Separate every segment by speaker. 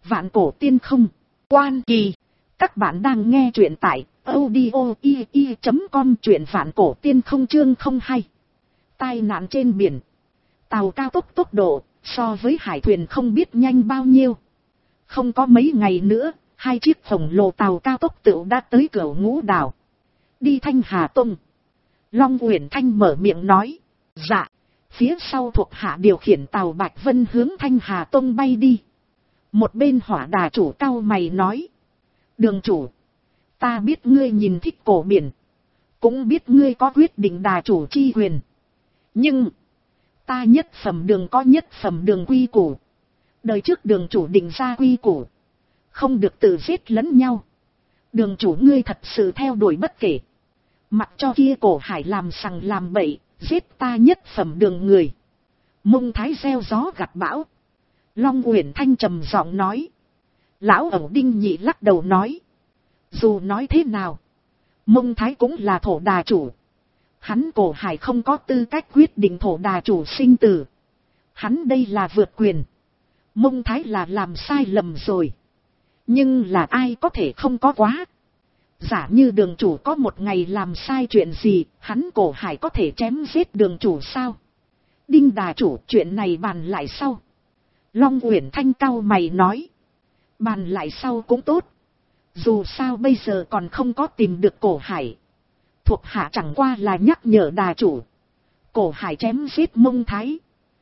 Speaker 1: Vạn cổ tiên không. Quan Kỳ. Các bạn đang nghe truyện tại audio.com, truyện vạn cổ tiên không chương 02. Tai nạn trên biển. Tàu cao tốc độ so với hải thuyền không biết nhanh bao nhiêu. Không có mấy ngày nữa, hai chiếc khổng lồ tàu cao tốc tựu đã tới Cửu Ngũ đảo. Đi Thanh Hà Tông. Long Uyển Thanh mở miệng nói. Dạ. Phía sau thuộc hạ điều khiển tàu Bạch Vân hướng Thanh Hà Tông bay đi. Một bên Hỏa Đà chủ cau mày nói. Đường chủ, ta biết ngươi nhìn thích cổ biển, cũng biết ngươi có quyết định đà chủ chi quyền. Nhưng, ta nhất phẩm đường có nhất phẩm đường quy củ. Đời trước đường chủ định ra quy củ, không được tự giết lẫn nhau. Đường chủ ngươi thật sự theo đuổi bất kể. Mặc cho kia cổ hải làm sằng làm bậy, giết ta nhất phẩm đường người. Mông Thái gieo gió gặt bão. Long Uyển Thanh trầm giọng nói. Lão ẩu Đinh Nhị lắc đầu nói. Dù nói thế nào, Mông Thái cũng là thổ đà chủ. Hắn cổ hải không có tư cách quyết định thổ đà chủ sinh tử. Hắn đây là vượt quyền. Mông Thái là làm sai lầm rồi. Nhưng là ai có thể không có quá. Giả như đường chủ có một ngày làm sai chuyện gì, hắn cổ hải có thể chém giết đường chủ sao? Đinh đà chủ, chuyện này bàn lại sau. Long Uyển Thanh cau mày nói. Bàn lại sau cũng tốt. Dù sao bây giờ còn không có tìm được cổ hải. Thuộc hạ chẳng qua là nhắc nhở đà chủ. Cổ hải chém giết Mông Thái.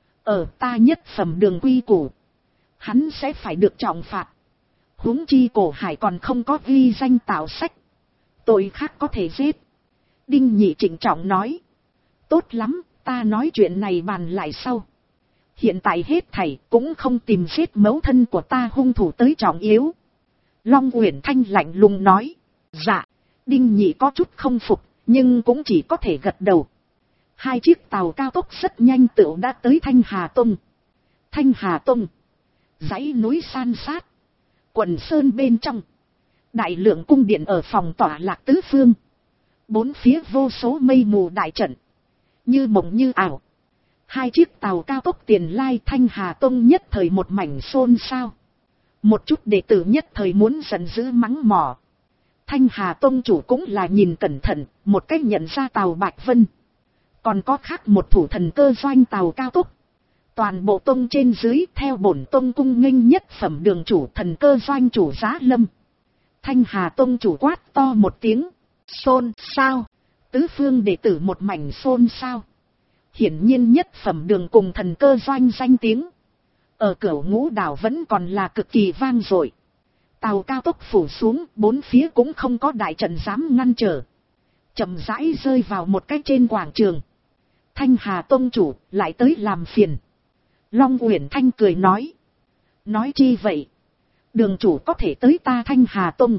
Speaker 1: Ở ta nhất phẩm đường quy củ, hắn sẽ phải được trọng phạt. Huống chi cổ hải còn không có ghi danh tạo sách. Tội khác có thể giết. Đinh Nhị trịnh trọng nói. Tốt lắm, ta nói chuyện này bàn lại sau. Hiện tại hết thảy cũng không tìm giết mẫu thân của ta hung thủ tới trọng yếu. Long Uyển Thanh lạnh lùng nói. Dạ. Đinh Nhị có chút không phục, nhưng cũng chỉ có thể gật đầu. Hai chiếc tàu cao tốc rất nhanh tựu đã tới Thanh Hà Tông. Thanh Hà Tông, dãy núi san sát, quần sơn bên trong, đại lượng cung điện ở phòng tỏa lạc tứ phương. Bốn phía vô số mây mù đại trận, như mộng như ảo. Hai chiếc tàu cao tốc tiền lai Thanh Hà Tông nhất thời một mảnh xôn xao. Một chút đệ tử nhất thời muốn giận dữ mắng mỏ. Thanh Hà Tông chủ cũng là nhìn cẩn thận, một cách nhận ra tàu Bạch Vân. Còn có khác một thủ thần cơ doanh tàu cao tốc. Toàn bộ tông trên dưới theo bổn tông cung nghênh nhất phẩm đường chủ thần cơ doanh chủ Giá Lâm. Thanh Hà Tông chủ quát to một tiếng. Xôn xao. Tứ phương đệ tử một mảnh xôn xao. Hiển nhiên nhất phẩm đường cùng thần cơ doanh danh tiếng ở Cửu Ngũ đảo vẫn còn là cực kỳ vang dội. Tàu cao tốc phủ xuống, bốn phía cũng không có đại trận dám ngăn trở. Chậm rãi rơi vào một cái trên quảng trường. Thanh Hà Tông chủ lại tới làm phiền. Long Uyển Thanh cười nói. Nói chi vậy? Đường chủ có thể tới ta Thanh Hà Tông,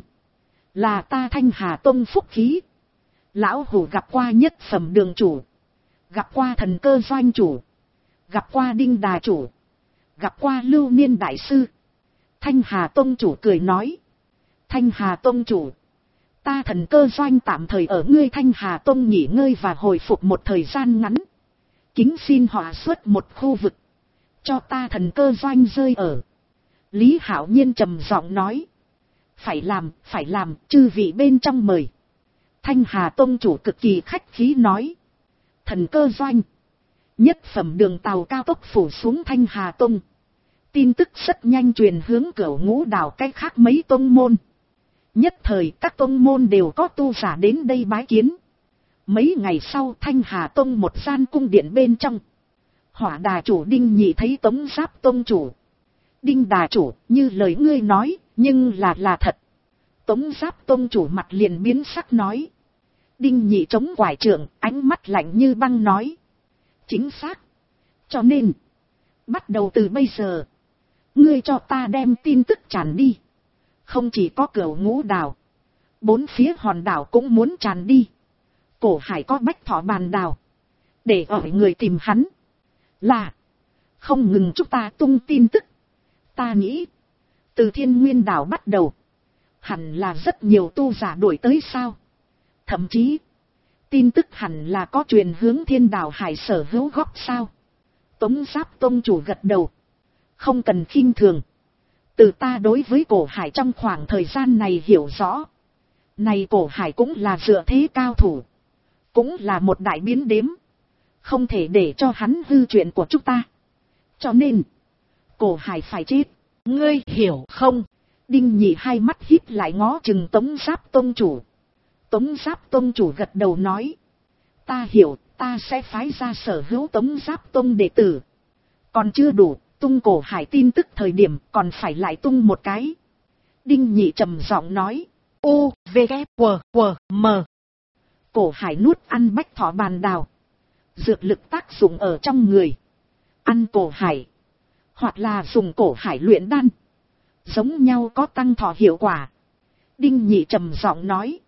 Speaker 1: là ta Thanh Hà Tông phúc khí. Lão hủ gặp qua nhất phẩm đường chủ, gặp qua thần cơ doanh chủ, gặp qua Đinh đà chủ, gặp qua Lưu Niên đại sư. Thanh Hà Tông chủ cười nói. Thanh Hà Tông chủ, ta thần cơ doanh tạm thời ở ngươi Thanh Hà Tông nghỉ ngơi và hồi phục một thời gian ngắn. Kính xin họa xuất một khu vực, cho ta thần cơ doanh rơi ở. Lý Hạo Nhiên trầm giọng nói. Phải làm, chư vị bên trong mời. Thanh Hà Tông chủ cực kỳ khách khí nói. Thần cơ doanh, nhất phẩm đường tàu cao tốc phủ xuống Thanh Hà Tông. Tin tức rất nhanh truyền hướng Cửu Ngũ đảo cách khác mấy tông môn. Nhất thời các tông môn đều có tu giả đến đây bái kiến. Mấy ngày sau Thanh Hà Tông một gian cung điện bên trong. Hỏa Đà chủ Đinh Nhị thấy Tống Giáp Tông chủ. Đinh đà chủ, như lời ngươi nói, nhưng là thật. Tống Giáp Tông chủ mặt liền biến sắc nói. Đinh Nhị chống quải trượng, ánh mắt lạnh như băng nói. Chính xác. Cho nên, bắt đầu từ bây giờ, ngươi cho ta đem tin tức tràn đi. Không chỉ có Cửu Ngũ đảo, bốn phía hòn đảo cũng muốn tràn đi. Cổ hải có Bách Thỏ Bàn Đào, để ở người tìm hắn. Là, không ngừng chúng ta tung tin tức. Ta nghĩ, từ Thiên Nguyên đảo bắt đầu, hẳn là rất nhiều tu giả đuổi tới sao. Thậm chí, tin tức hẳn là có truyền hướng Thiên đảo hải sở hữu góc sao. Tống Giáp Tông chủ gật đầu. Không cần khinh thường. Từ ta đối với cổ hải trong khoảng thời gian này hiểu rõ. Này cổ hải cũng là dựa thế cao thủ. Cũng là một đại biến đếm. Không thể để cho hắn hư chuyện của chúng ta. Cho nên, cổ hải phải chết. Ngươi hiểu không? Đinh Nhị hai mắt híp lại ngó chừng Tống Giáp Tông chủ. Tống Giáp Tông chủ gật đầu nói. Ta hiểu, ta sẽ phái ra sở hữu Tống Giáp Tông đệ tử. Còn chưa đủ, tung cổ hải tin tức thời điểm còn phải lại tung một cái. Đinh Nhị trầm giọng nói. U, V, K, W, W, M. Cổ hải nuốt ăn bách thỏ bàn đào. Dược lực tác dụng ở trong người. Ăn cổ hải. Hoặc là dùng cổ hải luyện đan. Giống nhau có tăng thọ hiệu quả. Đinh Nhị trầm giọng nói.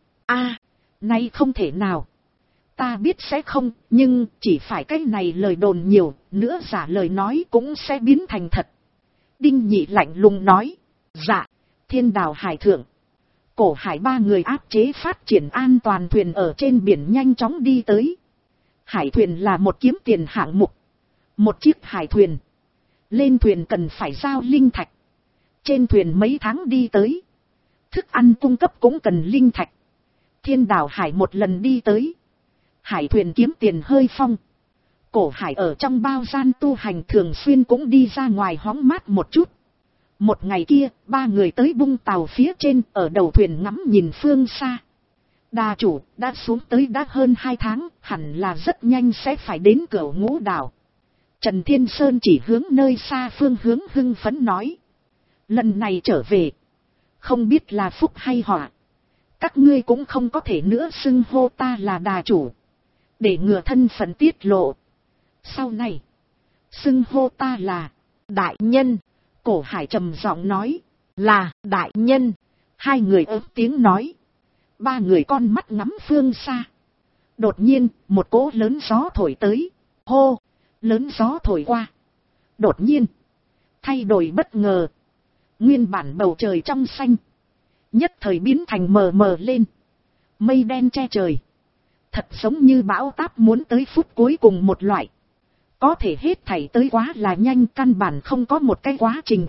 Speaker 1: Nay không thể nào. Ta biết sẽ không, nhưng chỉ phải cái này lời đồn nhiều, nữa giả lời nói cũng sẽ biến thành thật. Đinh Nhị lạnh lùng nói. Dạ, Thiên Đào hải thượng. Cổ hải ba người áp chế phát triển an toàn thuyền ở trên biển nhanh chóng đi tới. Hải thuyền là một kiếm tiền hạng mục. Một chiếc hải thuyền. Lên thuyền cần phải giao linh thạch. Trên thuyền mấy tháng đi tới. Thức ăn cung cấp cũng cần linh thạch. Thiên Đào hải một lần đi tới. Hải thuyền kiếm tiền hơi phong. Cổ hải ở trong bao gian tu hành thường xuyên cũng đi ra ngoài hóng mát một chút. Một ngày kia, ba người tới bung tàu phía trên, ở đầu thuyền ngắm nhìn phương xa. Đà chủ, đã xuống tới đã hơn 2 tháng, hẳn là rất nhanh sẽ phải đến Cửu Ngũ đảo. Trần Thiên Sơn chỉ hướng nơi xa phương hướng hưng phấn nói. Lần này trở về, không biết là phúc hay họa. Các ngươi cũng không có thể nữa xưng hô ta là đà chủ. Để ngừa thân phận tiết lộ. Sau này, xưng hô ta là đại nhân. Cổ hải trầm giọng nói. Là đại nhân. Hai người ớt tiếng nói. Ba người con mắt ngắm phương xa. Đột nhiên, một cỗ lớn gió thổi tới. Hô, lớn gió thổi qua. Đột nhiên, thay đổi bất ngờ. Nguyên bản bầu trời trong xanh. Nhất thời biến thành mờ mờ lên. Mây đen che trời. Thật giống như bão táp muốn tới phút cuối cùng một loại. Có thể hết thảy tới quá là nhanh, căn bản không có một cái quá trình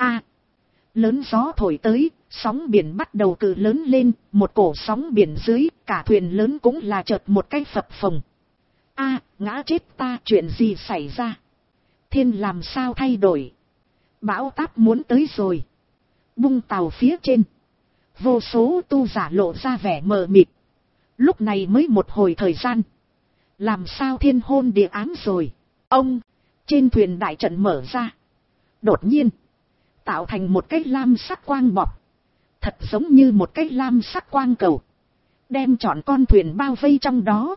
Speaker 1: lớn gió thổi tới, sóng biển bắt đầu cự lớn lên, một cổ sóng biển dưới, cả thuyền lớn cũng là chợt một cái phập phồng. Ngã chết ta, chuyện gì xảy ra? Thiên làm sao thay đổi? Bão táp muốn tới rồi. Bung tàu phía trên. Vô số tu giả lộ ra vẻ mờ mịt. Lúc này mới một hồi thời gian. Làm sao thiên hôn địa ám rồi? Ông, trên thuyền đại trận mở ra. Đột nhiên, tạo thành một cái lam sắc quang bọc. Thật giống như một cái lam sắc quang cầu. Đem trọn con thuyền bao vây trong đó.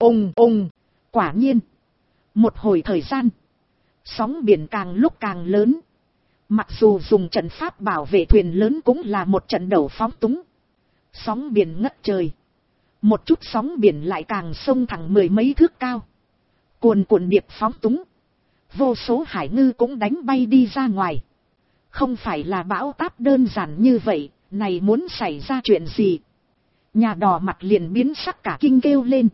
Speaker 1: Quả nhiên. Một hồi thời gian. Sóng biển càng lúc càng lớn. Mặc dù dùng trận pháp bảo vệ thuyền lớn cũng là một trận đầu phóng túng. Sóng biển ngất trời. Một chút sóng biển lại càng sông thẳng 10 mấy thước cao. Cuồn cuộn điệp phóng túng. Vô số hải ngư cũng đánh bay đi ra ngoài. Không phải là bão táp đơn giản như vậy, này muốn xảy ra chuyện gì? Nhà đỏ mặt liền biến sắc cả kinh kêu lên.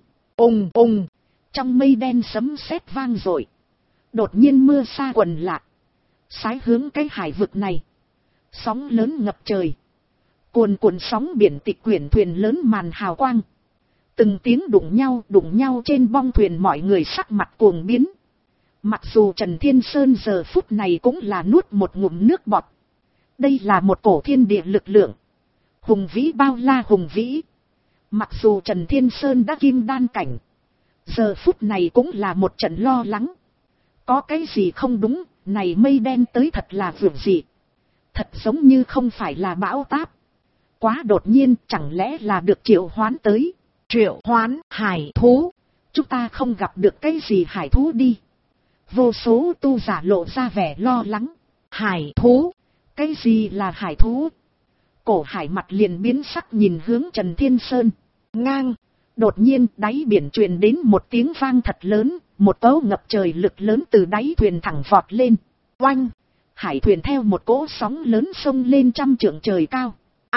Speaker 1: Trong mây đen sấm sét vang dội. Đột nhiên mưa sa quần lạc. Sái hướng cái hải vực này. Sóng lớn ngập trời. Cuồn cuộn sóng biển tịch quyển thuyền lớn màn hào quang. Từng tiếng đụng nhau trên bong thuyền, mọi người sắc mặt cuồng biến. Mặc dù Trần Thiên Sơn giờ phút này cũng là nuốt một ngụm nước bọt. Đây là một cổ thiên địa lực lượng. Hùng vĩ bao la hùng vĩ. Mặc dù Trần Thiên Sơn đã kim đan cảnh. Giờ phút này cũng là một trận lo lắng. Có cái gì không đúng, này mây đen tới thật là vượt dị. Thật giống như không phải là bão táp. Quá đột nhiên, chẳng lẽ là được triệu hoán tới. Triệu hoán hải thú. Chúng ta không gặp được cái gì hải thú đi. Vô số tu giả lộ ra vẻ lo lắng. Hải thú? Cái gì là hải thú? Cổ hải mặt liền biến sắc nhìn hướng Trần Thiên Sơn. Ngang. Đột nhiên đáy biển truyền đến một tiếng vang thật lớn. Một cỗ ngập trời lực lớn từ đáy thuyền thẳng vọt lên. Oanh. Hải thuyền theo một cỗ sóng lớn xông lên 100 trượng trời cao.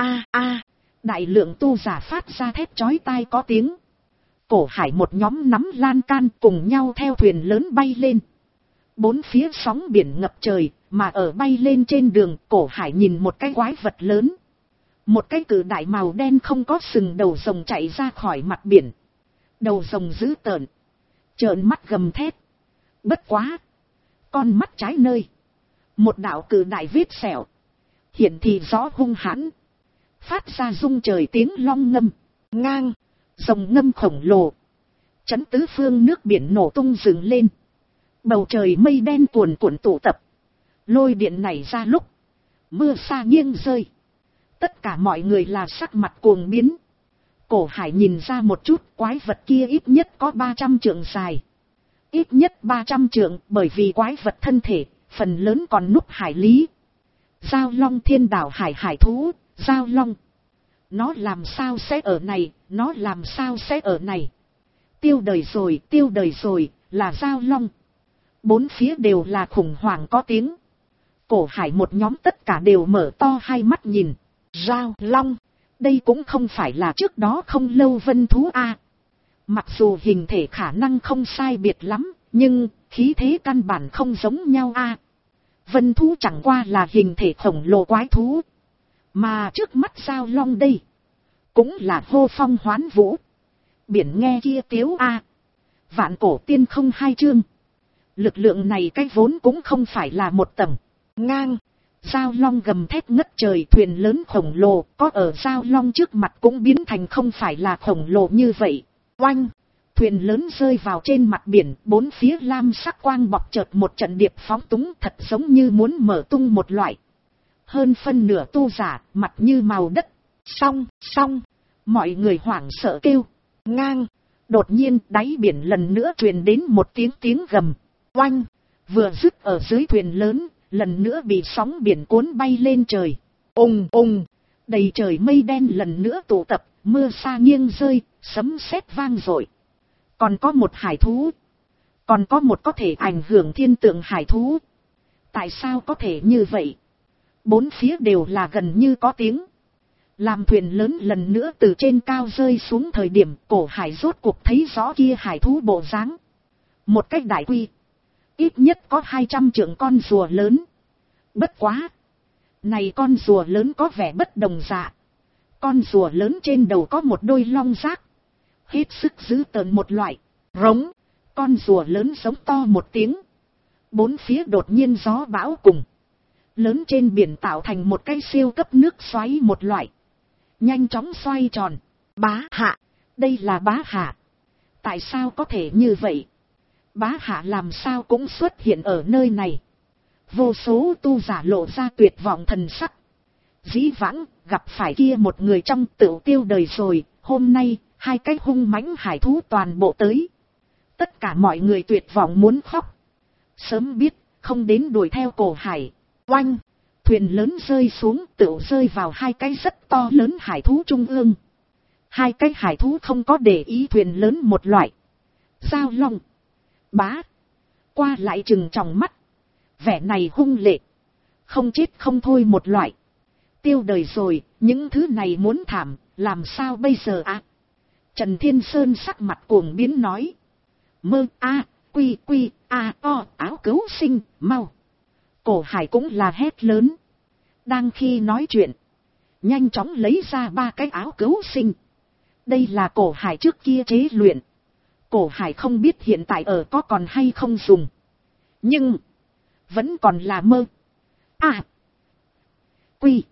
Speaker 1: Đại lượng tu giả phát ra thét chói tai có tiếng. Cổ hải một nhóm nắm lan can cùng nhau theo thuyền lớn bay lên. Bốn phía sóng biển ngập trời, mà ở bay lên trên đường, Cổ Hải nhìn một cái quái vật lớn. Một cái cự đại màu đen không có sừng đầu rồng chạy ra khỏi mặt biển. Đầu rồng dữ tợn, trợn mắt gầm thét. Bất quá, con mắt trái nơi, một đạo cự đại vết sẹo, hiện thì rõ hung hãn, phát ra rung trời tiếng long ngâm, ngang, rồng ngâm khổng lồ, chấn tứ phương nước biển nổ tung dựng lên. Bầu trời mây đen cuồn cuộn tụ tập, lôi điện nảy ra lúc, mưa sa nghiêng rơi. Tất cả mọi người là sắc mặt cuồng biến. Cổ Hải nhìn ra một chút, quái vật kia ít nhất có 300 trượng dài. Ít nhất 300 trượng, bởi vì quái vật thân thể, phần lớn còn núp hải lý. Giao long thiên đảo hải hải thú, giao long. Nó làm sao sẽ ở này, nó làm sao sẽ ở này. Tiêu đời rồi, là giao long. Bốn phía đều là khủng hoảng có tiếng. Cổ Hải một nhóm tất cả đều mở to hai mắt nhìn. Giao long, đây cũng không phải là trước đó không lâu vân thú a. Mặc dù hình thể khả năng không sai biệt lắm, nhưng khí thế căn bản không giống nhau a. Vân thú chẳng qua là hình thể khổng lồ quái thú. Mà trước mắt giao long đây, cũng là hô phong hoán vũ. Biển nghe kia tiếu a. Vạn cổ tiên không hai chương. Lực lượng này cái vốn cũng không phải là một tầng. Ngang. Giao long gầm thét ngất trời, thuyền lớn khổng lồ có ở giao long trước mặt cũng biến thành không phải là khổng lồ như vậy. Oanh! Thuyền lớn rơi vào trên mặt biển, bốn phía lam sắc quang bọc chợt một trận điệp phóng túng, thật giống như muốn mở tung một loại. Hơn phân nửa tu giả, mặt như màu đất. Xong! Mọi người hoảng sợ kêu. Ngang! Đột nhiên đáy biển lần nữa truyền đến một tiếng gầm. Oanh! Vừa dứt ở dưới thuyền lớn, lần nữa bị sóng biển cuốn bay lên trời. Ùng ùng! Đầy trời mây đen lần nữa tụ tập, mưa sa nghiêng rơi, sấm sét vang dội. Còn có một hải thú. Còn có một có thể ảnh hưởng thiên tượng hải thú. Tại sao có thể như vậy? Bốn phía đều là gần như có tiếng. Làm thuyền lớn lần nữa từ trên cao rơi xuống thời điểm, Cổ Hải rốt cuộc thấy rõ kia hải thú bộ dáng. Một cách đại quy. Ít nhất có 200 trượng con rùa lớn. Bất quá. Này con rùa lớn có vẻ bất đồng dạ. Con rùa lớn trên đầu có một đôi long giác. Hết sức dữ tợn một loại. Rống. Con rùa lớn giống to một tiếng. Bốn phía đột nhiên gió bão cùng. Lớn trên biển tạo thành một cái siêu cấp nước xoáy một loại. Nhanh chóng xoay tròn. Bá hạ. Đây là bá hạ. Tại sao có thể như vậy? Bá hạ làm sao cũng xuất hiện ở nơi này. Vô số tu giả lộ ra tuyệt vọng thần sắc. Dĩ vãng, gặp phải kia một người trong tựu tiêu đời rồi, hôm nay, hai cái hung mãnh hải thú toàn bộ tới. Tất cả mọi người tuyệt vọng muốn khóc. Sớm biết, không đến đuổi theo Cổ Hải. Oanh! Thuyền lớn rơi xuống, tựu rơi vào hai cái rất to lớn hải thú trung ương. Hai cái hải thú không có để ý thuyền lớn một loại. Giao long. Bá. Qua lại chừng tròng mắt. Vẻ này hung lệ. Không chết không thôi một loại. Tiêu đời rồi, những thứ này muốn thảm, làm sao bây giờ à? Trần Thiên Sơn sắc mặt cuồng biến nói. Mơ a, quy a o, áo cứu sinh, mau. Cổ Hải cũng là hét lớn. Đang khi nói chuyện, nhanh chóng lấy ra 3 cái áo cứu sinh. Đây là Cổ Hải trước kia chế luyện. Cổ Hải không biết hiện tại ở có còn hay không dùng. Nhưng vẫn còn là mơ. A. Quy.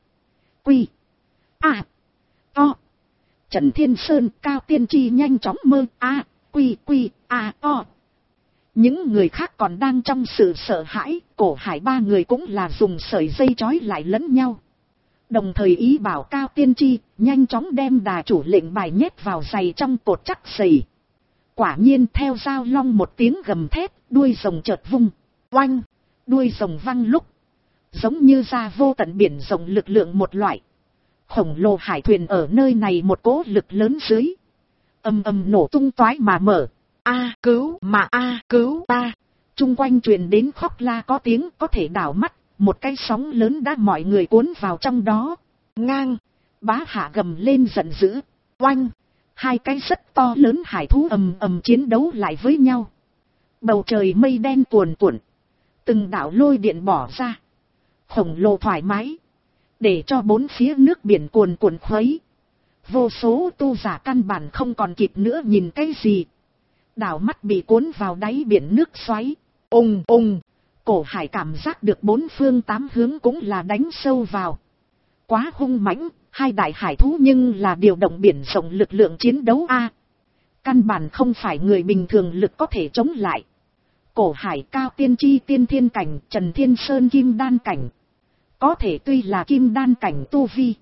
Speaker 1: A. O. Trần Thiên Sơn Cao Tiên Tri nhanh chóng mơ. A. Quy. A. O. Những người khác còn đang trong sự sợ hãi. Cổ Hải 3 người cũng là dùng sợi dây trói lại lẫn nhau. Đồng thời ý bảo Cao Tiên Tri nhanh chóng đem đà chủ lệnh bài nhét vào giày trong cột chắc giày. Quả nhiên theo giao long một tiếng gầm thét, đuôi rồng chợt vung. Oanh! Đuôi rồng văng lúc. Giống như ra vô tận biển rồng lực lượng một loại. Khổng lồ hải thuyền ở nơi này một cỗ lực lớn dưới. Ầm ầm nổ tung toái mà mở. A cứu ta. Trung quanh truyền đến khóc la có tiếng có thể đảo mắt. Một cái sóng lớn đã mọi người cuốn vào trong đó. Ngang! Bá hạ gầm lên giận dữ. Oanh! Hai cái rất to lớn hải thú ầm ầm chiến đấu lại với nhau. Bầu trời mây đen cuồn cuộn. Từng đạo lôi điện bỏ ra. Khổng lồ thoải mái. Để cho bốn phía nước biển cuồn cuộn khuấy. Vô số tu giả căn bản không còn kịp nữa nhìn cái gì. Đảo mắt bị cuốn vào đáy biển nước xoáy. Ùng ùng. Cổ Hải cảm giác được bốn phương tám hướng cũng là đánh sâu vào. Quá hung mãnh, hai đại hải thú nhưng là điều động biển rộng lực lượng chiến đấu a. Căn bản không phải người bình thường lực có thể chống lại. Cổ Hải Cao tiên tri tiên thiên cảnh, Trần Thiên Sơn kim đan cảnh. Có thể tuy là kim đan cảnh tu vi.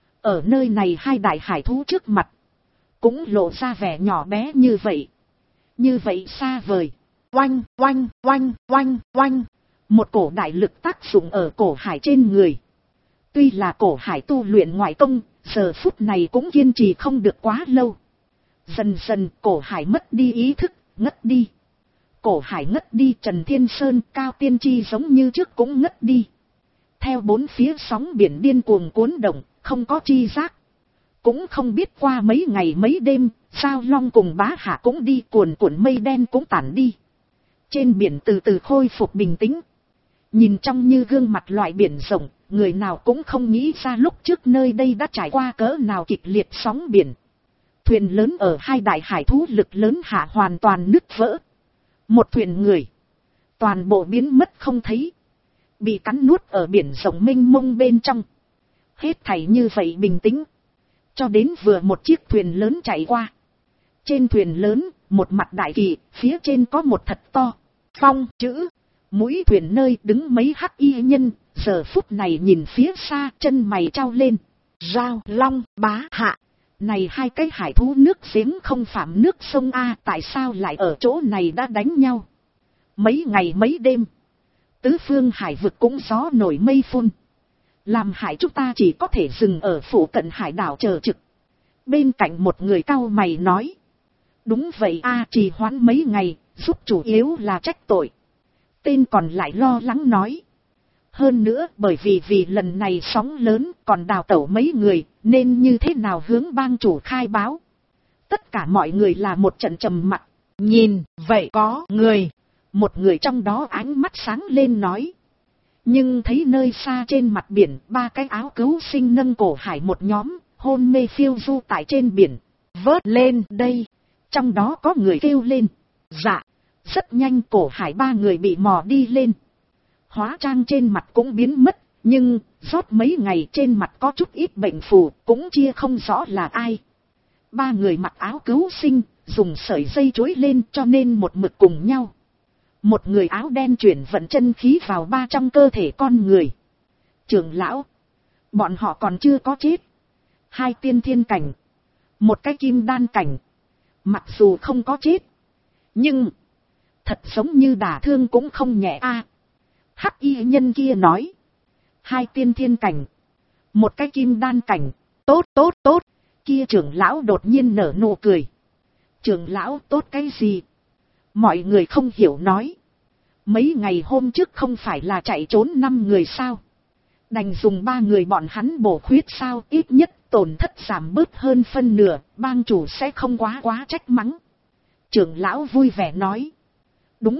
Speaker 1: Ở nơi này hai đại hải thú trước mặt. Cũng lộ ra vẻ nhỏ bé như vậy. Như vậy xa vời. Oanh, oanh, oanh, oanh, oanh. Một cổ đại lực tác dụng ở cổ Hải trên người. Tuy là cổ Hải tu luyện ngoại công, giờ phút này cũng kiên trì không được quá lâu. Dần dần cổ Hải mất đi ý thức, ngất đi. Cổ Hải ngất đi, Trần Thiên Sơn Cao tiên tri giống như trước cũng ngất đi. Theo bốn phía sóng biển điên cuồng cuốn động, không có chi giác. Cũng không biết qua mấy ngày mấy đêm, Giao Long cùng Bá Hạ cũng đi, cuồn cuộn mây đen cũng tản đi. Trên biển từ từ khôi phục bình tĩnh. Nhìn trong như gương mặt loại biển rộng, người nào cũng không nghĩ ra lúc trước nơi đây đã trải qua cỡ nào kịch liệt sóng biển. Thuyền lớn ở hai đại hải thú lực lớn hạ hoàn toàn nứt vỡ. Một thuyền người, toàn bộ biến mất không thấy. Bị cắn nuốt ở biển rộng mênh mông bên trong. Hết thảy như vậy bình tĩnh. Cho đến vừa một chiếc thuyền lớn chạy qua. Trên thuyền lớn, một mặt đại kỳ, phía trên có một thật to phong chữ. Mũi thuyền nơi đứng mấy hắc y nhân, giờ phút này nhìn phía xa, chân mày trao lên. Giao Long, Bá Hạ. Này hai cái hải thú nước giếng không phạm nước sông A, tại sao lại ở chỗ này đã đánh nhau? Mấy ngày mấy đêm, tứ phương hải vực cũng gió nổi mây phun. Làm hại chúng ta chỉ có thể dừng ở phủ cận hải đảo chờ trực. Bên cạnh một người cau mày nói. Đúng vậy A, trì hoãn mấy ngày, giúp chủ yếu là trách tội. Tên còn lại lo lắng nói. Hơn nữa bởi vì lần này sóng lớn còn đào tẩu mấy người, nên như thế nào hướng bang chủ khai báo. Tất cả mọi người là một trận trầm mặc. Nhìn, vậy có người. Một người trong đó ánh mắt sáng lên nói. Nhưng thấy nơi xa trên mặt biển, ba cái áo cứu sinh nâng cổ Hải một nhóm, hôn mê phiêu du tại trên biển. Vớt lên đây. Trong đó có người kêu lên. Dạ. Rất nhanh cổ Hải ba người bị mò đi lên. Hóa trang trên mặt cũng biến mất, nhưng rót mấy ngày trên mặt có chút ít bệnh phù, cũng chia không rõ là ai. Ba người mặc áo cứu sinh, dùng sợi dây chuối lên cho nên một mực cùng nhau. Một người áo đen chuyển vận chân khí vào ba trong cơ thể con người. Trưởng lão, bọn họ còn chưa có chết. Hai tiên thiên cảnh, một cái kim đan cảnh. Mặc dù không có chết, nhưng thật giống như đả thương cũng không nhẹ a. Hắc y nhân kia nói. Hai tiên thiên cảnh, một cái kim đan cảnh. Tốt tốt tốt. Kia trưởng lão đột nhiên nở nụ cười. Trưởng lão tốt cái gì? Mọi người không hiểu nói. Mấy ngày hôm trước không phải là chạy trốn 5 người sao? Đành dùng 3 người bọn hắn bổ khuyết sao? Ít nhất tổn thất giảm bớt hơn phân nửa, bang chủ sẽ không quá trách mắng. Trưởng lão vui vẻ nói. Đúng,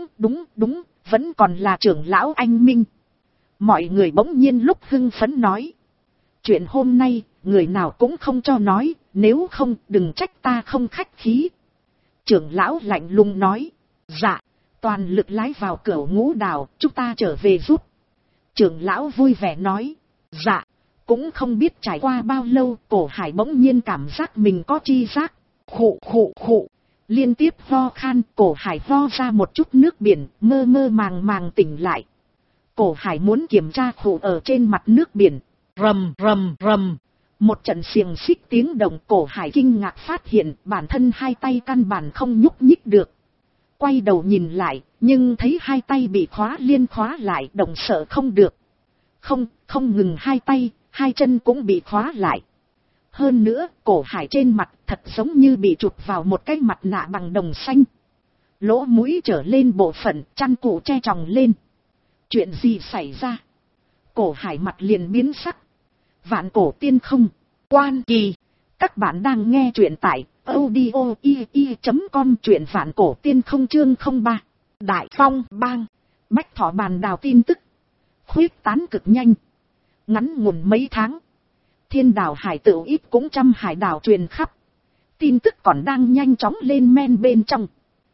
Speaker 1: vẫn còn là trưởng lão anh Minh. Mọi người bỗng nhiên lúc hưng phấn nói. Chuyện hôm nay, người nào cũng không cho nói, nếu không đừng trách ta không khách khí. Trưởng lão lạnh lùng nói. Dạ, toàn lực lái vào Cửu Ngũ Đảo, chúng ta trở về giúp. Trưởng lão vui vẻ nói. Dạ, cũng không biết trải qua bao lâu, cổ Hải bỗng nhiên cảm giác mình có chi giác. Khụ khụ khụ. Liên tiếp ho khan, cổ Hải ho ra một chút nước biển, mơ màng tỉnh lại. Cổ Hải muốn kiểm tra khụ ở trên mặt nước biển. Rầm rầm rầm. Một trận xiềng xích tiếng động, cổ Hải kinh ngạc phát hiện bản thân hai tay căn bản không nhúc nhích được. Quay đầu nhìn lại, nhưng thấy hai tay bị khóa liên khóa lại, động sợ không được. Không ngừng hai tay, hai chân cũng bị khóa lại. Hơn nữa, cổ Hải trên mặt thật giống như bị chụp vào một cái mặt nạ bằng đồng xanh. Lỗ mũi trở lên bộ phận, chăn cụ che tròng lên. Chuyện gì xảy ra? Cổ Hải mặt liền biến sắc. Vạn Cổ Tiên Không, Quan Kỳ. Các bạn đang nghe truyện tại audio.com, truyện Vạn Cổ Tiên Không chương 03. Đại Phong Bang. Bách Thọ Bàn Đào tin tức khuyết tán cực nhanh, ngắn ngủn mấy tháng, Thiên Đảo hải tựu ít cũng trăm hải đảo truyền khắp, tin tức còn đang nhanh chóng lên men bên trong.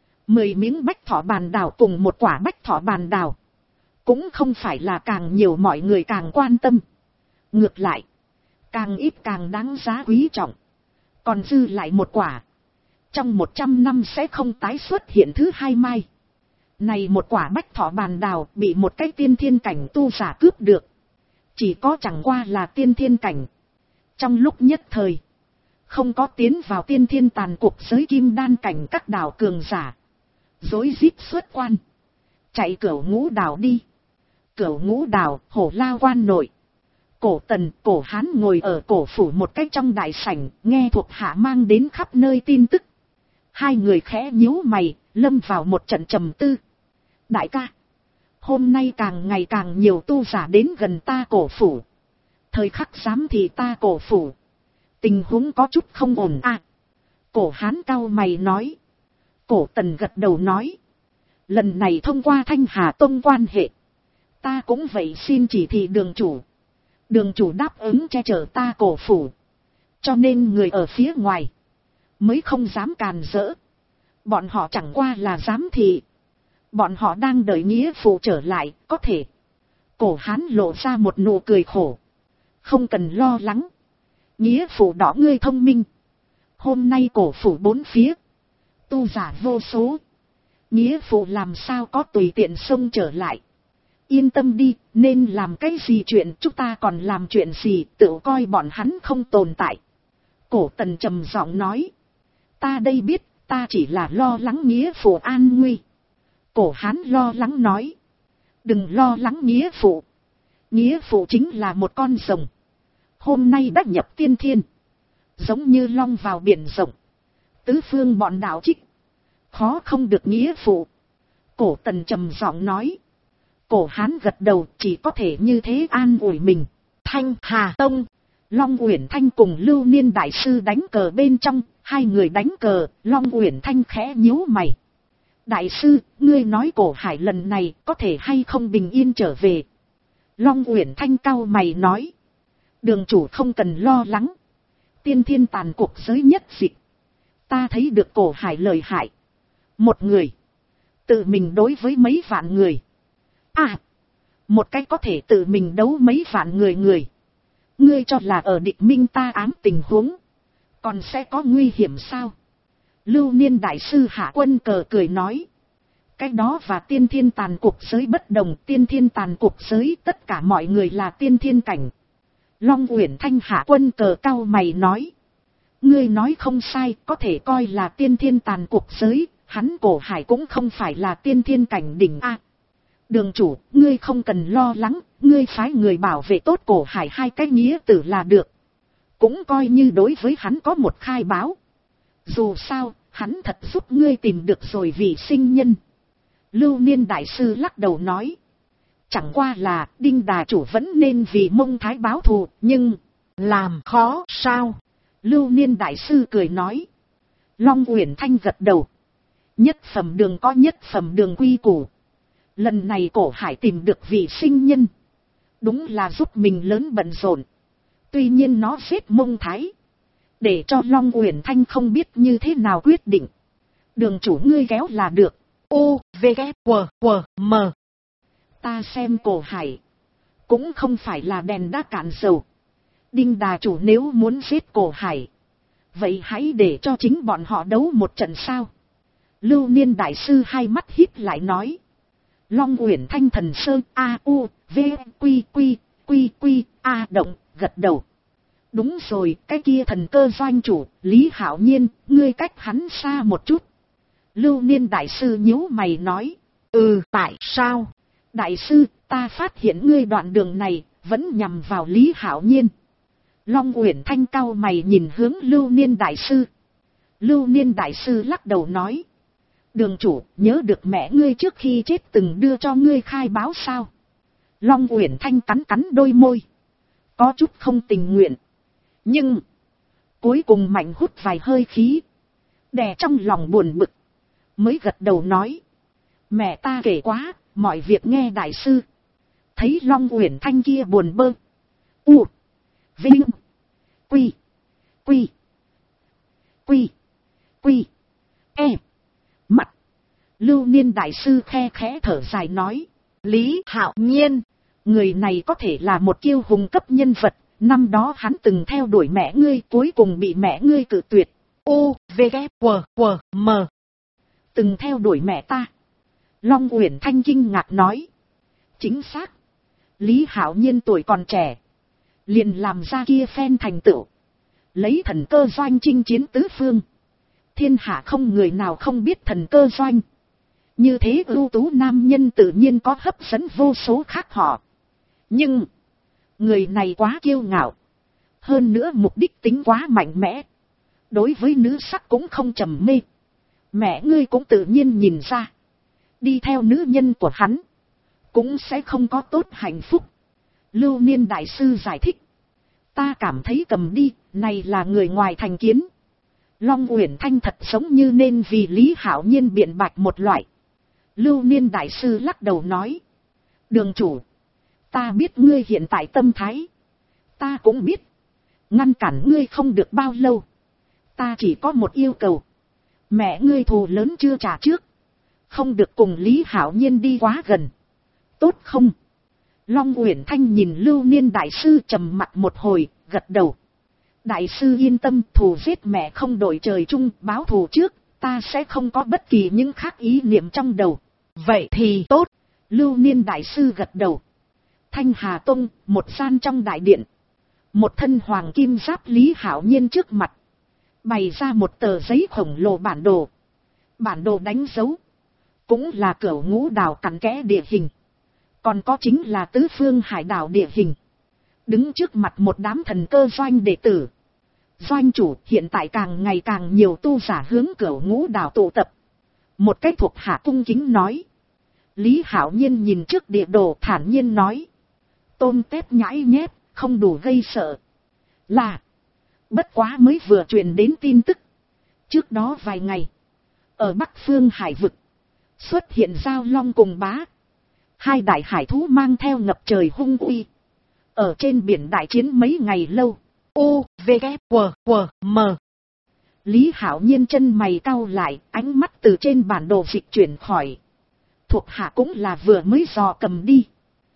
Speaker 1: 10 miếng Bách Thọ Bàn Đào cùng một quả Bách Thọ Bàn Đào, cũng không phải là càng nhiều mọi người càng quan tâm. Ngược lại, càng ít càng đáng giá quý trọng. Còn dư lại một quả, trong 100 năm sẽ không tái xuất hiện thứ hai mai. Này một quả Bách Thọ Bàn Đào bị một cái tiên thiên cảnh tu giả cướp được. Chỉ có chẳng qua là tiên thiên cảnh. Trong lúc nhất thời, không có tiến vào tiên thiên tàn cuộc giới kim đan cảnh các đảo cường giả. Rối rít xuất quan. Chạy Cửu Ngũ đảo đi. Cửu Ngũ đảo, Hổ Lao quan nội. Cổ Tần, Cổ Hán ngồi ở cổ phủ một cách trong đại sảnh, nghe thuộc hạ mang đến khắp nơi tin tức. Hai người khẽ nhíu mày, lâm vào một trận trầm tư. Đại ca, hôm nay càng ngày càng nhiều tu giả đến gần ta cổ phủ. Thời khắc giám thị ta cổ phủ. Tình huống có chút không ổn à. Cổ Hán cau mày nói. Cổ Tần gật đầu nói. Lần này thông qua Thanh Hà Tông quan hệ, ta cũng vậy xin chỉ thị đường chủ. Đường chủ đáp ứng che chở ta cổ phủ. Cho nên người ở phía ngoài mới không dám càn rỡ. Bọn họ chẳng qua là giám thị. Bọn họ đang đợi nghĩa phụ trở lại, có thể. Cổ Hán lộ ra một nụ cười khổ. Không cần lo lắng. Nghĩa phụ đỏ ngươi thông minh. Hôm nay cổ phủ bốn phía, tu giả vô số. Nghĩa phụ làm sao có tùy tiện xông trở lại. Yên tâm đi, nên làm cái gì chuyện chúng ta còn làm chuyện gì, tự coi bọn hắn không tồn tại. Cổ Tần trầm giọng nói. Ta đây biết, ta chỉ là lo lắng nghĩa phụ an nguy. Cổ Hán lo lắng nói. Đừng lo lắng nghĩa phụ. Nghĩa phụ chính là một con rồng. Hôm nay đã nhập tiên thiên. Giống như long vào biển rộng. Tứ phương bọn đạo trích. Khó không được nghĩa phụ. Cổ Tần trầm giọng nói. Cổ Hán gật đầu, chỉ có thể như thế an ủi mình. Thanh Hà Tông. Long Uyển Thanh cùng Lưu Niên Đại Sư đánh cờ bên trong. Hai người đánh cờ, Long Uyển Thanh khẽ nhíu mày. Đại sư, ngươi nói Cổ Hải lần này có thể hay không bình yên trở về. Long Uyển Thanh cau mày nói. Đường chủ không cần lo lắng. Tiên thiên tàn cuộc giới nhất dịch. Ta thấy được Cổ Hải lợi hại. Một người tự mình đối với mấy vạn người. À, một cái có thể tự mình đấu mấy vạn người. Ngươi cho là ở địch minh ta ám tình huống, còn sẽ có nguy hiểm sao? Lưu Niên Đại Sư hạ quân cờ cười nói. Cái đó và tiên thiên tàn cuộc giới bất đồng. Tiên thiên tàn cuộc giới tất cả mọi người là tiên thiên cảnh. Long Uyển Thanh hạ quân cờ cau mày nói. Ngươi nói không sai, có thể coi là tiên thiên tàn cuộc giới. Hắn Cổ Hải cũng không phải là tiên thiên cảnh đỉnh A. Đường chủ, ngươi không cần lo lắng. Ngươi phái người bảo vệ tốt Cổ Hải hai cái nghĩa tử là được. Cũng coi như đối với hắn có một khai báo. Dù sao, hắn thật giúp ngươi tìm được rồi vị sinh nhân. Lưu Niên Đại Sư lắc đầu nói. Chẳng qua là Đinh Đà chủ vẫn nên vì Mông Thái báo thù, nhưng làm khó sao? Lưu Niên Đại Sư cười nói. Long Uyển Thanh gật đầu. Nhất phẩm đường có nhất phẩm đường quy củ. Lần này Cổ Hải tìm được vị sinh nhân, đúng là giúp mình lớn bận rộn. Tuy nhiên nó giết Mông Thái, để cho Long Uyển Thanh không biết như thế nào quyết định. Đường chủ ngươi kéo là được. U, V, K, W, W, M. Ta xem Cổ Hải cũng không phải là đèn đã cạn dầu. Đinh Đà chủ nếu muốn giết Cổ Hải, vậy hãy để cho chính bọn họ đấu một trận sao? Lưu Niên Đại Sư hai mắt híp lại nói. Long Uyển Thanh thần sơn A U V Quy Quy Quy Quy A động gật đầu. Đúng rồi, cái kia thần cơ doanh chủ Lý Hạo Nhiên, ngươi cách hắn xa một chút. Lưu Niên Đại Sư nhíu mày nói. Tại sao? Đại sư, ta phát hiện ngươi đoạn đường này vẫn nhằm vào Lý Hạo Nhiên. Long Uyển Thanh cau mày nhìn hướng Lưu Niên Đại Sư. Lưu Niên Đại Sư lắc đầu nói. Đường chủ, nhớ được mẹ ngươi trước khi chết từng đưa cho ngươi khai báo sao? Long Uyển Thanh cắn cắn đôi môi. Có chút không tình nguyện. Nhưng cuối cùng mạnh hút vài hơi khí, đè trong lòng buồn bực, mới gật đầu nói. Mẹ ta kể quá, mọi việc nghe đại sư. Thấy Long Uyển Thanh kia buồn bơ. U. Vinh. Quy. Quy. Quy. Quy. E. Mặt. Lưu Niên đại sư khe khẽ thở dài nói. Lý Hạo Nhiên. Người này có thể là một kiêu hùng cấp nhân vật. Năm đó hắn từng theo đuổi mẹ ngươi, cuối cùng bị mẹ ngươi cự tuyệt. U, V, K, W, W, M. Từng theo đuổi mẹ ta. Long Uyển Thanh kinh ngạc nói. Chính xác. Lý Hạo Nhiên tuổi còn trẻ, liền làm ra kia phen thành tựu. Lấy thần cơ doanh chinh chiến tứ phương. Thiên hạ không người nào không biết thần cơ doanh. Như thế ưu tú nam nhân tự nhiên có hấp dẫn vô số khác họ. Nhưng người này quá kiêu ngạo. Hơn nữa mục đích tính quá mạnh mẽ. Đối với nữ sắc cũng không trầm mê. Mẹ ngươi cũng tự nhiên nhìn ra. Đi theo nữ nhân của hắn cũng sẽ không có tốt hạnh phúc. Lưu Niên đại sư giải thích. Ta cảm thấy cầm đi, này là người ngoài thành kiến. Long Uyển Thanh thật giống như nên vì Lý Hạo Nhiên biện bạch một loại. Lưu Niên đại sư lắc đầu nói. Đường chủ, ta biết ngươi hiện tại tâm thái. Ta cũng biết. Ngăn cản ngươi không được bao lâu. Ta chỉ có một yêu cầu. Mẹ ngươi thù lớn chưa trả trước. Không được cùng Lý Hạo Nhiên đi quá gần. Tốt không? Long Uyển Thanh nhìn Lưu Niên đại sư trầm mặt một hồi, gật đầu. Đại sư yên tâm, thù giết mẹ không đổi trời chung, báo thù trước, ta sẽ không có bất kỳ những khác ý niệm trong đầu. Vậy thì tốt. Lưu Niên đại sư gật đầu. Thanh Hà Tông, một gian trong đại điện. Một thân hoàng kim giáp Lý Hạo Nhiên trước mặt. Bày ra một tờ giấy khổng lồ bản đồ. Bản đồ đánh dấu. Cũng là Cửu Ngũ đảo cặn kẽ địa hình. Còn có chính là tứ phương hải đảo địa hình. Đứng trước mặt một đám thần cơ doanh đệ tử. Doanh chủ hiện tại càng ngày càng nhiều tu giả hướng Cửu Ngũ đảo tụ tập. Một cái thuộc hạ cung kính nói. Lý Hạo Nhiên nhìn trước địa đồ thản nhiên nói. Tôm tép nhãi nhép, không đủ gây sợ. Là. Bất quá mới vừa truyền đến tin tức. Trước đó vài ngày. Ở Bắc Phương hải vực. Xuất hiện Giao Long cùng Bá. Hai đại hải thú mang theo ngập trời hung uy. Ở trên biển đại chiến mấy ngày lâu. U, V, K, W, W, M. Lý Hạo Nhiên chân mày cau lại, ánh mắt từ trên bản đồ dịch chuyển khỏi. Thuộc hạ cũng là vừa mới dò cầm đi.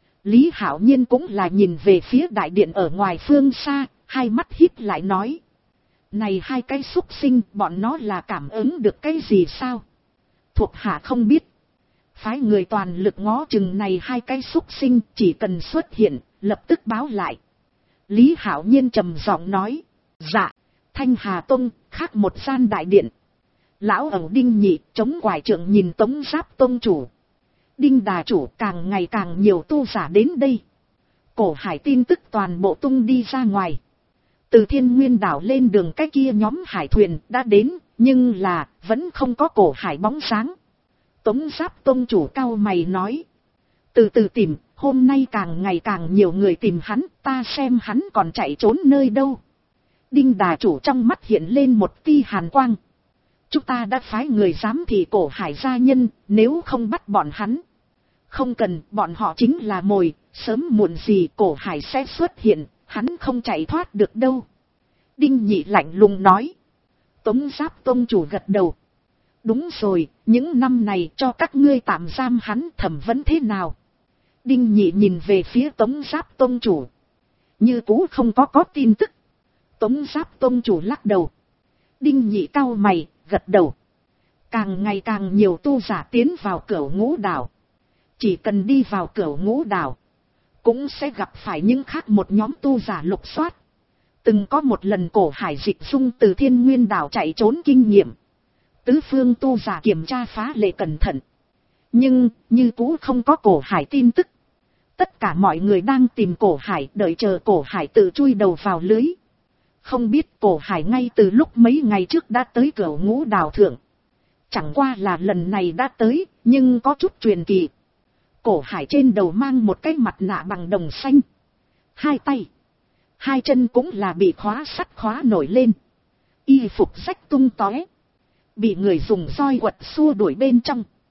Speaker 1: Lý Hạo Nhiên cũng là nhìn về phía đại điện ở ngoài phương xa, hai mắt híp lại nói. Này hai cái xúc sinh, bọn nó là cảm ứng được cái gì sao? Thuộc hạ không biết. Phái người toàn lực ngó chừng này hai cái xúc sinh, chỉ cần xuất hiện, lập tức báo lại. Lý Hạo Nhiên trầm giọng nói. Dạ. Thanh Hà Tông, khác một gian đại điện. Lão ẩu Đinh Nhị, chống quải trượng nhìn Tống Giáp Tông chủ. Đinh đà chủ, càng ngày càng nhiều tu giả đến đây. Cổ hải tin tức toàn bộ tung đi ra ngoài. Từ Thiên Nguyên đảo lên đường cái kia nhóm hải thuyền đã đến, nhưng là vẫn không có cổ hải bóng sáng. Tống Giáp Tông chủ cao mày nói. Từ từ tìm, hôm nay càng ngày càng nhiều người tìm hắn, ta xem hắn còn chạy trốn nơi đâu. Đinh đà chủ trong mắt hiện lên một tia hàn quang. Chúng ta đã phái người giám thị cổ hải gia nhân, nếu không bắt bọn hắn. Không cần, bọn họ chính là mồi, sớm muộn gì cổ hải sẽ xuất hiện, hắn không chạy thoát được đâu. Đinh Nhị lạnh lùng nói. Tống Giáp Tông chủ gật đầu. Đúng rồi, những năm này cho các ngươi tạm giam hắn thẩm vấn thế nào? Đinh Nhị nhìn về phía Tống Giáp Tông chủ. Như cũ không có tin tức. Tống Giáp Tông chủ lắc đầu. Đinh Nhị cau mày, gật đầu. Càng ngày càng nhiều tu giả tiến vào Cửu Ngũ đảo. Chỉ cần đi vào Cửu Ngũ đảo, cũng sẽ gặp phải những khác một nhóm tu giả lục soát. Từng có một lần cổ hải dịch dung từ Thiên Nguyên đảo chạy trốn kinh nghiệm. Tứ phương tu giả kiểm tra phá lệ cẩn thận. Nhưng, như cũ không có cổ hải tin tức. Tất cả mọi người đang tìm cổ hải, đợi chờ cổ hải tự chui đầu vào lưới. Không biết cổ hải ngay từ lúc mấy ngày trước đã tới Cửu Ngũ đảo thượng. Chẳng qua là lần này đã tới, nhưng có chút truyền kỳ. Cổ hải trên đầu mang một cái mặt nạ bằng đồng xanh. Hai tay, hai chân cũng là bị khóa sắt khóa nổi lên. Y phục rách tung tóe. Bị người dùng roi quật xua đuổi bên trong.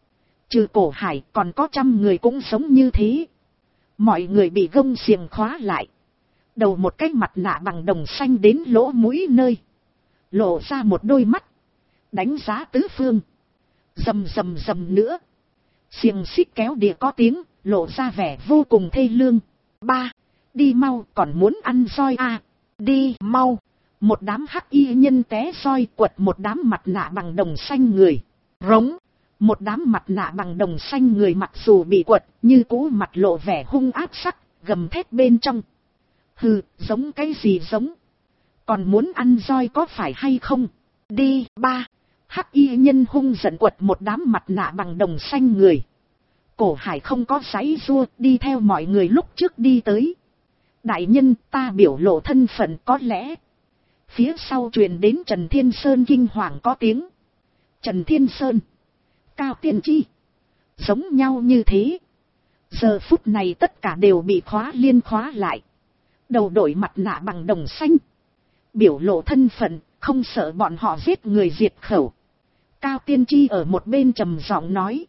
Speaker 1: Trừ Cổ Hải còn có 100 người cũng giống như thế. Mọi người bị gông xiềng khóa lại. Đầu một cái mặt nạ bằng đồng xanh đến lỗ mũi nơi. Lộ ra một đôi mắt. Đánh giá tứ phương. Rầm rầm rầm nữa. Xiềng xích kéo địa có tiếng, lộ ra vẻ vô cùng thê lương. Ba, đi mau, còn muốn ăn roi à? Đi mau. Một đám hắc y nhân té roi quật một đám mặt nạ bằng đồng xanh người. Rống. Một đám mặt nạ bằng đồng xanh người mặc dù bị quật, như cũ mặt lộ vẻ hung ác sắc, gầm thét bên trong. Hừ, giống cái gì giống? Còn muốn ăn roi có phải hay không? Đi. Ba. Hắc y nhân hung giận quật một đám mặt nạ bằng đồng xanh người. Cổ Hải không có giãy giụa, đi theo mọi người lúc trước đi tới. Đại nhân, ta biểu lộ thân phận có lẽ. Phía sau truyền đến Trần Thiên Sơn kinh hoàng có tiếng. Trần Thiên Sơn, Cao Tiên Chi, giống nhau như thế. Giờ phút này tất cả đều bị liên khóa lại. Đầu đội mặt nạ bằng đồng xanh. Biểu lộ thân phận, không sợ bọn họ giết người diệt khẩu. Cao Tiên Chi ở một bên trầm giọng nói.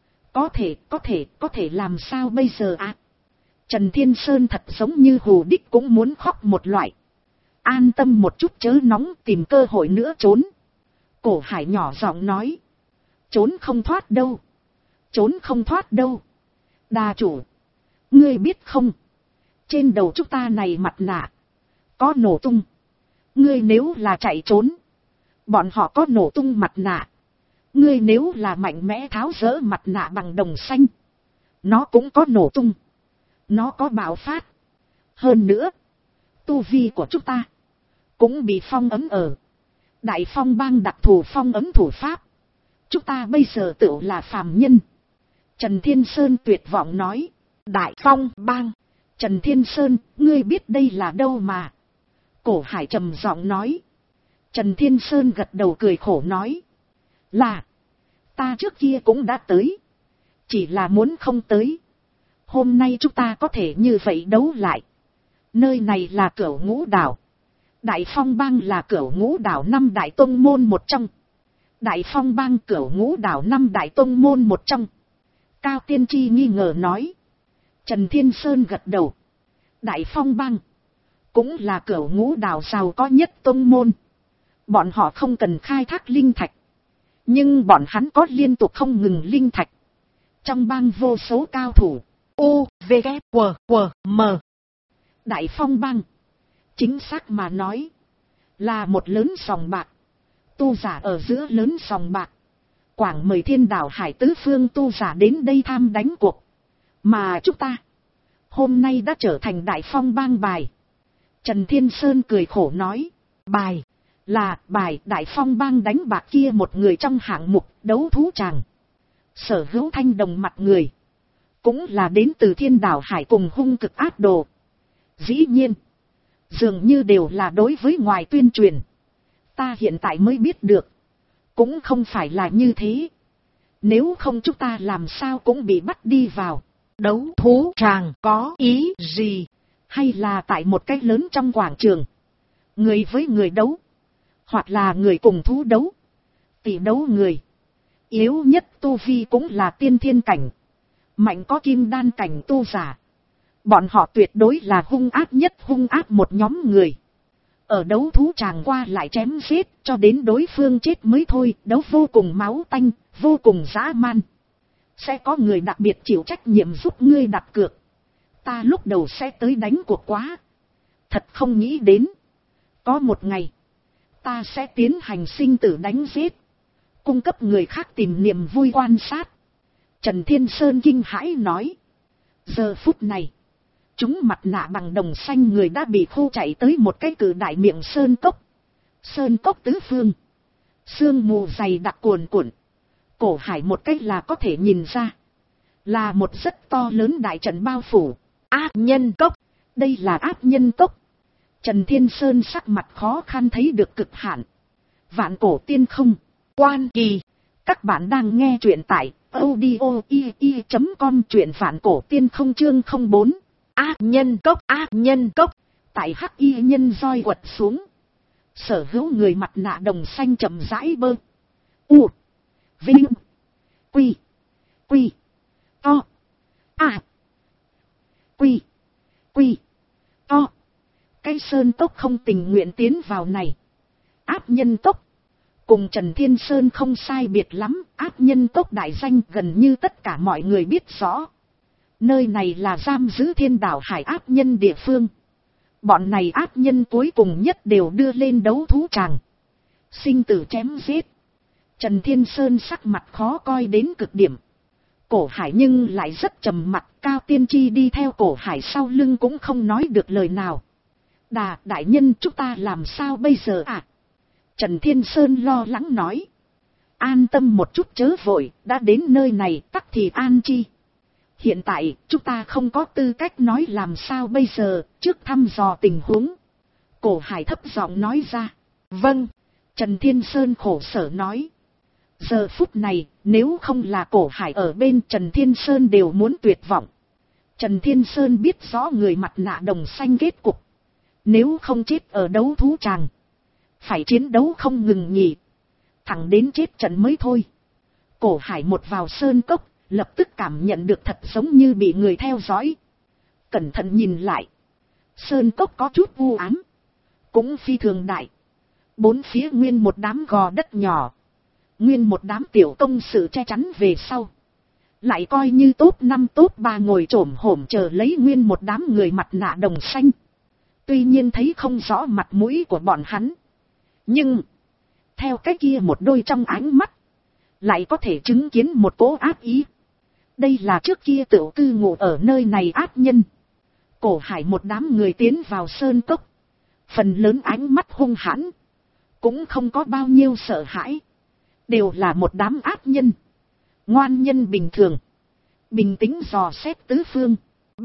Speaker 1: Có thể làm sao bây giờ ạ? Trần Thiên Sơn thật giống như hù đích cũng muốn khóc một loại. An tâm một chút chớ nóng, tìm cơ hội nữa trốn. Cổ Hải nhỏ giọng nói. Trốn không thoát đâu. Trốn không thoát đâu. Đa chủ. Ngươi biết không? Trên đầu chúng ta này mặt nạ. Có nổ tung. Ngươi nếu là chạy trốn. Bọn họ có nổ tung mặt nạ. Ngươi nếu là mạnh mẽ tháo rỡ mặt nạ bằng đồng xanh. Nó cũng có nổ tung. Nó có bạo phát. Hơn nữa. Tu vi của chúng ta. Cũng bị phong ấn ở. Đại Phong Bang đặc thù phong ấn thủ pháp. Chúng ta bây giờ tự là phàm nhân. Trần Thiên Sơn tuyệt vọng nói. Đại Phong Bang. Trần Thiên Sơn, ngươi biết đây là đâu mà. Cổ Hải trầm giọng nói. Trần Thiên Sơn gật đầu cười khổ nói. Là. Ta trước kia cũng đã tới. Chỉ là muốn không tới. Hôm nay chúng ta có thể như vậy đấu lại. Nơi này là Cửu Ngũ Đảo. Đại Phong Bang là Cửu Ngũ Đảo 5 đại tông môn một trong. Đại Phong Bang Cửu Ngũ Đảo 5 đại tông môn một trong. Cao Tiên Tri nghi ngờ nói. Trần Thiên Sơn gật đầu. Đại Phong Bang cũng là Cửu Ngũ Đảo giàu có nhất tông môn. Bọn họ không cần khai thác linh thạch. Nhưng bọn hắn có liên tục không ngừng linh thạch. Trong bang vô số cao thủ. U, V, K, W, W, M. Đại Phong Bang. Chính xác mà nói. Là một lớn sòng bạc. Tu giả ở giữa lớn sòng bạc. Quảng mời thiên đảo hải tứ phương tu giả đến đây tham đánh cuộc. Mà chúng ta. Hôm nay đã trở thành Đại Phong Bang bài. Trần Thiên Sơn cười khổ nói. Bài. Là bài Đại Phong Bang đánh bạc kia một người trong hạng mục đấu thú tràng. Sở Hữu Thanh đồng mặt người. Cũng là đến từ thiên đảo hải cùng hung cực ác đồ. Dĩ nhiên. Dường như đều là đối với ngoài tuyên truyền. Ta hiện tại mới biết được. Cũng không phải là như thế. Nếu không chúng ta làm sao cũng bị bắt đi vào. Đấu thú tràng có ý gì? Hay là tại một cái lớn trong quảng trường. Người với người đấu. Hoặc là người cùng thú đấu. Tỷ đấu người. Yếu nhất tu vi cũng là tiên thiên cảnh. Mạnh có kim đan cảnh tu giả. Bọn họ tuyệt đối là hung ác nhất hung ác một nhóm người. Ở đấu thú tràng qua lại chém giết cho đến đối phương chết mới thôi. Đấu vô cùng máu tanh, vô cùng dã man. Sẽ có người đặc biệt chịu trách nhiệm giúp ngươi đặt cược. Ta lúc đầu sẽ tới đánh cuộc quá. Thật không nghĩ đến. Có một ngày. Ta sẽ tiến hành sinh tử đánh giết. Cung cấp người khác tìm niềm vui quan sát. Trần Thiên Sơn kinh hãi nói. Giờ phút này. Chúng mặt nạ bằng đồng xanh người đã bị khô chạy tới một cái cử đại miệng sơn cốc. Sơn cốc tứ phương. Sương mù dày đặc cuồn cuộn. Cổ Hải một cách là có thể nhìn ra. Là một rất to lớn đại trận bao phủ. Ác nhân cốc. Đây là ác nhân cốc. Trần Thiên Sơn sắc mặt khó khăn thấy được cực hạn. Vạn cổ tiên không. Quan kỳ. Các bạn đang nghe truyện tại audio.com truyện vạn cổ tiên không chương 04. Ác nhân cốc. Ác nhân cốc. Tại hắc y nhân roi quật xuống. Sở Hữu người mặt nạ đồng xanh chậm rãi bơ. U. Vinh. Quy. Quy. To. À. Quy. Quy. To. Cái sơn cốc không tình nguyện tiến vào này. Áp nhân cốc. Cùng Trần Thiên Sơn không sai biệt lắm, áp nhân cốc đại danh gần như tất cả mọi người biết rõ. Nơi này là giam giữ thiên đảo hải áp nhân địa phương. Bọn này áp nhân cuối cùng nhất đều đưa lên đấu thú tràng. Sinh tử chém giết. Trần Thiên Sơn sắc mặt khó coi đến cực điểm. Cổ Hải nhưng lại rất trầm mặc, Cao Tiên Tri đi theo Cổ Hải sau lưng cũng không nói được lời nào. Đại nhân, chúng ta làm sao bây giờ ạ? Trần Thiên Sơn lo lắng nói. An tâm một chút chớ vội, đã đến nơi này tắc thì an chi. Hiện tại, chúng ta không có tư cách nói làm sao bây giờ, trước thăm dò tình huống. Cổ Hải thấp giọng nói ra. Vâng, Trần Thiên Sơn khổ sở nói. Giờ phút này, nếu không là Cổ Hải ở bên Trần Thiên Sơn đều muốn tuyệt vọng. Trần Thiên Sơn biết rõ người mặt nạ đồng xanh kết cục. Nếu không chết ở đấu thú tràng, phải chiến đấu không ngừng nghỉ, thẳng đến chết trận mới thôi. Cổ Hải một vào sơn cốc, lập tức cảm nhận được thật giống như bị người theo dõi. Cẩn thận nhìn lại, sơn cốc có chút u ám, cũng phi thường đại. Bốn phía nguyên một đám gò đất nhỏ, nguyên một đám tiểu công sự che chắn về sau. Lại coi như top 5 top 3 ngồi trổm hổm chờ lấy nguyên một đám người mặt nạ đồng xanh. Tuy nhiên thấy không rõ mặt mũi của bọn hắn, nhưng theo cái kia một đôi trong ánh mắt, lại có thể chứng kiến một cỗ ác ý. Đây là trước kia tựu cư ngụ ở nơi này ác nhân. Cổ Hải một đám người tiến vào sơn cốc, phần lớn ánh mắt hung hãn, cũng không có bao nhiêu sợ hãi, đều là một đám ác nhân, ngoan nhân bình thường, bình tĩnh dò xét tứ phương.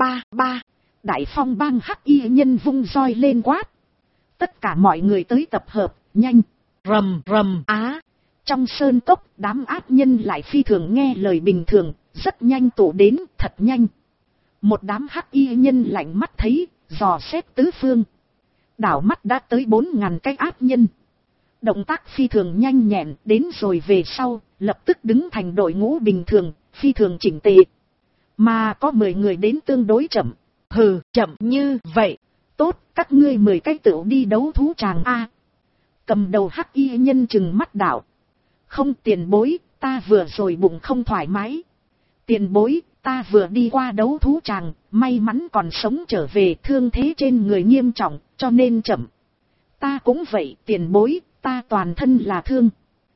Speaker 1: Ba, Đại Phong bang hắc y nhân vung roi lên quát. Tất cả mọi người tới tập hợp, nhanh, rầm á. Trong sơn cốc, đám ác nhân lại phi thường nghe lời bình thường, rất nhanh tụ đến, thật nhanh. Một đám hắc y nhân lạnh mắt thấy, dò xét tứ phương. Đảo mắt đã tới 4.000 cái ác nhân. Động tác phi thường nhanh nhẹn, đến rồi về sau, lập tức đứng thành đội ngũ bình thường, phi thường chỉnh tề. Mà có 10 người đến tương đối chậm. Hừ, chậm như vậy. Tốt, các ngươi 10 cái tựu đi đấu thú tràng A. Cầm đầu hắc y nhân chừng mắt đạo. Không, tiền bối, ta vừa rồi bụng không thoải mái. Tiền bối, ta vừa đi qua đấu thú tràng, may mắn còn sống trở về, thương thế trên người nghiêm trọng, cho nên chậm. Ta cũng vậy, tiền bối, ta toàn thân là thương.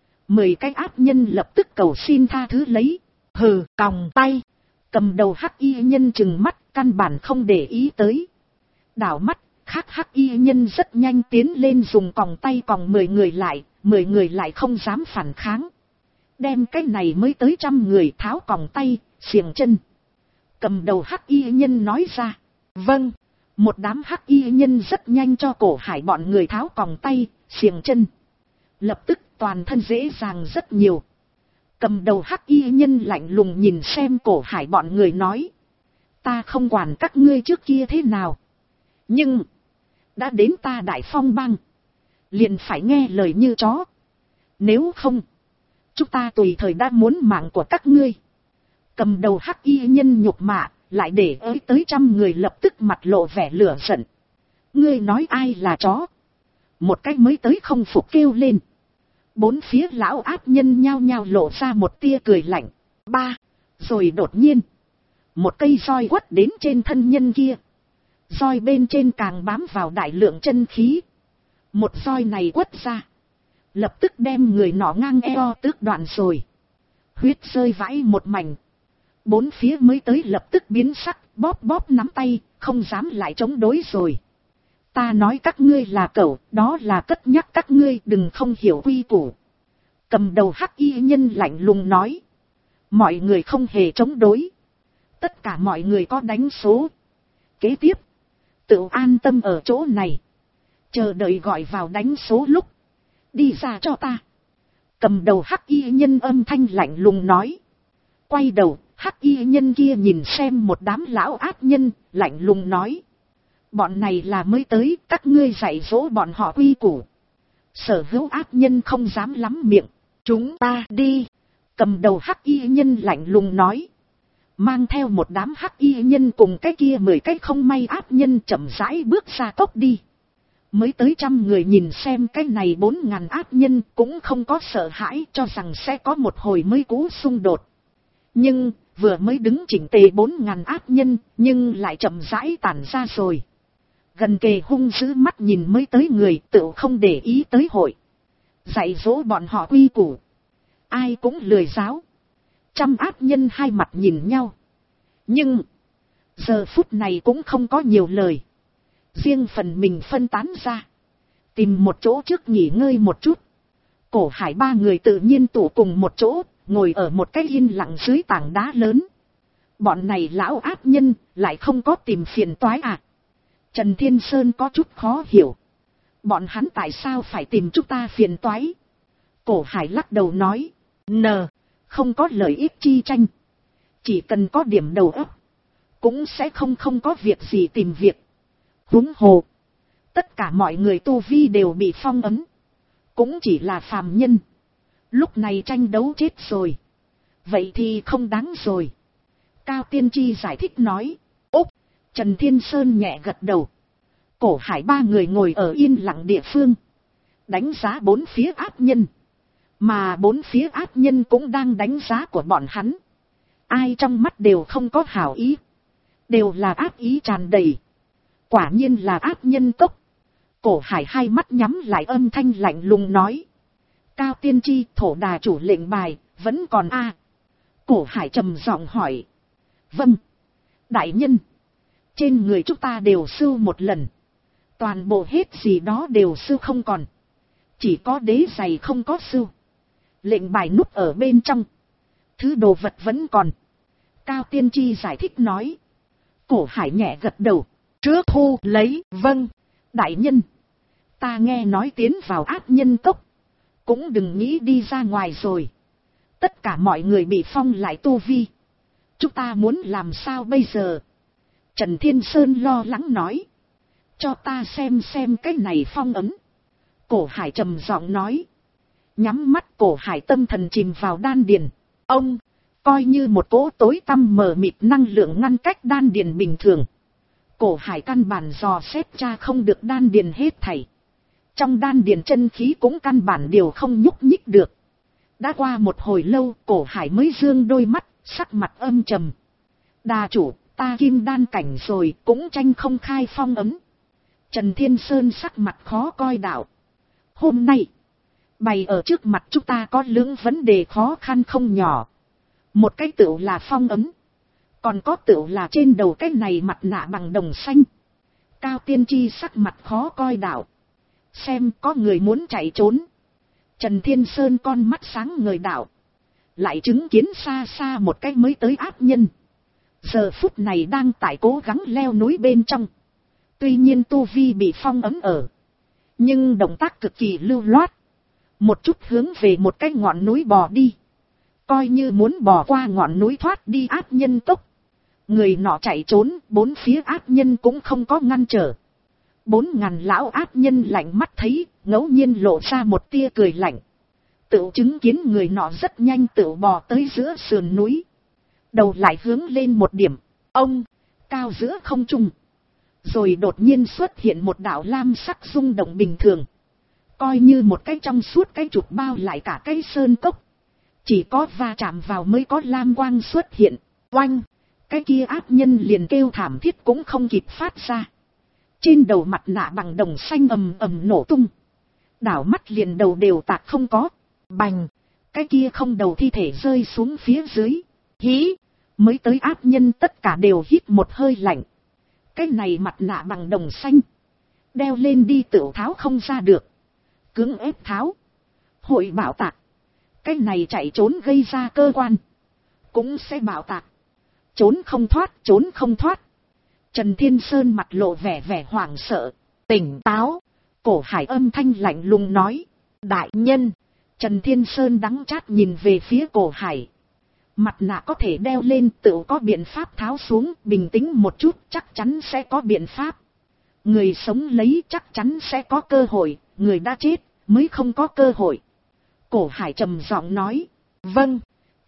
Speaker 1: 10 cái ác nhân lập tức cầu xin tha thứ lấy. Hừ, còng tay. Cầm đầu hắc y nhân chừng mắt, căn bản không để ý tới. Đảo mắt, khác hắc y nhân rất nhanh tiến lên dùng còng tay còng 10 người lại, 10 người lại không dám phản kháng. Đem cái này mới tới 100 người tháo còng tay, xiềng chân. Cầm đầu hắc y nhân nói ra. Vâng. Một đám hắc y nhân rất nhanh cho Cổ Hải bọn người tháo còng tay, xiềng chân. Lập tức toàn thân dễ dàng rất nhiều. Cầm đầu hắc y nhân lạnh lùng nhìn xem Cổ Hải bọn người nói. Ta không quản các ngươi trước kia thế nào. Nhưng, đã đến ta Đại Phong bang, liền phải nghe lời như chó. Nếu không, chúng ta tùy thời đã muốn mạng của các ngươi. Cầm đầu hắc y nhân nhục mạ, lại để ới tới 100 người lập tức mặt lộ vẻ lửa giận. Ngươi nói ai là chó? Một cách mới tới không phục kêu lên. Bốn phía lão ác nhân nhao nhao lộ ra một tia cười lạnh. Rồi đột nhiên, một cây roi quất đến trên thân nhân kia. Roi bên trên càng bám vào đại lượng chân khí. Một roi này quất ra, lập tức đem người nọ ngang eo tước đoạn rồi. Huyết rơi vãi một mảnh. Bốn phía mới tới lập tức biến sắc, bóp nắm tay, không dám lại chống đối rồi. Ta nói các ngươi là cẩu, đó là cất nhắc các ngươi đừng không hiểu quy củ. Cầm đầu hắc y nhân lạnh lùng nói. Mọi người không hề chống đối. Tất cả mọi người có đánh số. Kế tiếp, tự an tâm ở chỗ này. Chờ đợi gọi vào đánh số lúc. Đi ra cho ta. Cầm đầu hắc y nhân âm thanh lạnh lùng nói. Quay đầu, hắc y nhân kia nhìn xem một đám lão ác nhân, lạnh lùng nói. Bọn này là mới tới, các ngươi dạy dỗ bọn họ quy củ. Sở hữu ác nhân không dám lắm miệng. Chúng ta đi. Cầm đầu hắc y nhân lạnh lùng nói. Mang theo một đám hắc y nhân cùng cái kia 10 cái không may ác nhân chậm rãi bước ra cốc đi. Mới tới 100 người nhìn xem cái này 4.000 ác nhân cũng không có sợ hãi, cho rằng sẽ có một hồi mới cú xung đột. Nhưng vừa mới đứng chỉnh tề 4.000 ác nhân nhưng lại chậm rãi tản ra rồi. Gần kề hung dữ mắt nhìn mới tới người tự không để ý tới hội. Dạy dỗ bọn họ quy củ. Ai cũng lười giáo. 100 ác nhân hai mặt nhìn nhau. Nhưng giờ phút này cũng không có nhiều lời. Riêng phần mình phân tán ra. Tìm một chỗ trước nghỉ ngơi một chút. Cổ Hải 3 người tự nhiên tụ cùng một chỗ, ngồi ở một cái yên lặng dưới tảng đá lớn. Bọn này lão ác nhân lại không có tìm phiền toái à? Trần Thiên Sơn có chút khó hiểu. Bọn hắn tại sao phải tìm chúng ta phiền toái? Cổ Hải lắc đầu nói. Không có lợi ích chi tranh. Chỉ cần có điểm đầu óc, cũng sẽ không có việc gì tìm việc. Huống hồ, tất cả mọi người tu vi đều bị phong ấn. Cũng chỉ là phàm nhân. Lúc này tranh đấu chết rồi. Vậy thì không đáng rồi. Cao Tiên Tri giải thích nói. Úc! Trần Thiên Sơn nhẹ gật đầu. Cổ Hải 3 người ngồi ở yên lặng địa phương. Đánh giá 4 phía ác nhân. Mà 4 phía ác nhân cũng đang đánh giá của bọn hắn. Ai trong mắt đều không có hảo ý. Đều là ác ý tràn đầy. Quả nhiên là ác nhân tốc. Cổ Hải 2 mắt nhắm lại, âm thanh lạnh lùng nói. Cao Tiên Tri, thổ đà chủ lệnh bài, vẫn còn a? Cổ Hải trầm giọng hỏi. Vâng. Đại nhân. Trên người chúng ta đều sưu một lần. Toàn bộ hết gì đó đều sưu không còn. Chỉ có đế giày không có sưu. Lệnh bài núp ở bên trong. Thứ đồ vật vẫn còn. Cao Tiên Tri giải thích nói. Cổ Hải nhẹ gật đầu. Trước thu lấy. Vâng. Đại nhân. Ta nghe nói tiến vào ác nhân cốc. Cũng đừng nghĩ đi ra ngoài rồi. Tất cả mọi người bị phong lại tu vi. Chúng ta muốn làm sao bây giờ? Trần Thiên Sơn lo lắng nói. Cho ta xem cái này phong ấn. Cổ Hải trầm giọng nói. Nhắm mắt, Cổ Hải tâm thần chìm vào đan điền. Ông, coi như một cỗ tối tăm mờ mịt năng lượng ngăn cách đan điền bình thường. Cổ Hải căn bản dò xét tra không được đan điền hết thảy. Trong đan điền chân khí cũng căn bản đều không nhúc nhích được. Đã qua một hồi lâu, Cổ Hải mới dương đôi mắt, sắc mặt âm trầm. Đà chủ, ta kim đan cảnh rồi, cũng tranh không khai phong ấn. Trần Thiên Sơn sắc mặt khó coi đạo. Hôm nay, bày ở trước mặt chúng ta có lưỡng vấn đề khó khăn không nhỏ. Một cái tựu là phong ấn. Còn có tựu là trên đầu cái này mặt nạ bằng đồng xanh. Cao Tiên Tri sắc mặt khó coi đạo. Xem có người muốn chạy trốn. Trần Thiên Sơn con mắt sáng ngời đạo. Lại chứng kiến xa xa một cái mới tới ác nhân. Giờ phút này đang tại cố gắng leo núi bên trong. Tuy nhiên tu vi bị phong ấn ở. Nhưng động tác cực kỳ lưu loát. Một chút hướng về một cái ngọn núi bò đi. Coi như muốn bò qua ngọn núi thoát đi ác nhân tốc. Người nọ chạy trốn, 4 phía ác nhân cũng không có ngăn trở. 4.000 lão ác nhân lạnh mắt thấy, ngẫu nhiên lộ ra một tia cười lạnh. Tự chứng kiến người nọ rất nhanh tự bò tới giữa sườn núi. Đầu lại hướng lên một điểm, ông, cao giữa không trung. Rồi đột nhiên xuất hiện một đạo lam sắc rung động bình thường. Coi như một cái trong suốt cái chụp bao lại cả cái sơn cốc. Chỉ có va chạm vào mới có lam quang xuất hiện. Oanh! Cái kia ác nhân liền kêu thảm thiết cũng không kịp phát ra. Trên đầu mặt nạ bằng đồng xanh ầm ầm nổ tung. Đảo mắt liền đầu đều tạc không có. Bành! Cái kia không đầu thi thể rơi xuống phía dưới. Hí! Mới tới ác nhân tất cả đều hít một hơi lạnh. Cái này mặt nạ bằng đồng xanh. Đeo lên đi tựu tháo không ra được. Cưỡng ép tháo. Hội bảo tạc. Cái này chạy trốn gây ra cơ quan. Cũng sẽ bảo tạc. Trốn không thoát. Trần Thiên Sơn mặt lộ vẻ hoảng sợ. Tỉnh táo. Cổ Hải âm thanh lạnh lùng nói. Đại nhân. Trần Thiên Sơn đắng chát nhìn về phía Cổ Hải. Mặt nạ có thể đeo lên tự có biện pháp tháo xuống. Bình tĩnh một chút chắc chắn sẽ có biện pháp. Người sống lấy chắc chắn sẽ có cơ hội. Người đã chết mới không có cơ hội. Cổ Hải trầm giọng nói. Vâng.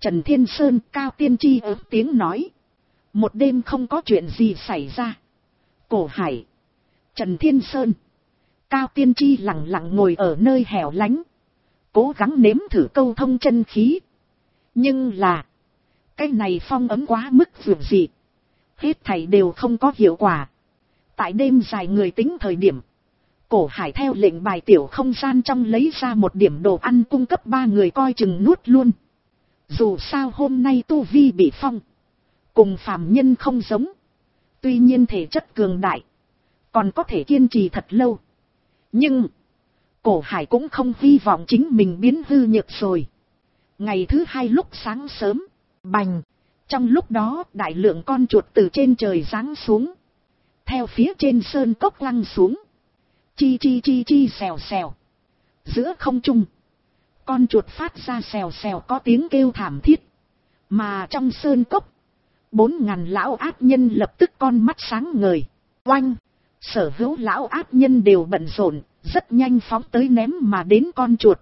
Speaker 1: Trần Thiên Sơn, Cao Tiên Tri ớt tiếng nói. Một đêm không có chuyện gì xảy ra. Cổ Hải, Trần Thiên Sơn, Cao Tiên Tri lặng lặng ngồi ở nơi hẻo lánh, cố gắng nếm thử câu thông chân khí. Nhưng là, cái này phong ấm quá mức vượt dị. Hết thảy đều không có hiệu quả. Tại đêm dài người tính thời điểm, Cổ Hải theo lệnh bài tiểu không gian trong lấy ra một điểm đồ ăn cung cấp 3 người coi chừng nuốt luôn. Dù sao hôm nay tu vi bị phong, cùng phàm nhân không giống. Tuy nhiên thể chất cường đại, còn có thể kiên trì thật lâu. Nhưng, Cổ Hải cũng không hy vọng chính mình biến hư nhược rồi. Ngày thứ 2 lúc sáng sớm, bành, trong lúc đó đại lượng con chuột từ trên trời giáng xuống. Theo phía trên sơn cốc lăn xuống. Chi chi chi chi xèo xèo. Giữa không trung, con chuột phát ra xèo xèo có tiếng kêu thảm thiết. Mà trong sơn cốc, 4.000 lão ác nhân lập tức con mắt sáng ngời. Oanh! Sở hữu lão ác nhân đều bận rộn, rất nhanh phóng tới ném mà đến con chuột.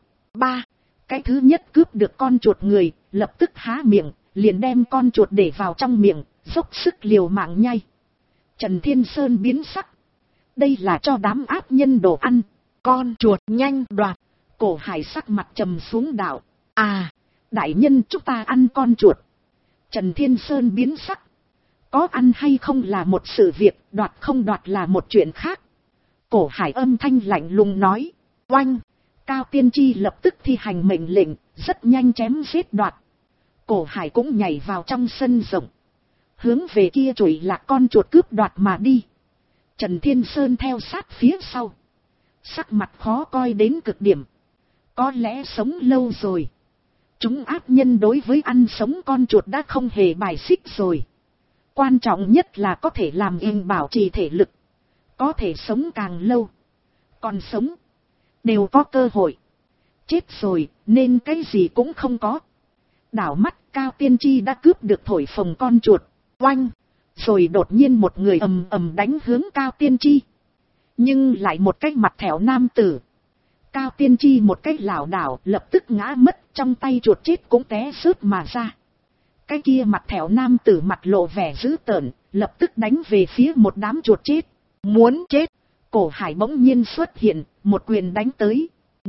Speaker 1: Cái thứ nhất cướp được con chuột người, lập tức há miệng, liền đem con chuột để vào trong miệng, dốc sức liều mạng nhai. Trần Thiên Sơn biến sắc. Đây là cho đám ác nhân đồ ăn. Con chuột nhanh đoạt. Cổ Hải sắc mặt trầm xuống đạo. À, đại nhân chúng ta ăn con chuột. Trần Thiên Sơn biến sắc. Có ăn hay không là một sự việc, đoạt không đoạt là một chuyện khác. Cổ Hải âm thanh lạnh lùng nói. Oanh! Cao Tiên Tri lập tức thi hành mệnh lệnh, rất nhanh chém giết đoạt. Cổ Hải cũng nhảy vào trong sân rộng, hướng về kia chùi lạc con chuột cướp đoạt mà đi. Trần Thiên Sơn theo sát phía sau, sắc mặt khó coi đến cực điểm. Có lẽ sống lâu rồi, chúng ác nhân đối với ăn sống con chuột đã không hề bài xích rồi. Quan trọng nhất là có thể làm yên bảo trì thể lực, có thể sống càng lâu. Còn sống, đều có cơ hội. Chết rồi, nên cái gì cũng không có. Đảo mắt, Cao Tiên Tri đã cướp được thổi phồng con chuột. Oanh! Rồi đột nhiên một người ầm ầm đánh hướng Cao Tiên Tri. Nhưng lại một cái mặt thẻo nam tử. Cao Tiên Tri một cái lảo đảo lập tức ngã mất, trong tay chuột chết cũng té rớt mà ra. Cái kia mặt thẻo nam tử mặt lộ vẻ dữ tợn, lập tức đánh về phía một đám chuột chết. Muốn chết! Cổ Hải bỗng nhiên xuất hiện, một quyền đánh tới.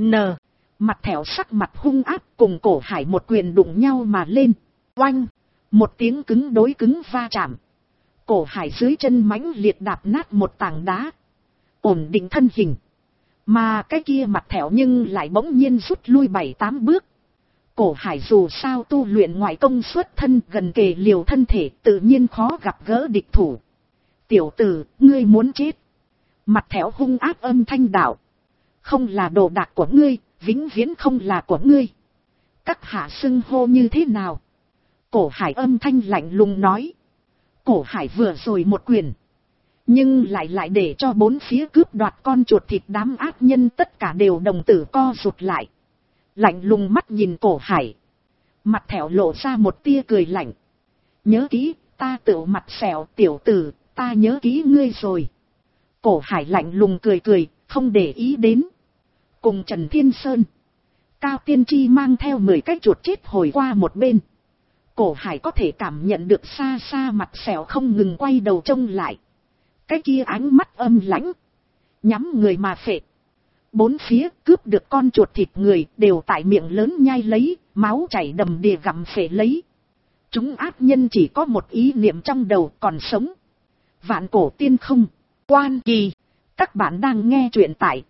Speaker 1: Mặt thẻo sắc mặt hung ác cùng Cổ Hải một quyền đụng nhau mà lên. Oanh! Một tiếng cứng đối cứng va chạm. Cổ Hải dưới chân mãnh liệt đạp nát một tảng đá, ổn định thân hình. Mà cái kia mặt thẻo nhưng lại bỗng nhiên rút lui 7-8 bước. Cổ Hải dù sao tu luyện ngoại công xuất thân, gần kề liều thân thể, tự nhiên khó gặp gỡ địch thủ. Tiểu tử, ngươi muốn chết. Mặt thẻo hung ác âm thanh đạo. Không là đồ đạc của ngươi, vĩnh viễn không là của ngươi. Các hạ xưng hô như thế nào? Cổ Hải âm thanh lạnh lùng nói. Cổ Hải vừa rồi một quyền, nhưng lại để cho bốn phía cướp đoạt con chuột thịt đám ác nhân tất cả đều đồng tử co rụt lại. Lạnh lùng mắt nhìn Cổ Hải. Mặt thẻo lộ ra một tia cười lạnh. Nhớ kỹ, ta tựu mặt sẹo tiểu tử, ta nhớ kỹ ngươi rồi. Cổ Hải lạnh lùng cười cười, không để ý đến. Cùng Trần Thiên Sơn, Cao Tiên Tri mang theo 10 cái chuột chết hồi qua một bên. Cổ Hải có thể cảm nhận được xa xa mặt sẹo không ngừng quay đầu trông lại. Cái kia ánh mắt âm lãnh, nhắm người mà phệ. Bốn phía cướp được con chuột thịt người đều tại miệng lớn nhai lấy, máu chảy đầm đìa gặm phệ lấy. Chúng ác nhân chỉ có một ý niệm trong đầu, còn sống. Vạn cổ tiên không, quan kỳ. Các bạn đang nghe truyện tại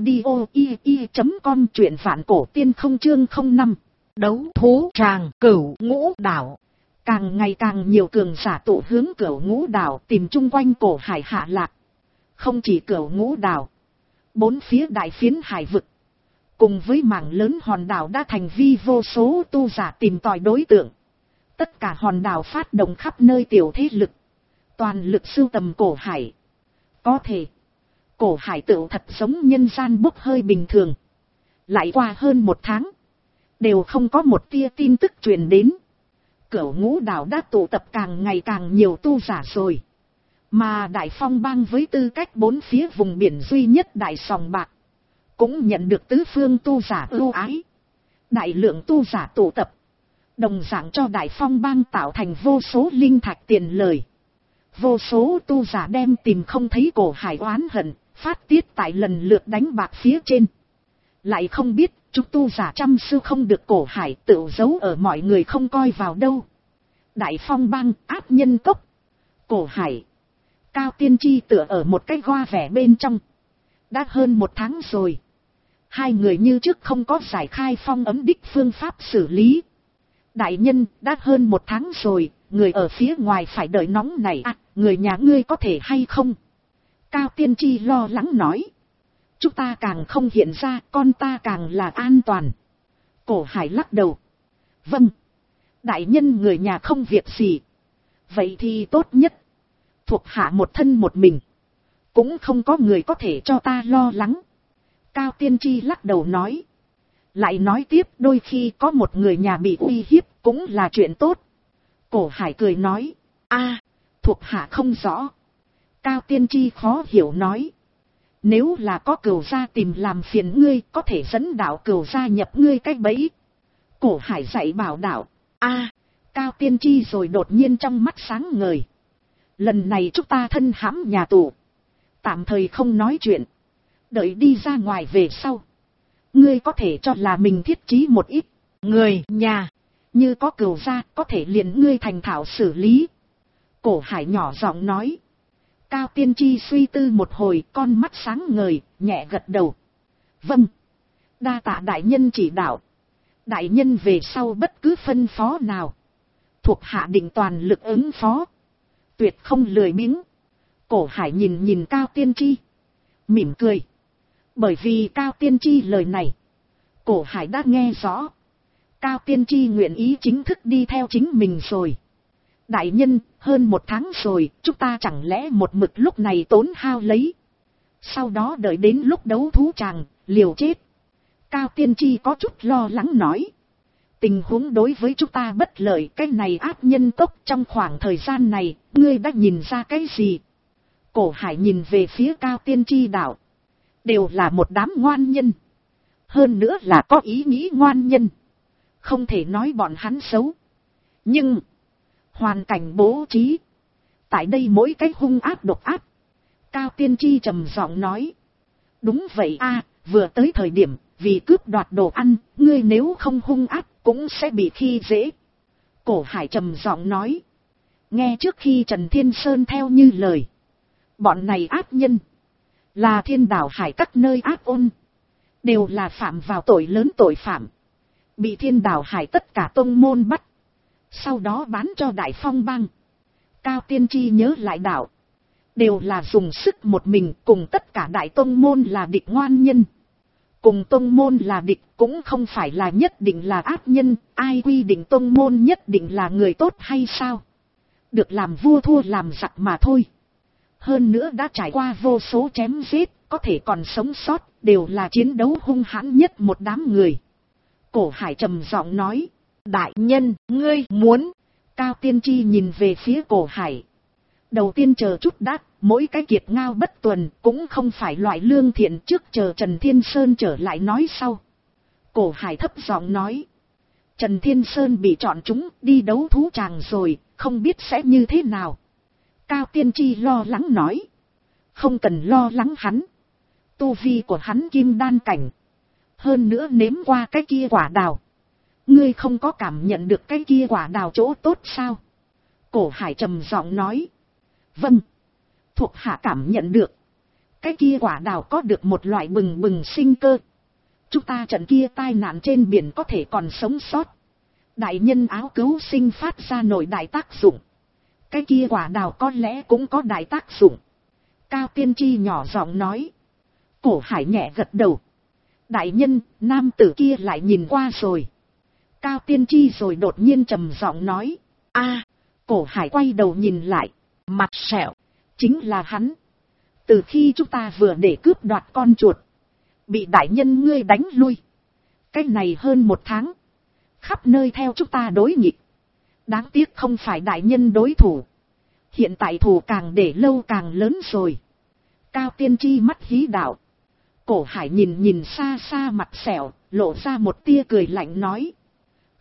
Speaker 1: audio.com, truyện vạn cổ tiên không chương 05. Đấu thú tràng Cửu Ngũ Đảo. Càng ngày càng nhiều cường giả tụ hướng Cửu Ngũ Đảo tìm chung quanh Cổ Hải hạ lạc. Không chỉ Cửu Ngũ Đảo, bốn phía đại phiến hải vực, cùng với mảng lớn hòn đảo đã thành vi vô số tu giả tìm tòi đối tượng. Tất cả hòn đảo phát động khắp nơi tiểu thế lực, toàn lực sưu tầm Cổ Hải. Có thể, Cổ Hải tựu thật giống nhân gian bốc hơi bình thường. Lại qua hơn một tháng, đều không có một tia tin tức truyền đến. Cửu Ngũ Đảo đã tụ tập càng ngày càng nhiều tu giả rồi. Mà Đại Phong Bang với tư cách bốn phía vùng biển duy nhất đại sòng bạc, cũng nhận được tứ phương tu giả ưu ái. Đại lượng tu giả tụ tập, đồng dạng cho Đại Phong bang tạo thành vô số linh thạch tiền lời. Vô số tu giả đem tìm không thấy Cổ Hải oán hận, phát tiết tại lần lượt đánh bạc phía trên. Lại không biết, chúng tu giả trăm sư không được Cổ Hải tự giấu ở mọi người không coi vào đâu. Đại Phong bang, áp nhân cốc, Cổ Hải, Cao Tiên Tri tựa ở một cái goa vẻ bên trong. Đã hơn 1 tháng rồi. Hai người như trước không có giải khai phong ấm đích phương pháp xử lý. Đại nhân, đã hơn 1 tháng rồi, người ở phía ngoài phải đợi nóng này à, người nhà ngươi có thể hay không? Cao Tiên Tri lo lắng nói. Chúng ta càng không hiện ra, con ta càng là an toàn. Cổ Hải lắc đầu. Vâng. Đại nhân người nhà không việc gì. Vậy thì tốt nhất. Thuộc hạ một thân một mình. Cũng không có người có thể cho ta lo lắng. Cao Tiên Tri lắc đầu nói. Lại nói tiếp, đôi khi có một người nhà bị uy hiếp cũng là chuyện tốt. Cổ Hải cười nói. A, thuộc hạ không rõ. Cao Tiên Tri khó hiểu nói. Nếu là có cừu gia tìm làm phiền ngươi, có thể dẫn đạo cừu gia nhập ngươi cách bẫy. Cổ Hải dạy bảo đạo. A, Cao Tiên Tri rồi đột nhiên trong mắt sáng ngời. Lần này chúng ta thân hãm nhà tù. Tạm thời không nói chuyện. Đợi đi ra ngoài về sau. Ngươi có thể cho là mình thiết trí một ít. Người nhà. Như có cừu gia có thể liền ngươi thành thạo xử lý. Cổ Hải nhỏ giọng nói. Cao Tiên Tri suy tư một hồi, con mắt sáng ngời, nhẹ gật đầu. Vâng. Đa tạ đại nhân chỉ đạo. Đại nhân về sau bất cứ phân phó nào. Thuộc hạ định toàn lực ứng phó. Tuyệt không lười biếng. Cổ Hải nhìn nhìn Cao Tiên Tri. Mỉm cười. Bởi vì Cao Tiên Tri lời này. Cổ Hải đã nghe rõ. Cao Tiên Tri nguyện ý chính thức đi theo chính mình rồi. Đại nhân, hơn 1 tháng rồi, chúng ta chẳng lẽ một mực lúc này tốn hao lấy. Sau đó đợi đến lúc đấu thú tràng, liều chết. Cao Tiên Tri có chút lo lắng nói. Tình huống đối với chúng ta bất lợi, cái này áp nhân tốc trong khoảng thời gian này, ngươi đã nhìn ra cái gì? Cổ Hải nhìn về phía Cao Tiên Tri đạo. Đều là một đám ngoan nhân. Hơn nữa là có ý nghĩ ngoan nhân. Không thể nói bọn hắn xấu. Nhưng, hoàn cảnh bố trí. Tại đây mỗi cái hung ác độc ác. Cao Tiên Tri trầm giọng nói. Đúng vậy a, vừa tới thời điểm, vì cướp đoạt đồ ăn, ngươi nếu không hung ác, cũng sẽ bị khi dễ. Cổ Hải trầm giọng nói. Nghe trước khi Trần Thiên Sơn theo như lời. Bọn này ác nhân. Là Thiên Đảo Hải các nơi ác ôn. Đều là phạm vào tội lớn tội phạm. Bị Thiên Đảo Hải tất cả tông môn bắt. Sau đó bán cho Đại Phong bang. Cao Tiên Tri nhớ lại đạo. Đều là dùng sức một mình cùng tất cả đại tông môn là địch ngoan nhân. Cùng tông môn là địch cũng không phải là nhất định là ác nhân. Ai quy định tông môn nhất định là người tốt hay sao? Được làm vua thua làm giặc mà thôi. Hơn nữa đã trải qua vô số chém giết, có thể còn sống sót, đều là chiến đấu hung hãn nhất một đám người. Cổ Hải trầm giọng nói. Đại nhân, ngươi muốn. Cao Tiên Tri nhìn về phía Cổ Hải. Đầu tiên chờ chút đã, mỗi cái kiệt ngao bất tuần cũng không phải loại lương thiện, trước chờ Trần Thiên Sơn trở lại nói sau. Cổ Hải thấp giọng nói. Trần Thiên Sơn bị chọn chúng đi đấu thú tràng rồi, không biết sẽ như thế nào. Cao Tiên Tri lo lắng nói. Không cần lo lắng hắn. Tu vi của hắn kim đan cảnh. Hơn nữa nếm qua cái kia quả đào. Ngươi không có cảm nhận được cái kia quả đào chỗ tốt sao? Cổ Hải trầm giọng nói. Vâng. Thuộc hạ cảm nhận được. Cái kia quả đào có được một loại bừng bừng sinh cơ. Chúng ta trận kia tai nạn trên biển có thể còn sống sót. Đại nhân áo cứu sinh phát ra nổi đại tác dụng. Cái kia quả đào có lẽ cũng có đại tác dụng. Cao Tiên Tri nhỏ giọng nói. Cổ Hải nhẹ gật đầu. Đại nhân, nam tử kia lại nhìn qua rồi. Cao Tiên Tri rồi đột nhiên trầm giọng nói. A, Cổ Hải quay đầu nhìn lại. Mặt sẹo. Chính là hắn. Từ khi chúng ta vừa để cướp đoạt con chuột. Bị đại nhân ngươi đánh lui. Cái này hơn 1 tháng. Khắp nơi theo chúng ta đối nghịch. Đáng tiếc không phải đại nhân đối thủ. Hiện tại thù càng để lâu càng lớn rồi. Cao Tiên Tri mắt hí đạo. Cổ Hải nhìn nhìn xa xa mặt sẹo, lộ ra một tia cười lạnh nói.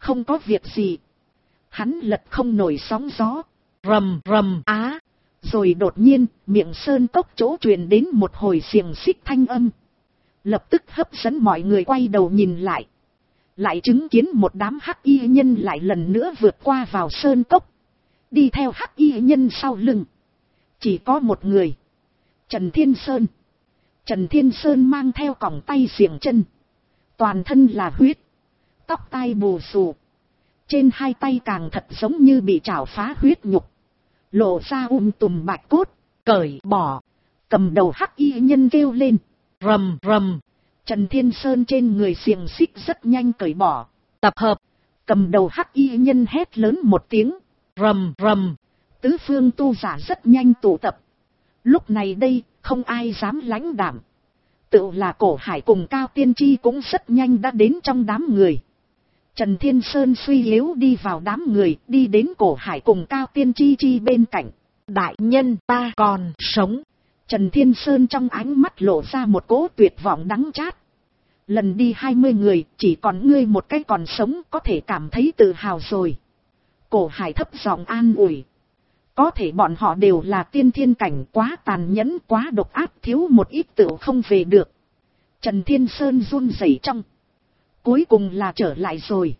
Speaker 1: Không có việc gì. Hắn lật không nổi sóng gió. Rầm rầm á. Rồi đột nhiên, miệng sơn cốc chỗ truyền đến một hồi xiềng xích thanh âm. Lập tức hấp dẫn mọi người quay đầu nhìn lại. Lại chứng kiến một đám hắc y nhân lại lần nữa vượt qua vào sơn cốc. Đi theo hắc y nhân sau lưng. Chỉ có một người. Trần Thiên Sơn. Trần Thiên Sơn mang theo còng tay xiềng chân. Toàn thân là huyết. Tóc tai bù xù. Trên hai tay càng thật giống như bị chảo phá huyết nhục. Lộ ra tùm bạch cốt. Cởi bỏ. Cầm đầu hắc y nhân kêu lên. Rầm rầm. Trần Thiên Sơn trên người xiềng xích rất nhanh cởi bỏ. Tập hợp. Cầm đầu hắc y nhân hét lớn một tiếng. Rầm rầm. Tứ phương tu giả rất nhanh tụ tập. Lúc này đây, không ai dám lãnh đảm. Tự là Cổ Hải cùng Cao Tiên Tri cũng rất nhanh đã đến trong đám người. Trần Thiên Sơn suy yếu đi vào đám người, đi đến Cổ Hải cùng Cao Tiên Tri bên cạnh. Đại nhân, ta còn sống. Trần Thiên Sơn trong ánh mắt lộ ra một cỗ tuyệt vọng đắng chát. Lần đi 20 người, chỉ còn ngươi một cái còn sống, có thể cảm thấy tự hào rồi. Cổ Hải thấp giọng an ủi. Có thể bọn họ đều là tiên thiên cảnh, quá tàn nhẫn, quá độc ác, thiếu một ít tựu không về được. Trần Thiên Sơn run rẩy trong. Cuối cùng là trở lại rồi.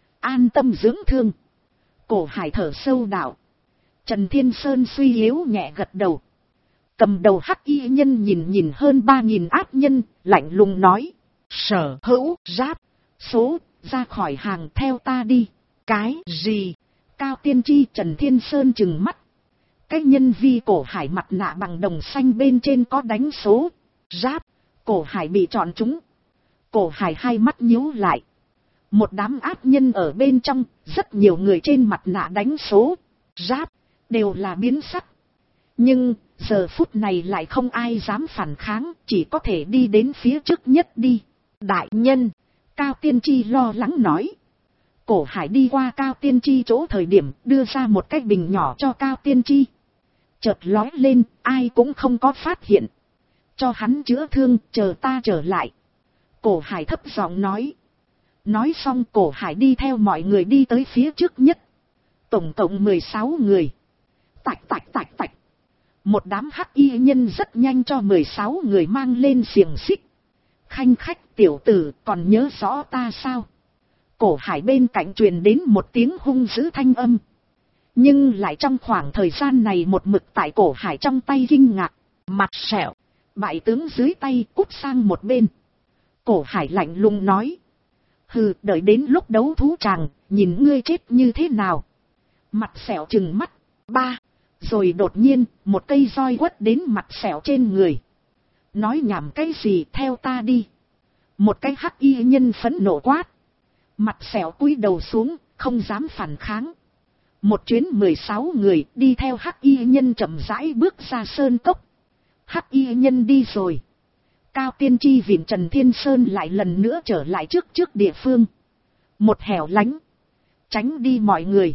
Speaker 1: An tâm dưỡng thương. Cổ Hải thở sâu đạo. Trần Thiên Sơn suy yếu nhẹ gật đầu. Cầm đầu hắc y nhân nhìn hơn 3.000 ác nhân, lạnh lùng nói. Sở Hữu Giáp, số, ra khỏi hàng theo ta đi. Cái gì? Cao Tiên Tri Trần Thiên Sơn trừng mắt. Cái nhân vi Cổ Hải mặt nạ bằng đồng xanh bên trên có đánh số. Giáp, Cổ Hải bị chọn trúng. Cổ Hải hai mắt nhíu lại. Một đám ác nhân ở bên trong, rất nhiều người trên mặt nạ đánh số. Giáp, đều là biến sắc. Nhưng, giờ phút này lại không ai dám phản kháng, chỉ có thể đi đến phía trước nhất đi. Đại nhân, Cao Tiên Tri lo lắng nói. Cổ Hải đi qua Cao Tiên Tri chỗ thời điểm, đưa ra một cái bình nhỏ cho Cao Tiên Tri. Chợt lói lên, ai cũng không có phát hiện. Cho hắn chữa thương, chờ ta trở lại. Cổ Hải thấp giọng nói. Nói xong Cổ Hải đi theo mọi người đi tới phía trước nhất. Tổng cộng 16 người. Tạch tạch tạch tạch. Một đám hắc y nhân rất nhanh cho 16 người mang lên xiềng xích. Khanh khách tiểu tử còn nhớ rõ ta sao? Cổ Hải bên cạnh truyền đến một tiếng hung dữ thanh âm. Nhưng lại trong khoảng thời gian này một mực tại Cổ Hải trong tay kinh ngạc. Mặt sẹo. Bại tướng dưới tay cút sang một bên. Cổ Hải lạnh lùng nói. Hừ, đợi đến lúc đấu thú tràng, nhìn ngươi chết như thế nào. Mặt sẹo trừng mắt. Ba. Rồi đột nhiên, một cây roi quất đến mặt sẹo trên người. Nói nhảm cái gì, theo ta đi. Một cái hắc y nhân phẫn nộ quát. Mặt sẹo cúi đầu xuống, không dám phản kháng. Một chuyến 16 người đi theo hắc y nhân chậm rãi bước ra sơn cốc. Hắc y nhân đi rồi. Cao Tiên Tri vịn Trần Thiên Sơn lại lần nữa trở lại trước địa phương. Một hẻo lánh. Tránh đi mọi người.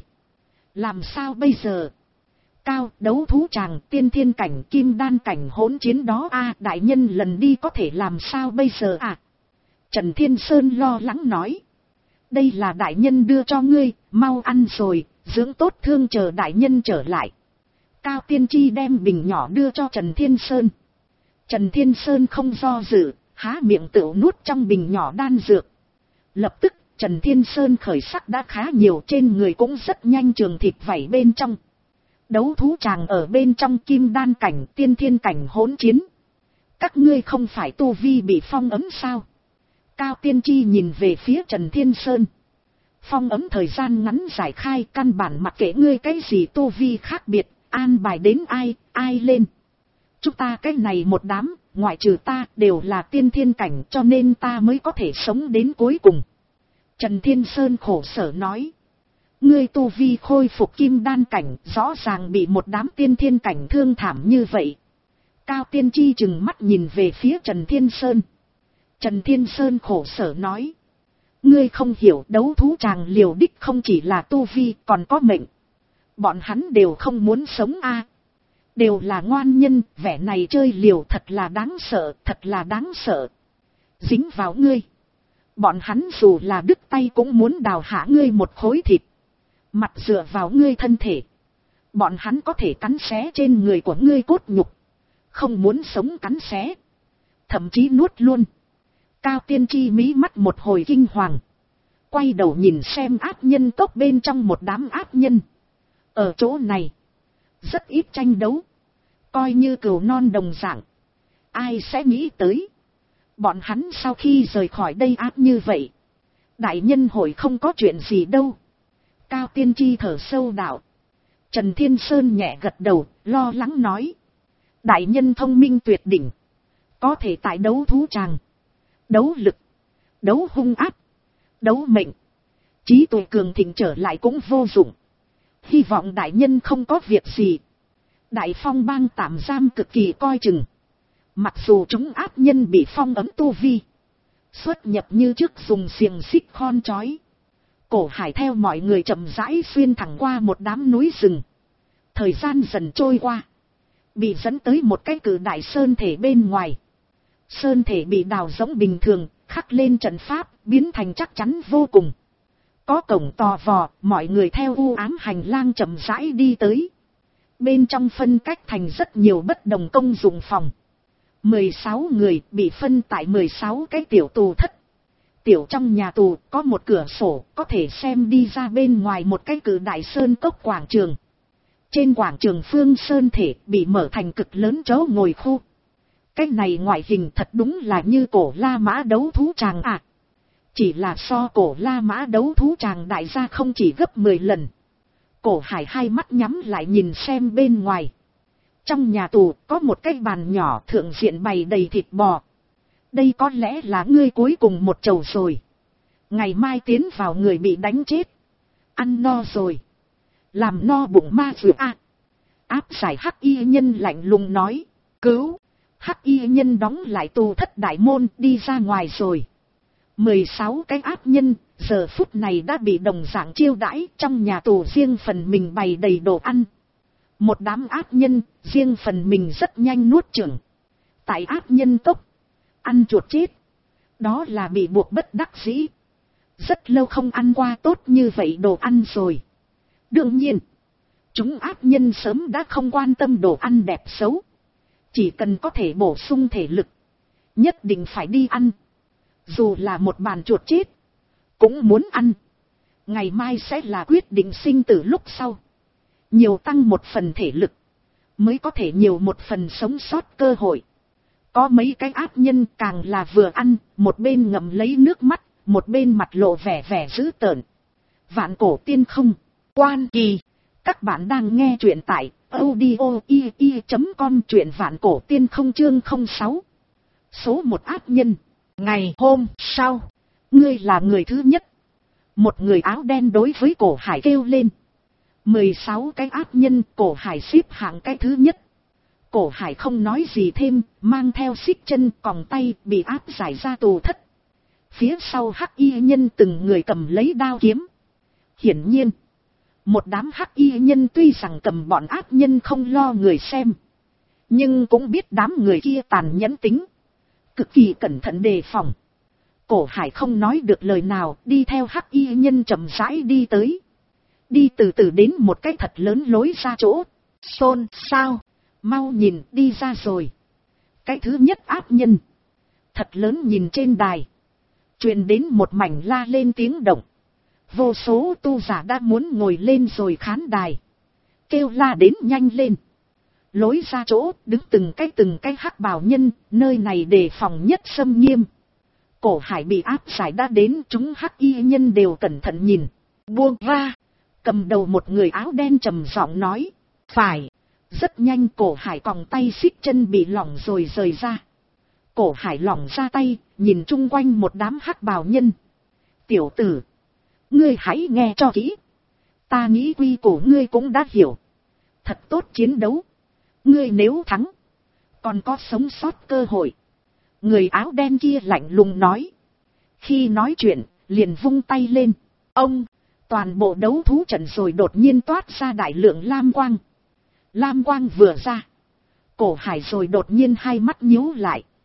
Speaker 1: Làm sao bây giờ? Cao, đấu thú tràng, tiên thiên cảnh, kim đan cảnh hỗn chiến đó a, đại nhân lần đi có thể làm sao bây giờ à? Trần Thiên Sơn lo lắng nói. Đây là đại nhân đưa cho ngươi, mau ăn rồi, dưỡng tốt thương chờ đại nhân trở lại. Cao Tiên Tri đem bình nhỏ đưa cho Trần Thiên Sơn. Trần Thiên Sơn không do dự, há miệng tựu nuốt trong bình nhỏ đan dược. Lập tức, Trần Thiên Sơn khởi sắc đã khá nhiều, trên người cũng rất nhanh trường thịt vảy bên trong. Đấu thú tràng ở bên trong kim đan cảnh, tiên thiên cảnh hỗn chiến. Các ngươi không phải tu vi bị phong ấm sao? Cao Tiên Tri nhìn về phía Trần Thiên Sơn. Phong ấm thời gian ngắn giải khai, căn bản mặc kệ ngươi cái gì tu vi khác biệt, an bài đến ai lên. Chúng ta cái này một đám, ngoại trừ ta, đều là tiên thiên cảnh, cho nên ta mới có thể sống đến cuối cùng. Trần Thiên Sơn khổ sở nói. Ngươi tu vi khôi phục kim đan cảnh, rõ ràng bị một đám tiên thiên cảnh thương thảm như vậy. Cao Tiên Tri chừng mắt nhìn về phía Trần Thiên Sơn. Trần Thiên Sơn khổ sở nói. Ngươi không hiểu, đấu thú tràng liều đích không chỉ là tu vi, còn có mệnh. Bọn hắn đều không muốn sống a, đều là ngoan nhân, vẻ này chơi liều thật là đáng sợ, thật là đáng sợ. Dính vào ngươi. Bọn hắn dù là đứt tay cũng muốn đào hạ ngươi một khối thịt. Mặt dựa vào ngươi thân thể. Bọn hắn có thể cắn xé trên người của ngươi cốt nhục. Không muốn sống cắn xé. Thậm chí nuốt luôn. Cao Tiên Tri mí mắt một hồi kinh hoàng. Quay đầu nhìn xem ác nhân tốc bên trong một đám ác nhân. Ở chỗ này. Rất ít tranh đấu. Coi như cừu non đồng dạng. Ai sẽ nghĩ tới. Bọn hắn sau khi rời khỏi đây ác như vậy. Đại nhân hội không có chuyện gì đâu. Cao Tiên Tri thở sâu đạo. Trần Thiên Sơn nhẹ gật đầu, lo lắng nói. Đại nhân thông minh tuyệt đỉnh. Có thể tại đấu thú tràng. Đấu lực. Đấu hung ác. Đấu mệnh. Trí tuệ cường thịnh trở lại cũng vô dụng. Hy vọng đại nhân không có việc gì. Đại Phong bang tạm giam cực kỳ coi chừng. Mặc dù chúng ác nhân bị phong ấm tu vi. Xuất nhập như trước dùng xiềng xích khon trói. Cổ Hải theo mọi người chậm rãi xuyên thẳng qua một đám núi rừng. Thời gian dần trôi qua. Bị dẫn tới một cái cử đại sơn thể bên ngoài. Sơn thể bị đào giống bình thường, khắc lên trận pháp, biến thành chắc chắn vô cùng. Có cổng to vò, mọi người theo u ám hành lang chậm rãi đi tới. Bên trong phân cách thành rất nhiều bất đồng công dụng phòng. 16 người bị phân tại 16 cái tiểu tù thất. Tiểu trong nhà tù có một cửa sổ, có thể xem đi ra bên ngoài một cái cử đại sơn cốc quảng trường. Trên quảng trường phương sơn thể bị mở thành cực lớn chỗ ngồi khu. Cái này ngoại hình thật đúng là như cổ La Mã đấu thú tràng à. Chỉ là so cổ La Mã đấu thú tràng đại gia không chỉ gấp 10 lần. Cổ Hải hai mắt nhắm lại nhìn xem bên ngoài. Trong nhà tù có một cái bàn nhỏ thượng diện bày đầy thịt bò. Đây có lẽ là ngươi cuối cùng một chầu rồi. Ngày mai tiến vào người bị đánh chết. Ăn no rồi. Làm no bụng ma vừa à. Áp giải Hắc Y Nhân lạnh lùng nói. Cứu. Hắc Y Nhân đóng lại tù thất đại môn đi ra ngoài rồi. 16 cái ác nhân giờ phút này đã bị đồng dạng chiêu đãi, trong nhà tù riêng phần mình bày đầy đồ ăn. Một đám ác nhân riêng phần mình rất nhanh nuốt chửng. Tại ác nhân cốc ăn chuột chết. Đó là bị buộc bất đắc dĩ. Rất lâu không ăn qua tốt như vậy đồ ăn rồi. Đương nhiên, chúng ác nhân sớm đã không quan tâm đồ ăn đẹp xấu. Chỉ cần có thể bổ sung thể lực, nhất định phải đi ăn. Dù là một bàn chuột chết, cũng muốn ăn. Ngày mai sẽ là quyết định sinh tử lúc sau. Nhiều tăng một phần thể lực, mới có thể nhiều một phần sống sót cơ hội. Có mấy cái ác nhân càng là vừa ăn, một bên ngậm lấy nước mắt, một bên mặt lộ vẻ vẻ dữ tợn. Vạn Cổ Tiên Không, Quan Kỳ. Các bạn đang nghe truyện tại audio.com, truyện Vạn Cổ Tiên Không chương 06. Số một ác nhân. Ngày hôm sau, ngươi là người thứ nhất. Một người áo đen đối với Cổ Hải kêu lên. 16 cái ác nhân, Cổ Hải xếp hạng cái thứ nhất. Cổ Hải không nói gì thêm, mang theo xích chân còng tay bị áp giải ra tù thất. Phía sau Hắc Y Nhân từng người cầm lấy đao kiếm. Hiển nhiên, một đám Hắc Y Nhân tuy rằng cầm bọn ác nhân không lo người xem, nhưng cũng biết đám người kia tàn nhẫn tính, cực kỳ cẩn thận đề phòng. Cổ Hải không nói được lời nào, đi theo Hắc Y Nhân chậm rãi đi tới. Đi từ từ đến một cái thật lớn lối ra chỗ. Xôn xao, mau nhìn, đi ra rồi. Cái thứ nhất ác nhân thật lớn nhìn trên đài, truyền đến một mảnh la lên tiếng động. Vô số tu giả đã muốn ngồi lên rồi khán đài, kêu la đến nhanh lên. Lối ra chỗ đứng từng cái hắc bào nhân, nơi này đề phòng nhất xâm nghiêm. Cổ Hải bị áp giải đã đến, chúng Hắc Y Nhân đều cẩn thận nhìn. Buông ra. Cầm đầu một người áo đen trầm giọng nói. Phải. Rất nhanh Cổ Hải còng tay xích chân bị lỏng rồi rời ra. Cổ Hải lỏng ra tay, nhìn chung quanh một đám hắc bào nhân. Tiểu tử, ngươi hãy nghe cho kỹ. Ta nghĩ quy củ ngươi cũng đã hiểu. Thật tốt chiến đấu. Ngươi nếu thắng, còn có sống sót cơ hội. Người áo đen kia lạnh lùng nói. Khi nói chuyện, liền vung tay lên. Ông, toàn bộ đấu thú trận rồi đột nhiên toát ra đại lượng lam quang. Lam quang vừa ra, Cổ Hải rồi đột nhiên hai mắt nhíu lại.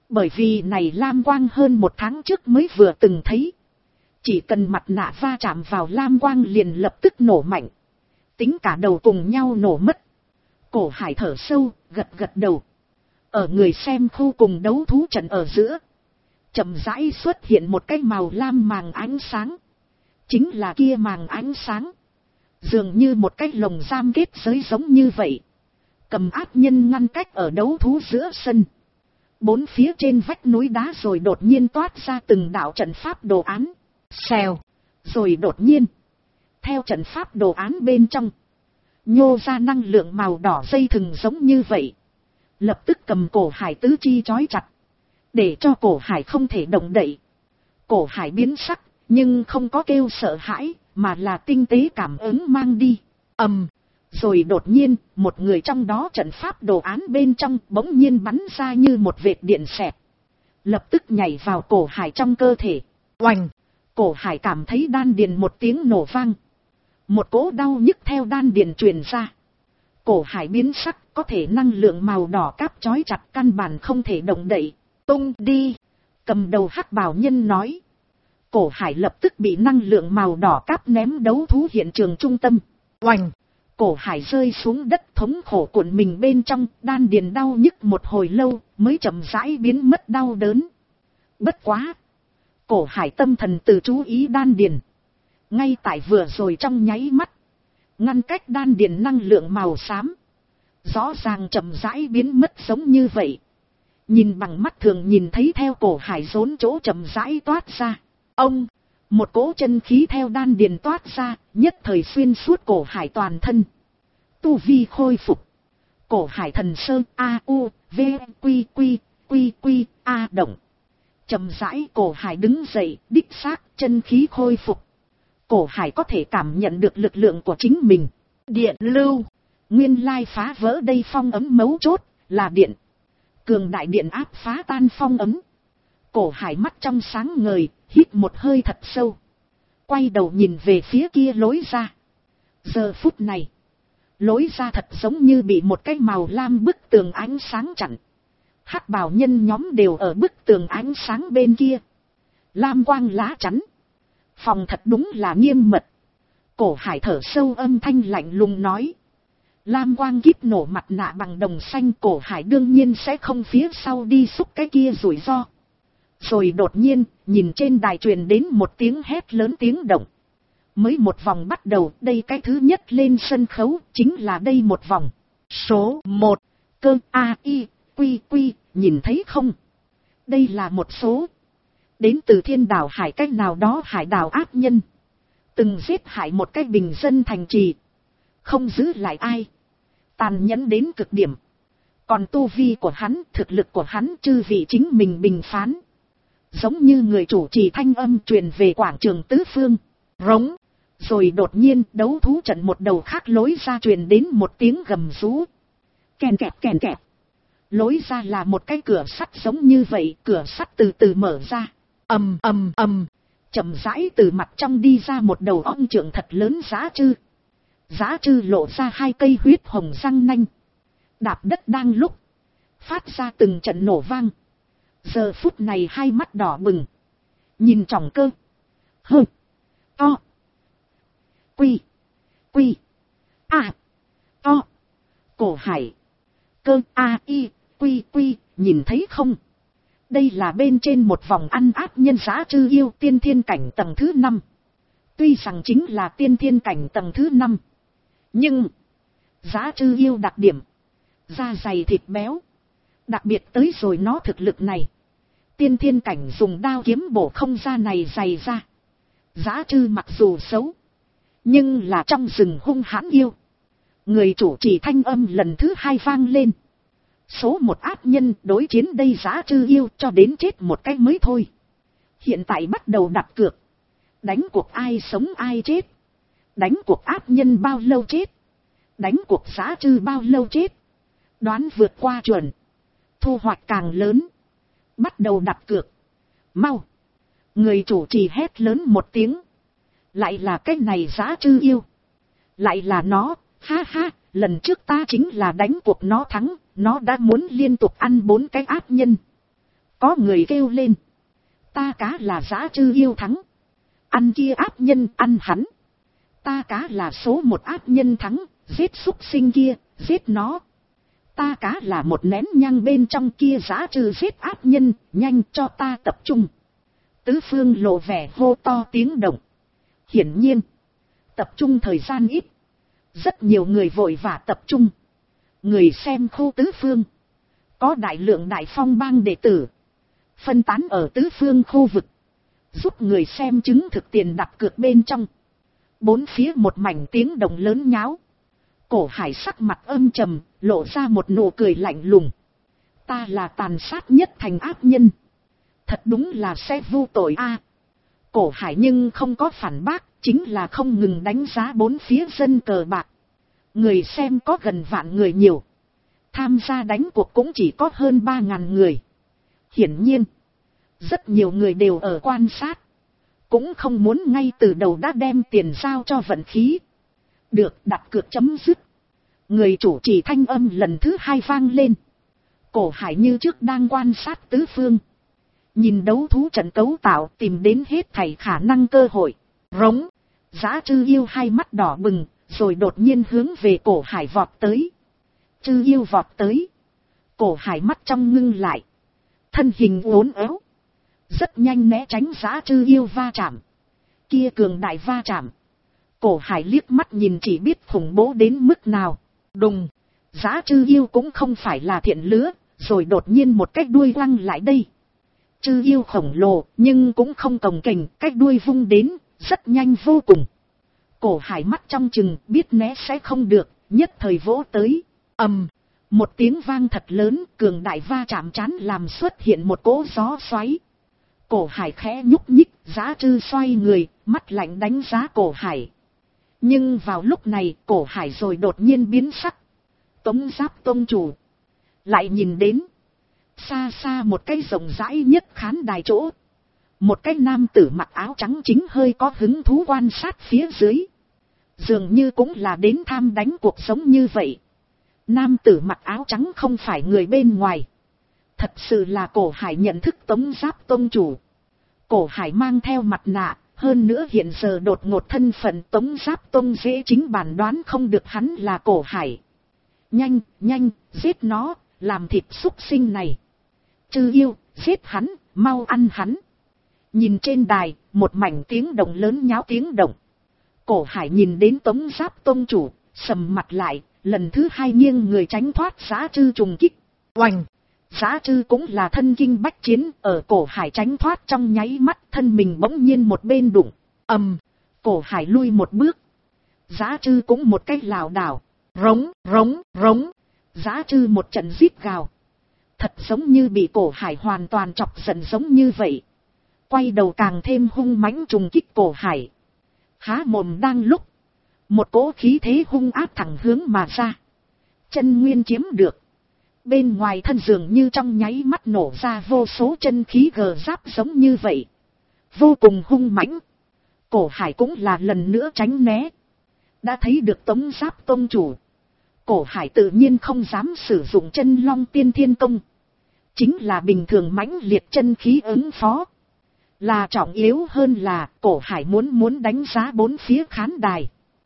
Speaker 1: Bởi vì này lam quang hơn 1 tháng trước mới vừa từng thấy. Chỉ cần mặt nạ va chạm vào lam quang liền lập tức nổ mạnh. Tính cả đầu cùng nhau nổ mất. Cổ Hải thở sâu, gật gật đầu. Ở người xem khu cùng đấu thú trận ở giữa. Chậm rãi xuất hiện một cái màu lam màng ánh sáng. Chính là kia màng ánh sáng. Dường như một cái lồng giam kết giới giống như vậy. Cầm ác nhân ngăn cách ở đấu thú giữa sân. 4 phía trên vách núi đá rồi đột nhiên toát ra từng đạo trận pháp đồ án. Xèo. Rồi đột nhiên. Theo trận pháp đồ án bên trong. Nhô ra năng lượng màu đỏ dây thừng giống như vậy. Lập tức cầm Cổ Hải tứ chi trói chặt. Để cho Cổ Hải không thể động đậy. Cổ Hải biến sắc. Nhưng không có kêu sợ hãi. Mà là tinh tế cảm ứng mang đi. Rồi đột nhiên, một người trong đó trận pháp đồ án bên trong bỗng nhiên bắn ra như một vệt điện xẹt. Lập tức nhảy vào Cổ Hải trong cơ thể. Oành! Cổ Hải cảm thấy đan điền một tiếng nổ vang. Một cỗ đau nhức theo đan điền truyền ra. Cổ Hải biến sắc, có thể năng lượng màu đỏ cáp trói chặt căn bản không thể động đậy. Tung đi! Cầm đầu hắc bào nhân nói. Cổ Hải lập tức bị năng lượng màu đỏ cáp ném đấu thú hiện trường trung tâm. Oành! Cổ Hải rơi xuống đất thống khổ cuộn mình bên trong, đan điền đau nhức một hồi lâu, mới chậm rãi biến mất đau đớn. Bất quá! Cổ Hải tâm thần từ chú ý đan điền. Ngay tại vừa rồi trong nháy mắt. Ngăn cách đan điền năng lượng màu xám. Rõ ràng chậm rãi biến mất giống như vậy. Nhìn bằng mắt thường nhìn thấy theo Cổ Hải rốn chỗ chậm rãi toát ra. Một cỗ chân khí theo đan điền toát ra, nhất thời xuyên suốt Cổ Hải toàn thân. Tu vi khôi phục. Cổ Hải thần sơn A U V Quy Quy Quy Quy A động. Chậm rãi Cổ Hải đứng dậy, đích xác chân khí khôi phục. Cổ Hải có thể cảm nhận được lực lượng của chính mình. Điện lưu. Nguyên lai phá vỡ đây phong ấm mấu chốt, là điện. Cường đại điện áp phá tan phong ấm. Cổ Hải mắt trong sáng ngời, hít một hơi thật sâu. Quay đầu nhìn về phía kia lối ra. Giờ phút này. Lối ra thật giống như bị một cái màu lam bức tường ánh sáng chặn. Hắc bào nhân nhóm đều ở bức tường ánh sáng bên kia. Lam quang lá chắn. Phòng thật đúng là nghiêm mật. Cổ Hải thở sâu âm thanh lạnh lùng nói. Lam quang kíp nổ mặt nạ bằng đồng xanh. Cổ Hải đương nhiên sẽ không phía sau đi xúc cái kia rủi ro. Rồi đột nhiên, nhìn trên đài truyền đến một tiếng hét lớn tiếng động. Mới một vòng bắt đầu, đây cái thứ nhất lên sân khấu, chính là đây một vòng. Số 1, cơ A I, Quy Quy, nhìn thấy không? Đây là một số. Đến từ thiên đảo hải cách nào đó hải đảo ác nhân. Từng giết hại một cái bình dân thành trì. Không giữ lại ai. Tàn nhẫn đến cực điểm. Còn tu vi của hắn, thực lực của hắn chư vị chính mình bình phán. Giống như người chủ trì thanh âm truyền về quảng trường tứ phương. Rống. Rồi đột nhiên đấu thú trận một đầu khác lối ra truyền đến một tiếng gầm rú. Kèn kẹp kèn kẹp. Lối ra là một cái cửa sắt giống như vậy. Cửa sắt từ từ mở ra. Chậm rãi từ mặt trong đi ra một đầu ong trượng thật lớn dã trư. Dã trư lộ ra 2 cây huyết hồng răng nanh. Đạp đất đang lúc. Phát ra từng trận nổ vang. Giờ phút này 2 mắt đỏ bừng. Nhìn trọng cơ. Hơ. To. Quy. Quy. A. To. Cổ Hải. Cơ A I. Quy Quy. Nhìn thấy không? Đây là bên trên một vòng ăn áp nhân dã trư yêu tiên thiên cảnh tầng thứ 5. Tuy rằng chính là tiên thiên cảnh tầng thứ 5. Nhưng. Dã trư yêu đặc điểm. Da dày thịt béo. Đặc biệt tới rồi nó thực lực này. Tiên thiên cảnh dùng đao kiếm bổ không ra này dày ra. Dã trư mặc dù xấu. Nhưng là trong rừng hung hãn yêu. Người chủ trì thanh âm lần thứ 2 vang lên. Số 1 ác nhân đối chiến đây dã trư yêu cho đến chết một cái mới thôi. Hiện tại bắt đầu đặt cược. Đánh cuộc ai sống ai chết. Đánh cuộc ác nhân bao lâu chết. Đánh cuộc dã trư bao lâu chết. Đoán vượt qua chuẩn. Thu hoạch càng lớn. Bắt đầu đặt cược. Mau. Người chủ trì hét lớn một tiếng. Lại là cái này dã trư yêu. Lại là nó. Ha ha. Lần trước ta chính là đánh cuộc nó thắng. Nó đã muốn liên tục ăn 4 cái ác nhân. Có người kêu lên. Ta cá là Dã Trư Yêu thắng. Ăn kia ác nhân, ăn hắn. Ta cá là số một ác nhân thắng, giết súc sinh kia, giết nó. Ta cá là một nén nhang bên trong kia Dã Trư giết ác nhân, nhanh cho ta tập trung. Tứ phương lộ vẻ hô to tiếng động. Hiển nhiên, tập trung thời gian ít. Rất nhiều người vội vã tập trung. Người xem khu tứ phương. Có đại lượng Đại Phong bang đệ tử. Phân tán ở tứ phương khu vực. Giúp người xem chứng thực tiền đặt cược bên trong. Bốn phía một mảnh tiếng động lớn nháo. Cổ Hải sắc mặt âm trầm, lộ ra một nụ cười lạnh lùng. Ta là tàn sát nhất thành ác nhân. Thật đúng là sẽ vu tội a. Cổ Hải nhưng không có phản bác, chính là không ngừng đánh giá bốn phía dân cờ bạc. Người xem có gần vạn người nhiều. Tham gia đánh cuộc cũng chỉ có hơn 3.000 người. Hiển nhiên, rất nhiều người đều ở quan sát. Cũng không muốn ngay từ đầu đã đem tiền giao cho vận khí. Được, đặt cược chấm dứt. Người chủ trì thanh âm lần thứ hai vang lên. Cổ Hải như trước đang quan sát tứ phương. Nhìn đấu thú trận cấu tạo, tìm đến hết thảy khả năng cơ hội. Rống, Dã Trư Yêu hai mắt đỏ bừng, rồi đột nhiên hướng về Cổ Hải vọt tới. Trư Yêu vọt tới. Cổ Hải mắt trong ngưng lại. Thân hình uốn éo. Rất nhanh né tránh Dã Trư Yêu va chạm. Kia cường đại va chạm. Cổ Hải liếc mắt nhìn chỉ biết khủng bố đến mức nào. Đùng. Dã Trư Yêu cũng không phải là thiện lứa. Rồi đột nhiên một cái đuôi quăng lại đây. Trư Yêu khổng lồ nhưng cũng không cồng kềnh. Cái đuôi vung đến. Rất nhanh vô cùng. Cổ Hải mắt trong chừng biết né sẽ không được. Nhất thời vỗ tới. Ầm. Một tiếng vang thật lớn. Cường đại va chạm chán làm xuất hiện một cỗ gió xoáy. Cổ Hải khẽ nhúc nhích. Dã Trư xoay người. Mắt lạnh đánh giá Cổ Hải. Nhưng vào lúc này Cổ Hải rồi đột nhiên biến sắc. Tống Giáp tông chủ. Lại nhìn đến. Xa xa một cái rộng rãi nhất khán đài chỗ. Một cái nam tử mặc áo trắng chính hơi có hứng thú quan sát phía dưới. Dường như cũng là đến tham đánh cuộc sống như vậy. Nam tử mặc áo trắng không phải người bên ngoài. Thật sự là Cổ Hải nhận thức Tống Giáp tông chủ. Cổ Hải mang theo mặt nạ. Hơn nữa hiện giờ đột ngột thân phận Tống Giáp tông dễ chính bản đoán không được hắn là Cổ Hải. Nhanh, nhanh, giết nó, làm thịt súc sinh này. Trư Yêu, giết hắn, mau ăn hắn. Nhìn trên đài, một mảnh tiếng động lớn nháo tiếng động. Cổ Hải nhìn đến Tống Giáp tông chủ, sầm mặt lại, lần thứ hai nghiêng người tránh thoát Dã Trư trùng kích. Oành! Dã Trư cũng là thân kinh bách chiến, ở Cổ Hải tránh thoát trong nháy mắt, thân mình bỗng nhiên một bên đụng. Ầm! Cổ Hải lui một bước. Dã Trư cũng một cái lảo đảo. Rống, rống, rống. Dã Trư một trận rít gào. Thật giống như bị Cổ Hải hoàn toàn chọc giận giống như vậy. Quay đầu càng thêm hung mãnh trùng kích Cổ Hải. Há mồm đang lúc. Một cỗ khí thế hung áp thẳng hướng mà ra. Chân nguyên chiếm được. Bên ngoài thân dường như trong nháy mắt nổ ra vô số chân khí gờ giáp giống như vậy. Vô cùng hung mãnh. Cổ Hải cũng là lần nữa tránh né. Đã thấy được Tống Giáp tông chủ. Cổ Hải tự nhiên không dám sử dụng chân long tiên thiên công. Chính là bình thường mãnh liệt chân khí ứng phó. Là trọng yếu hơn là Cổ Hải muốn đánh giá bốn phía khán đài.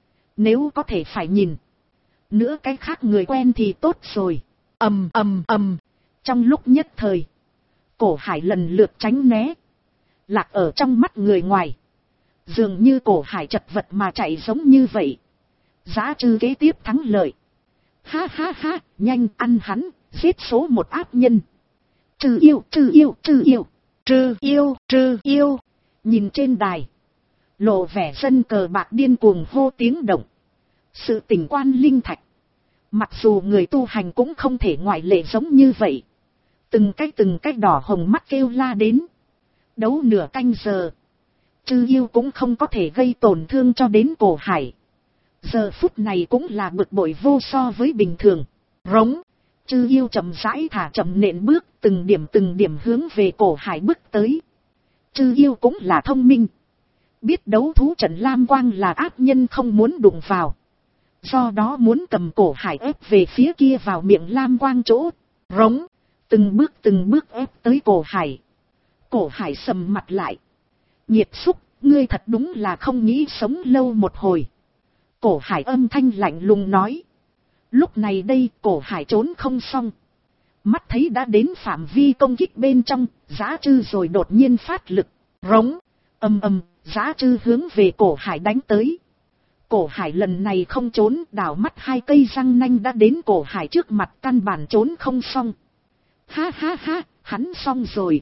Speaker 1: Nếu có thể phải nhìn. Nữa cái khác người quen thì tốt rồi. Ầm ầm ầm. Trong lúc nhất thời. Cổ Hải lần lượt tránh né. Lạc ở trong mắt người ngoài. Dường như Cổ Hải chật vật mà chạy giống như vậy. Dã Trư kế tiếp thắng lợi. Ha ha ha, nhanh ăn hắn, giết số một ác nhân. Trư yêu, trư yêu, trư yêu, trư yêu, trư yêu. Nhìn trên đài. Lộ vẻ dân cờ bạc điên cuồng hô tiếng động. Sự tình quan linh thạch. Mặc dù người tu hành cũng không thể ngoại lệ giống như vậy. Từng cái đỏ hồng mắt kêu la đến. Đấu nửa canh giờ. Trư yêu cũng không có thể gây tổn thương cho đến Cổ Hải. Giờ phút này cũng là bực bội vô so với bình thường. Rống. Trư yêu chậm rãi thả chậm nện bước từng điểm hướng về Cổ Hải bước tới. Trư yêu cũng là thông minh. Biết đấu thú trận Lam Quang là ác nhân không muốn đụng vào. Do đó muốn cầm Cổ Hải ép về phía kia vào miệng Lam Quang chỗ. Rống. từng bước ép tới cổ Hải. Cổ Hải sầm mặt lại. Nhiệt xúc, ngươi thật đúng là không nghĩ sống lâu một hồi. Cổ Hải âm thanh lạnh lùng nói. Lúc này đây cổ Hải trốn không xong. Mắt thấy đã đến phạm vi công kích bên trong, Dã Trư rồi đột nhiên phát lực. Rống, ầm ầm, Dã Trư hướng về cổ Hải đánh tới. Cổ Hải lần này không trốn, đảo mắt hai cây răng nanh đã đến cổ Hải trước mặt, căn bản trốn không xong. Ha ha ha, hắn xong rồi,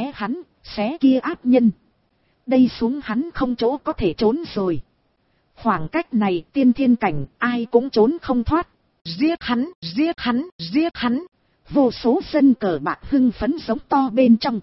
Speaker 1: xé kia ác nhân. Đây xuống hắn không chỗ có thể trốn rồi. Khoảng cách này tiên thiên cảnh, ai cũng trốn không thoát. Giết hắn, giết hắn, giết hắn. Vô số dân cờ bạc hưng phấn giống to bên trong.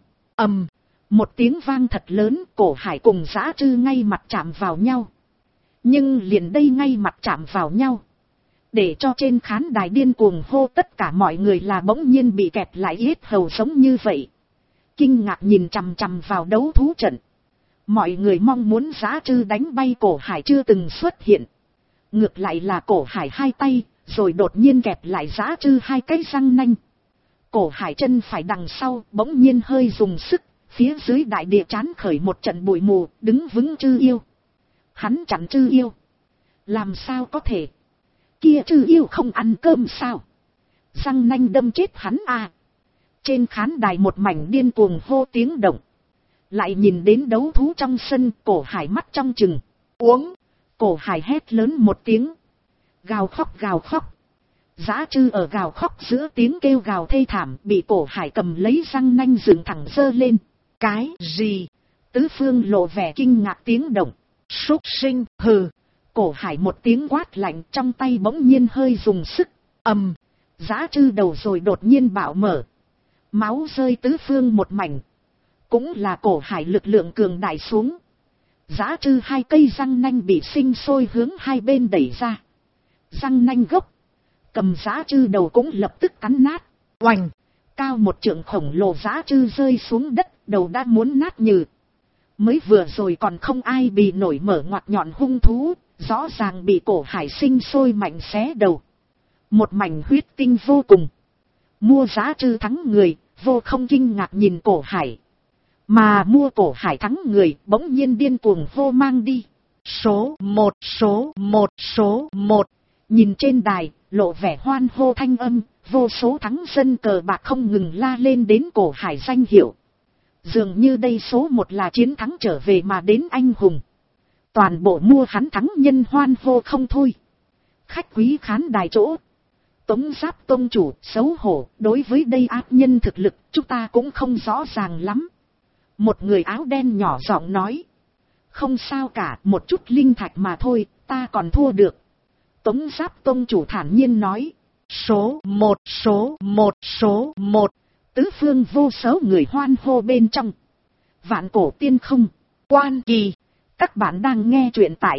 Speaker 1: Một tiếng vang thật lớn, cổ Hải cùng Dã Trư ngay mặt chạm vào nhau. Nhưng liền đây ngay mặt chạm vào nhau, để cho trên khán đài điên cuồng hô tất cả mọi người là bỗng nhiên bị kẹp lại yết hầu giống như vậy. Kinh ngạc nhìn chằm chằm vào đấu thú trận. Mọi người mong muốn Dã Trư đánh bay cổ Hải chưa từng xuất hiện. Ngược lại là cổ Hải hai tay, rồi đột nhiên kẹp lại Dã Trư hai cái răng nanh. Cổ Hải chân phải đằng sau, bỗng nhiên hơi dùng sức, phía dưới đại địa chán khởi một trận bụi mù, đứng vững Trư Yêu. Hắn chặn Trư Yêu. Làm sao có thể? Kia Trư Yêu không ăn cơm sao? Răng nanh đâm chết hắn à? Trên khán đài một mảnh điên cuồng hô tiếng động. Lại nhìn đến đấu thú trong sân, cổ Hải mắt trong trừng. Uống! Cổ Hải hét lớn một tiếng. Gào khóc gào khóc. Dã Trư ở gào khóc giữa tiếng kêu gào thê thảm, bị cổ Hải cầm lấy răng nanh dựng thẳng giơ lên. Cái gì? Tứ phương lộ vẻ kinh ngạc tiếng động. Súc sinh, hừ. Cổ Hải một tiếng quát lạnh, trong tay bỗng nhiên hơi dùng sức. Dã Trư đầu rồi đột nhiên bạo mở. Máu rơi tứ phương một mảnh. Cũng là cổ Hải lực lượng cường đại xuống. Dã Trư hai cây răng nanh bị sinh sôi hướng hai bên đẩy ra. Răng nanh gốc. Cầm Dã Trư đầu cũng lập tức cắn nát. Oành! Cao một trượng khổng lồ Dã Trư rơi xuống đất, đầu đã muốn nát nhừ. Mới vừa rồi còn không ai bị nổi mở ngoặt nhọn hung thú, rõ ràng bị cổ Hải sinh sôi mạnh xé đầu. Một mảnh huyết tinh vô cùng. Mua Dã Trư thắng người, vô không kinh ngạc nhìn cổ Hải. Mà mua cổ Hải thắng người, bỗng nhiên điên cuồng vô mang đi. Số 1, số 1, số 1. Nhìn trên đài, lộ vẻ hoan hô thanh âm, vô số thắng dân cờ bạc không ngừng la lên đến cổ Hải danh hiệu. Dường như đây số 1 là chiến thắng trở về mà đến anh hùng. Toàn bộ mua hắn thắng nhân hoan hô không thôi. Khách quý khán đài chỗ. Tống Giáp tông chủ, xấu hổ, đối với đây ác nhân thực lực, chúng ta cũng không rõ ràng lắm. Một người áo đen nhỏ giọng nói. Không sao cả, một chút linh thạch mà thôi, ta còn thua được. Tống Giáp tông chủ thản nhiên nói. Số 1, số 1, số 1. Tứ phương vô số người hoan hô bên trong. Vạn cổ tiên không. Quan kỳ. Các bạn đang nghe truyện tại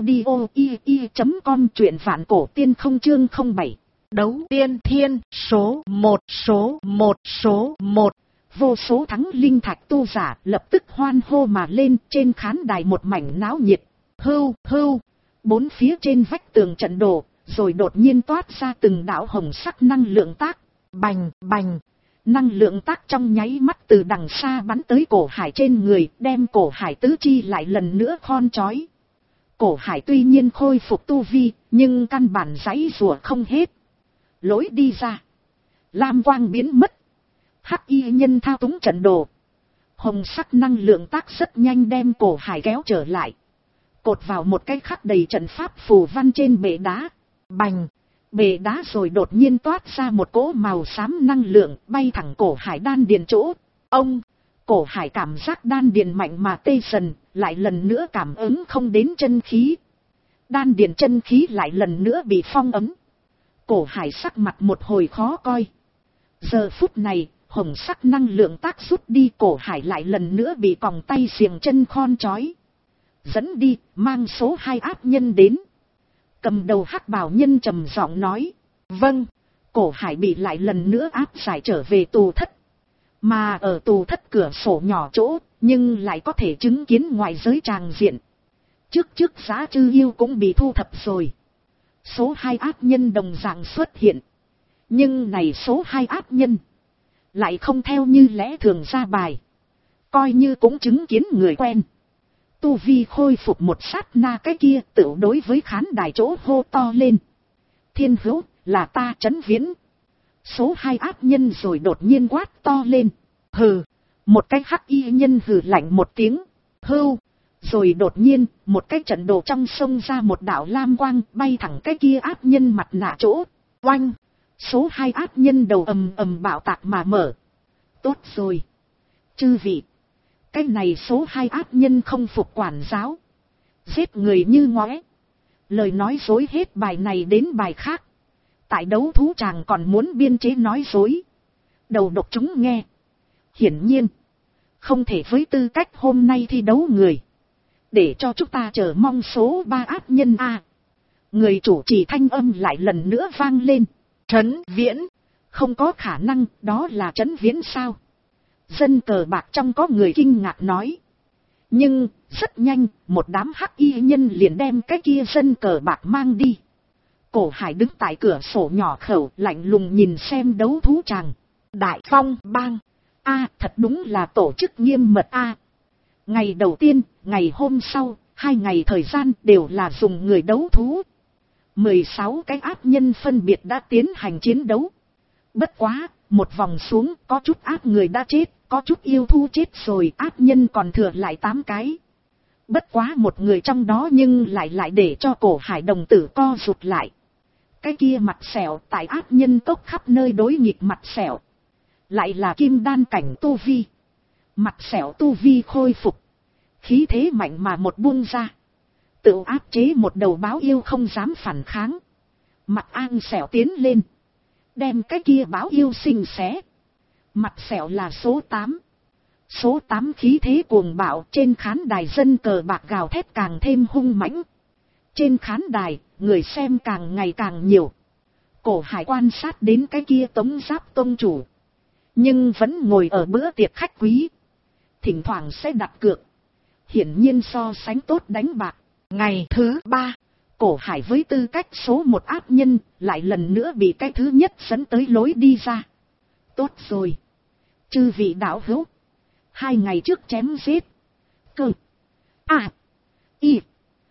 Speaker 1: audio.com, truyện vạn cổ tiên không chương 07. Đấu tiên thiên, số 1, số 1, số 1. Vô số thắng linh thạch tu giả lập tức hoan hô mà lên, trên khán đài một mảnh náo nhiệt. Hưu, hưu. Bốn phía trên vách tường trận đồ, rồi đột nhiên toát ra từng đạo hồng sắc năng lượng tác. Bành, bành. Năng lượng tác trong nháy mắt từ đằng xa bắn tới cổ Hải trên người, đem cổ Hải tứ chi lại lần nữa khon trói. Cổ Hải tuy nhiên khôi phục tu vi, nhưng căn bản giãy giụa không hết. Lối đi ra. Lam quang biến mất. Hắc y nhân thao túng trận đồ. Hồng sắc năng lượng tác rất nhanh đem cổ Hải kéo trở lại. Cột vào một cái khắc đầy trận pháp phù văn trên bệ đá. Bành! Bệ đá rồi đột nhiên toát ra một cỗ màu xám năng lượng bay thẳng cổ Hải đan điền chỗ. Ông! Cổ Hải cảm giác đan điền mạnh mà tê dần, lại lần nữa cảm ứng không đến chân khí. Đan điền chân khí lại lần nữa bị phong ấm. Cổ Hải sắc mặt một hồi khó coi. Giờ phút này, hồng sắc năng lượng tác rút đi, cổ Hải lại lần nữa bị còng tay xiềng chân khon trói. Dẫn đi, mang số 2 ác nhân đến. Cầm đầu hắc bào nhân trầm giọng nói. Vâng. Cổ Hải bị lại lần nữa áp giải trở về tù thất. Mà ở tù thất cửa sổ nhỏ chỗ, nhưng lại có thể chứng kiến ngoại giới tràng diện. Trước Dã Trư yêu cũng bị thu thập rồi. Số 2 ác nhân đồng dạng xuất hiện. Nhưng này số 2 ác nhân lại không theo như lẽ thường ra bài, coi như cũng chứng kiến người quen. Tu vi khôi phục một sát na, cái kia tự đối với khán đài chỗ hô to lên. Thiên hữu, là ta Trấn Viễn. Số 2 ác nhân rồi đột nhiên quát to lên. Hừ, một cái hắc y nhân hừ lạnh một tiếng. Hưu, rồi đột nhiên, một cái trận đồ trong sông ra một đạo lam quang bay thẳng cái kia ác nhân mặt nạ chỗ. Oanh, số 2 ác nhân đầu ầm ầm bạo tạc mà mở. Tốt rồi. Chư vị, cái này số 2 ác nhân không phục quản giáo, giết người như ngóe, lời nói dối hết bài này đến bài khác, tại đấu thú chàng còn muốn biên chế nói dối, đầu độc chúng nghe. Hiển nhiên không thể với tư cách hôm nay thi đấu người, để cho chúng ta chờ mong số 3 ác nhân a. Người chủ trì thanh âm lại lần nữa vang lên. Trấn Viễn, không có khả năng, đó là Trấn Viễn sao? Dân cờ bạc trong có người kinh ngạc nói. Nhưng, rất nhanh, một đám hắc y nhân liền đem cái kia dân cờ bạc mang đi. Cổ Hải đứng tại cửa sổ nhỏ khẩu lạnh lùng nhìn xem đấu thú chàng. Đại Phong Bang. A, thật đúng là tổ chức nghiêm mật a. Ngày đầu tiên, ngày hôm sau, 2 ngày thời gian đều là dùng người đấu thú. 16 cái ác nhân phân biệt đã tiến hành chiến đấu. Bất quá, một vòng xuống có chút ác người đã chết, có chút yêu thú chết rồi, ác nhân còn thừa lại 8 cái. Bất quá một người trong đó nhưng lại để cho Cổ Hải đồng tử co rụt lại. Cái kia mặt sẹo tại ác nhân tốc khắp nơi đối nghịch mặt sẹo. Lại là kim đan cảnh tu vi. Mặt sẹo tu vi khôi phục. Khí thế mạnh mà một buông ra. Tự áp chế một đầu báo yêu không dám phản kháng. Mặt an sẹo tiến lên. Đem cái kia báo yêu sinh xé. Mặt sẹo là số 8. Số 8 khí thế cuồng bạo, trên khán đài dân cờ bạc gào thét càng thêm hung mãnh. Trên khán đài, người xem càng ngày càng nhiều. Cổ Hải quan sát đến cái kia Tống Giáp tông chủ. Nhưng vẫn ngồi ở bữa tiệc khách quý. Thỉnh thoảng sẽ đặt cược. Hiển nhiên so sánh tốt đánh bạc. Ngày thứ 3, Cổ Hải với tư cách số 1 ác nhân, lại lần nữa bị cái thứ nhất dẫn tới lối đi ra. Tốt rồi. Chư vị đạo hữu. 2 ngày trước chém giết. Cơ. A. Y.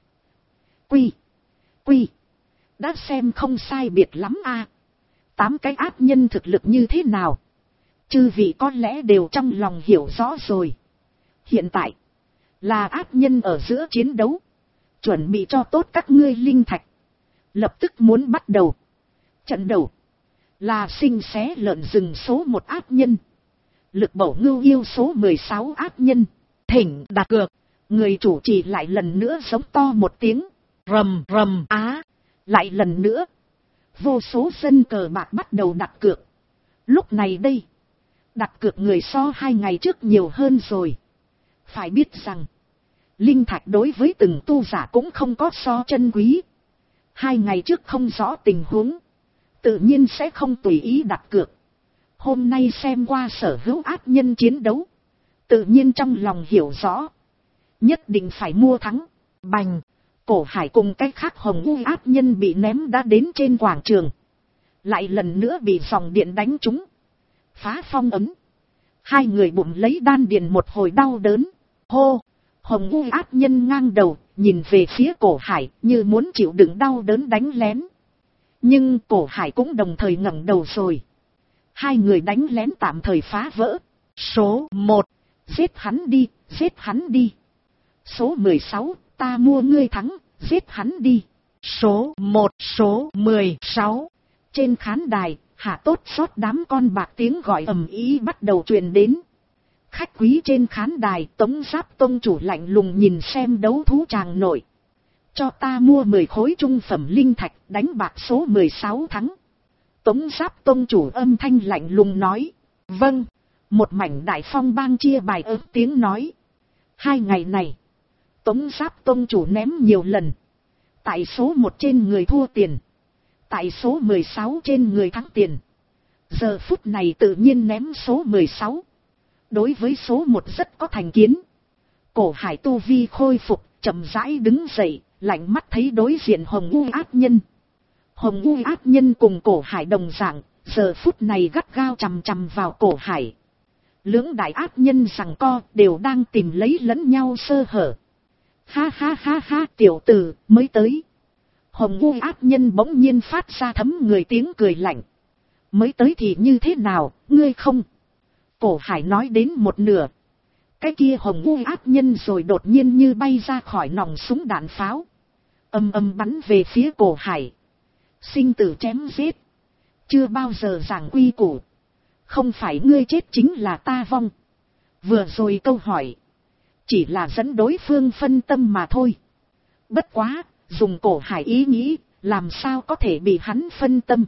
Speaker 1: Quy. Quy. Đã xem không sai biệt lắm a. 8 cái ác nhân thực lực như thế nào? Chư vị có lẽ đều trong lòng hiểu rõ rồi. Hiện tại, là ác nhân ở giữa chiến đấu. Chuẩn bị cho tốt các ngươi linh thạch. Lập tức muốn bắt đầu. Trận đầu là sinh xé lợn rừng số 1 ác nhân. Lực bổ ngưu yêu số 16 ác nhân. Thỉnh đặt cược. Người chủ trì lại lần nữa giống to một tiếng. Rầm rầm á. Lại lần nữa. Vô số dân cờ bạc bắt đầu đặt cược. Lúc này đây. Đặt cược người so 2 ngày trước nhiều hơn rồi. Phải biết rằng. Linh thạch đối với từng tu giả cũng không có so chân quý. 2 ngày trước không rõ tình huống. Tự nhiên sẽ không tùy ý đặt cược. Hôm nay xem qua sở hữu ác nhân chiến đấu. Tự nhiên trong lòng hiểu rõ. Nhất định phải mua thắng. Bành. Cổ Hải cùng cách khác hồng u ác nhân bị ném đã đến trên quảng trường. Lại lần nữa bị dòng điện đánh trúng. Phá phong ấm. 2 người bụng lấy đan điền một hồi đau đớn. Hô. Hồng u ác nhân ngang đầu, nhìn về phía Cổ Hải như muốn chịu đựng đau đớn đánh lén. Nhưng Cổ Hải cũng đồng thời ngẩng đầu rồi. 2 người đánh lén tạm thời phá vỡ. Số 1. Giết hắn đi, giết hắn đi. Số 16. Ta mua ngươi thắng, giết hắn đi. Số 1. Số 16. Trên khán đài, hạ tốt xót đám con bạc tiếng gọi ầm ĩ bắt đầu truyền đến. Khách quý trên khán đài Tống Giáp tông chủ lạnh lùng nhìn xem đấu thú chàng nội. Cho ta mua 10 khối trung phẩm linh thạch đánh bạc số 16 thắng. Tống Giáp tông chủ âm thanh lạnh lùng nói. Vâng. Một mảnh Đại Phong Bang chia bài ớt tiếng nói. 2 ngày này. Tống Giáp tông chủ ném nhiều lần. Tại số 1 trên người thua tiền. Tại số 16 trên người thắng tiền. Giờ phút này tự nhiên ném số 16. Đối với số 1 rất có thành kiến. Cổ Hải tu vi khôi phục, chậm rãi đứng dậy, lạnh mắt thấy đối diện Hồng U ác nhân. Hồng U ác nhân cùng Cổ Hải đồng dạng, giờ phút này gắt gao chằm chằm vào Cổ Hải. Lưỡng đại ác nhân giằng co đều đang tìm lấy lẫn nhau sơ hở. Ha ha ha ha, tiểu tử mới tới. Hồng U ác nhân bỗng nhiên phát ra thấm người tiếng cười lạnh. Mới tới thì như thế nào, ngươi không? Cổ Hải nói đến một nửa. Cái kia Hồng U ác nhân rồi đột nhiên như bay ra khỏi nòng súng đạn pháo. Âm âm bắn về phía Cổ Hải. Sinh tử chém giết. Chưa bao giờ giảng quy củ. Không phải ngươi chết chính là ta vong. Vừa rồi câu hỏi. Chỉ là dẫn đối phương phân tâm mà thôi. Bất quá, dùng Cổ Hải ý nghĩ, làm sao có thể bị hắn phân tâm.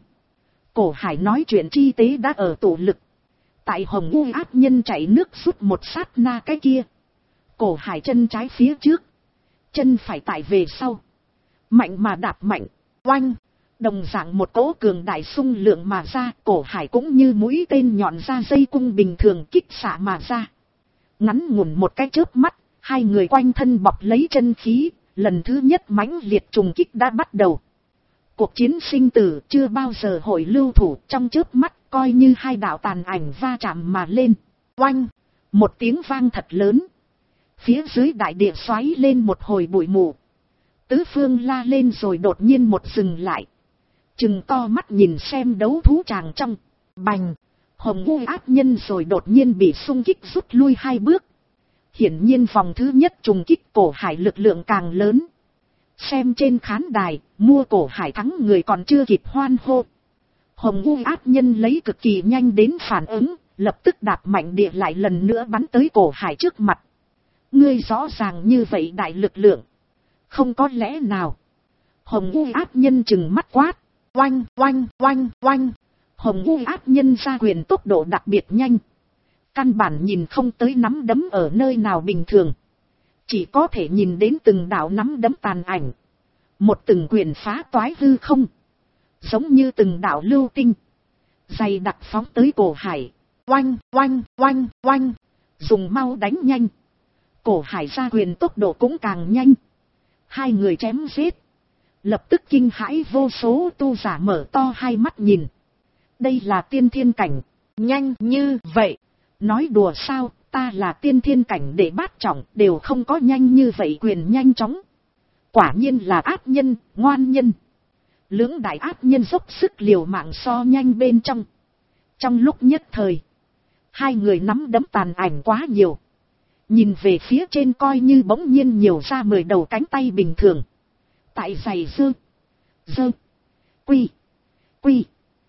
Speaker 1: Cổ Hải nói chuyện chi tế đã ở tụ lực. Tại Hồng U ác nhân chạy nước rút một sát na cái kia. Cổ Hải chân trái phía trước. Chân phải tại về sau. Mạnh mà đạp mạnh. Oanh. Đồng dạng một cỗ cường đại xung lượng mà ra. Cổ Hải cũng như mũi tên nhọn ra dây cung bình thường kích xạ mà ra. Ngắn ngủn một cái chớp mắt. Hai người quanh thân bọc lấy chân khí. Lần thứ nhất mãnh liệt trùng kích đã bắt đầu. Cuộc chiến sinh tử chưa bao giờ hội lưu thủ, trong chớp mắt coi như hai đạo tàn ảnh va chạm mà lên. Oanh! Một tiếng vang thật lớn. Phía dưới đại địa xoáy lên một hồi bụi mù. Tứ phương la lên rồi đột nhiên một dừng lại. Trừng to mắt nhìn xem đấu thú tràng trong. Bành! Hồng U ác nhân rồi đột nhiên bị xung kích rút lui hai bước. Hiển nhiên vòng thứ nhất trùng kích Cổ Hải lực lượng càng lớn. Xem trên khán đài, mua Cổ Hải thắng người còn chưa kịp hoan hô. Hồng U ác nhân lấy cực kỳ nhanh đến phản ứng, lập tức đạp mạnh địa lại lần nữa bắn tới Cổ Hải trước mặt. Ngươi rõ ràng như vậy đại lực lượng. Không có lẽ nào. Hồng U ác nhân chừng mắt quát. Oanh, oanh, oanh, oanh. Hồng U ác nhân ra quyền tốc độ đặc biệt nhanh. Căn bản nhìn không tới nắm đấm ở nơi nào bình thường. Chỉ có thể nhìn đến từng đạo nắm đấm tàn ảnh. Một từng quyền phá toái hư không. Giống như từng đạo lưu tinh. Dày đặc phóng tới Cổ Hải. Oanh, oanh, oanh, oanh. Dùng mau đánh nhanh. Cổ Hải ra quyền tốc độ cũng càng nhanh. Hai người chém giết. Lập tức kinh hãi vô số tu giả mở to hai mắt nhìn. Đây là tiên thiên cảnh. Nhanh như vậy. Nói đùa sao, ta là tiên thiên cảnh để bát trọng đều không có nhanh như vậy quyền nhanh chóng. Quả nhiên là ác nhân, ngoan nhân. Lưỡng đại ác nhân dốc sức liều mạng so nhanh bên trong. Trong lúc nhất thời, hai người nắm đấm tàn ảnh quá nhiều. Nhìn về phía trên coi như bỗng nhiên nhiều ra 10 đầu cánh tay bình thường. Tại giày dơ, quy,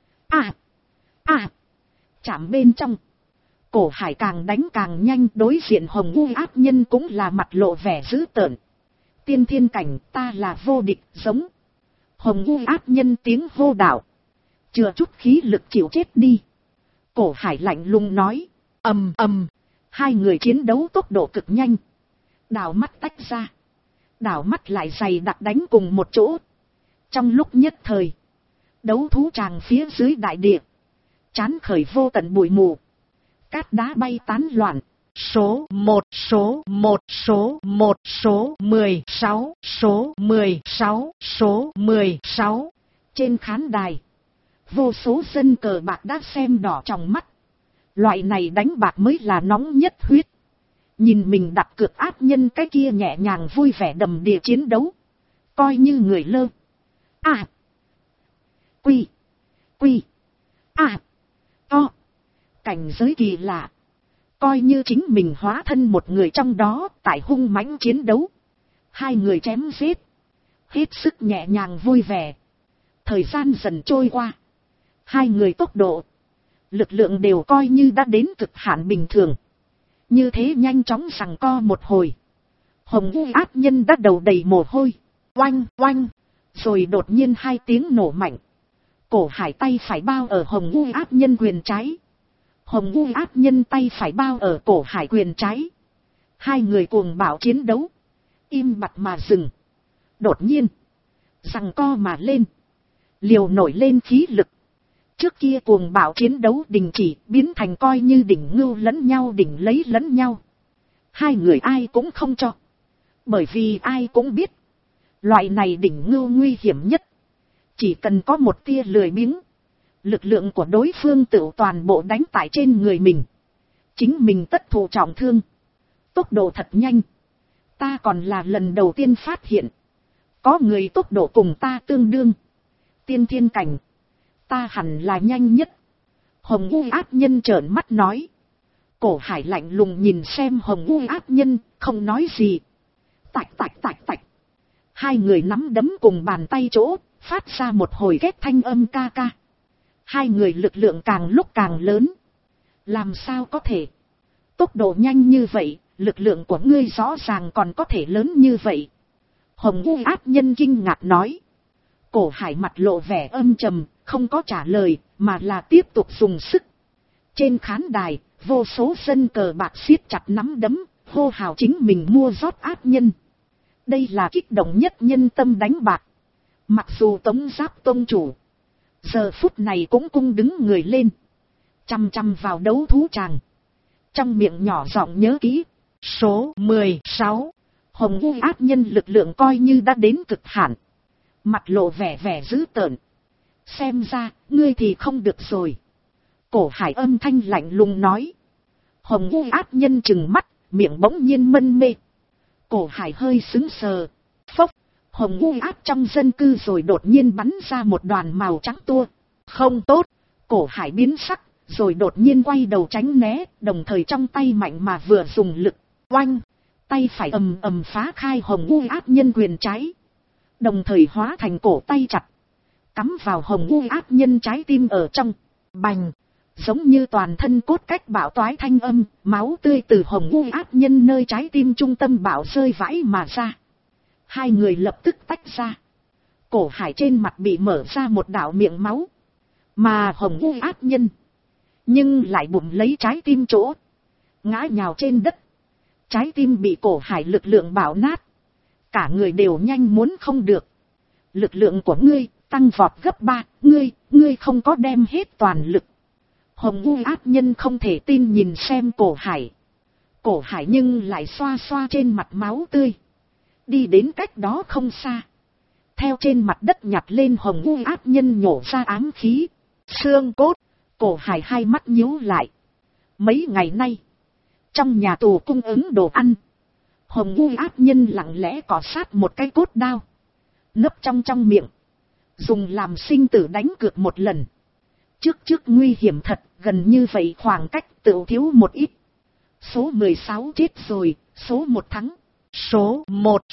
Speaker 1: chạm bên trong. Cổ Hải càng đánh càng nhanh, đối diện Hồng U ác nhân cũng là mặt lộ vẻ dữ tợn. Tiên thiên cảnh ta là vô địch giống. Hồng U ác nhân tiếng hô đạo. Chừa chút khí lực chịu chết đi. Cổ Hải lạnh lùng nói. Ầm ầm. Hai người chiến đấu tốc độ cực nhanh. Đảo mắt tách ra. Đảo mắt lại dày đặc đánh cùng một chỗ. Trong lúc nhất thời. Đấu thú tràng phía dưới đại địa. Chán khởi vô tận bụi mù. Cát đá bay tán loạn. Số 1, số 1, số 1, số 16, số 16, số 16. Trên khán đài. Vô số dân cờ bạc đã xem đỏ trong mắt. Loại này đánh bạc mới là nóng nhất huyết. Nhìn mình đặt cược ác nhân cái kia nhẹ nhàng vui vẻ đầm đìa chiến đấu. Coi như người lơ. Quy. To. Cảnh giới kỳ lạ. Coi như chính mình hóa thân một người trong đó tại hung mãnh chiến đấu. Hai người chém giết. Hết sức nhẹ nhàng vui vẻ. Thời gian dần trôi qua. Hai người tốc độ. Lực lượng đều coi như đã đến cực hạn bình thường. Như thế nhanh chóng giằng co một hồi. Hồng U ác nhân đã đầu đầy mồ hôi. Oanh, oanh. Rồi đột nhiên hai tiếng nổ mạnh. Cổ Hải tay phải bao ở Hồng U ác nhân quyền trái. Hồng U ác nhân tay phải bao ở Cổ Hải quyền trái. Hai người cuồng bạo chiến đấu. Im bặt mà dừng. Đột nhiên. Giằng co mà lên. Liều nổi lên khí lực. Trước kia cuồng bạo chiến đấu đình chỉ biến thành coi như đỉnh ngưu lẫn nhau đỉnh lấy lẫn nhau. Hai người ai cũng không cho. Bởi vì ai cũng biết. Loại này đỉnh ngưu nguy hiểm nhất. Chỉ cần có một tia lười biếng. lực lượng của đối phương tự toàn bộ đánh tại trên người mình. Chính mình tất thụ trọng thương. Tốc độ thật nhanh. Ta còn là lần đầu tiên phát hiện. Có người tốc độ cùng ta tương đương. Tiên thiên cảnh. Ta hẳn là nhanh nhất. Hồng U ác nhân trợn mắt nói. Cổ Hải lạnh lùng nhìn xem Hồng U ác nhân, không nói gì. Tạch tạch tạch tạch. Hai người nắm đấm cùng bàn tay chỗ, phát ra một hồi ghét thanh âm ca ca. Hai người lực lượng càng lúc càng lớn. Làm sao có thể? Tốc độ nhanh như vậy, lực lượng của ngươi rõ ràng còn có thể lớn như vậy. Hồng U ác nhân kinh ngạc nói. Cổ Hải mặt lộ vẻ âm trầm, không có trả lời, mà là tiếp tục dùng sức. Trên khán đài, vô số dân cờ bạc siết chặt nắm đấm, hô hào chính mình mua rót ác nhân. Đây là kích động nhất nhân tâm đánh bạc. Mặc dù Tống Giáp tông chủ, giờ phút này cũng cung đứng người lên. Chăm chăm vào đấu thú tràng. Trong miệng nhỏ giọng nhớ kỹ. Số 16. Hồng U ác nhân lực lượng coi như đã đến cực hạn. Mặt lộ vẻ vẻ dữ tợn. Xem ra, ngươi thì không được rồi. Cổ Hải âm thanh lạnh lùng nói. Hồng U ác nhân trừng mắt, miệng bỗng nhiên mân mê. Cổ Hải hơi sững sờ. Phốc, Hồng U ác trong dân cư rồi đột nhiên bắn ra một đoàn màu trắng tua. Không tốt, Cổ Hải biến sắc, rồi đột nhiên quay đầu tránh né, đồng thời trong tay mạnh mà vừa dùng lực. Oanh, tay phải ầm ầm phá khai Hồng U ác nhân quyền trái. Đồng thời hóa thành cổ tay chặt. Cắm vào Hồng U ác nhân trái tim ở trong. Bành, giống như toàn thân cốt cách bạo toái thanh âm, máu tươi từ Hồng U ác nhân nơi trái tim trung tâm bạo rơi vãi mà ra. Hai người lập tức tách ra. Cổ Hải trên mặt bị mở ra một đạo miệng máu. Mà Hồng U ác nhân nhưng lại bụng lấy trái tim chỗ. Ngã nhào trên đất. Trái tim bị Cổ Hải lực lượng bạo nát. Cả người đều nhanh muốn không được. Lực lượng của ngươi tăng vọt gấp 3, ngươi không có đem hết toàn lực. Hồng U ác nhân không thể tin nhìn xem Cổ Hải. Cổ Hải nhưng lại xoa xoa trên mặt máu tươi. Đi đến cách đó không xa. Theo trên mặt đất nhặt lên Hồng U ác nhân nhổ ra ám khí. Xương cốt. Cổ Hải hai mắt nhíu lại. Mấy ngày nay, trong nhà tù cung ứng đồ ăn, Hồng U ác nhân lặng lẽ cọ sát một cái cốt đao. Nấp trong miệng. Dùng làm sinh tử đánh cược một lần. Trước nguy hiểm thật, gần như vậy khoảng cách tự thiếu một ít. Số 16 chết rồi, số 1 thắng. Số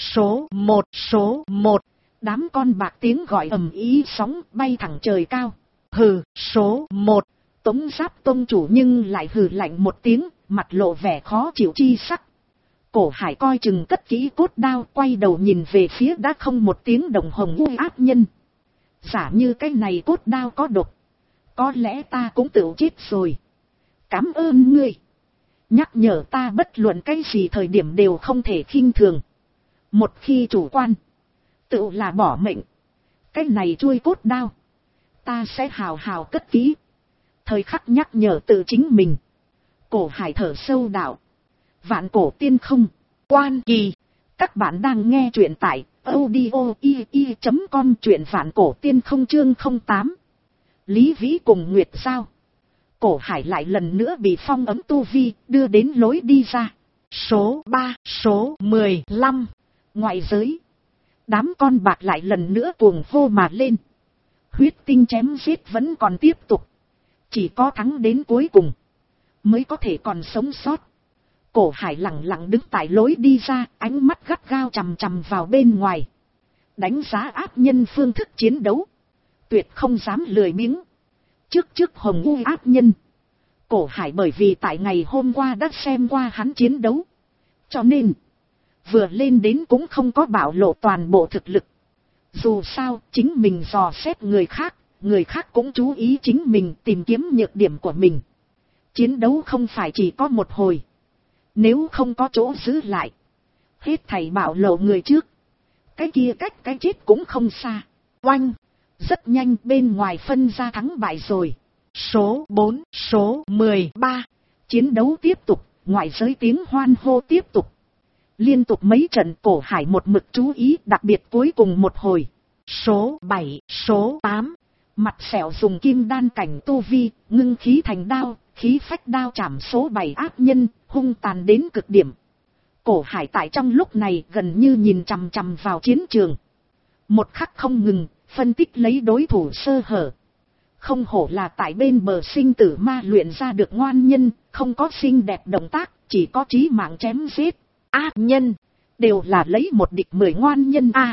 Speaker 1: 1. Đám con bạc tiếng gọi ầm ĩ sóng bay thẳng trời cao. Hừ, số 1. Tống Giáp tông chủ nhưng lại hừ lạnh một tiếng, mặt lộ vẻ khó chịu chi sắc. Cổ Hải coi chừng cất kỹ cốt đao, quay đầu nhìn về phía đã không một tiếng đồng Hồng U ác nhân. Giả như cái này cốt đao có độc, có lẽ ta cũng tự chết rồi. Cảm ơn ngươi. Nhắc nhở ta bất luận cái gì thời điểm đều không thể khinh thường. Một khi chủ quan, tự là bỏ mệnh. Cái này chuôi cốt đao, ta sẽ hào hào cất kỹ. Thời khắc nhắc nhở tự chính mình. Cổ Hải thở sâu đạo. Vạn cổ tiên không. Quan kỳ. Các bạn đang nghe truyện tại audio.com, truyện vạn cổ tiên không chương 08. Lý Vĩ cùng Nguyệt Giao. Cổ Hải lại lần nữa bị phong ấm tu vi, đưa đến lối đi ra. Số 3, số 15. Ngoại giới. Đám con bạc lại lần nữa cuồng hô mà lên. Huyết tinh chém giết vẫn còn tiếp tục. Chỉ có thắng đến cuối cùng mới có thể còn sống sót. Cổ Hải lặng lặng đứng tại lối đi ra, ánh mắt gắt gao chằm chằm vào bên ngoài. Đánh giá ác nhân phương thức chiến đấu. Tuyệt không dám lười biếng. Trước Hồng U ác nhân. Cổ Hải bởi vì tại ngày hôm qua đã xem qua hắn chiến đấu. Cho nên, vừa lên đến cũng không có bạo lộ toàn bộ thực lực. Dù sao, chính mình dò xét người khác cũng chú ý chính mình tìm kiếm nhược điểm của mình. Chiến đấu không phải chỉ có một hồi. Nếu không có chỗ giữ lại, hết thảy bạo lộ người trước, cái kia cách cái chết cũng không xa. Oanh, rất nhanh bên ngoài phân ra thắng bại rồi. Số 4, số 13. Chiến đấu tiếp tục, ngoại giới tiếng hoan hô tiếp tục. Liên tục mấy trận Cổ Hải một mực chú ý, đặc biệt cuối cùng một hồi. Số 7, số 8. Mặt sẹo dùng kim đan cảnh tu vi, ngưng khí thành đao, khí phách đao chạm số 7 ác nhân, hung tàn đến cực điểm. Cổ Hải tại trong lúc này gần như nhìn chằm chằm vào chiến trường. Một khắc không ngừng, phân tích lấy đối thủ sơ hở. Không hổ là tại bên bờ sinh tử ma luyện ra được ngoan nhân, không có xinh đẹp động tác, chỉ có chí mạng chém giết. Ác nhân, đều là lấy một địch 10 ngoan nhân a.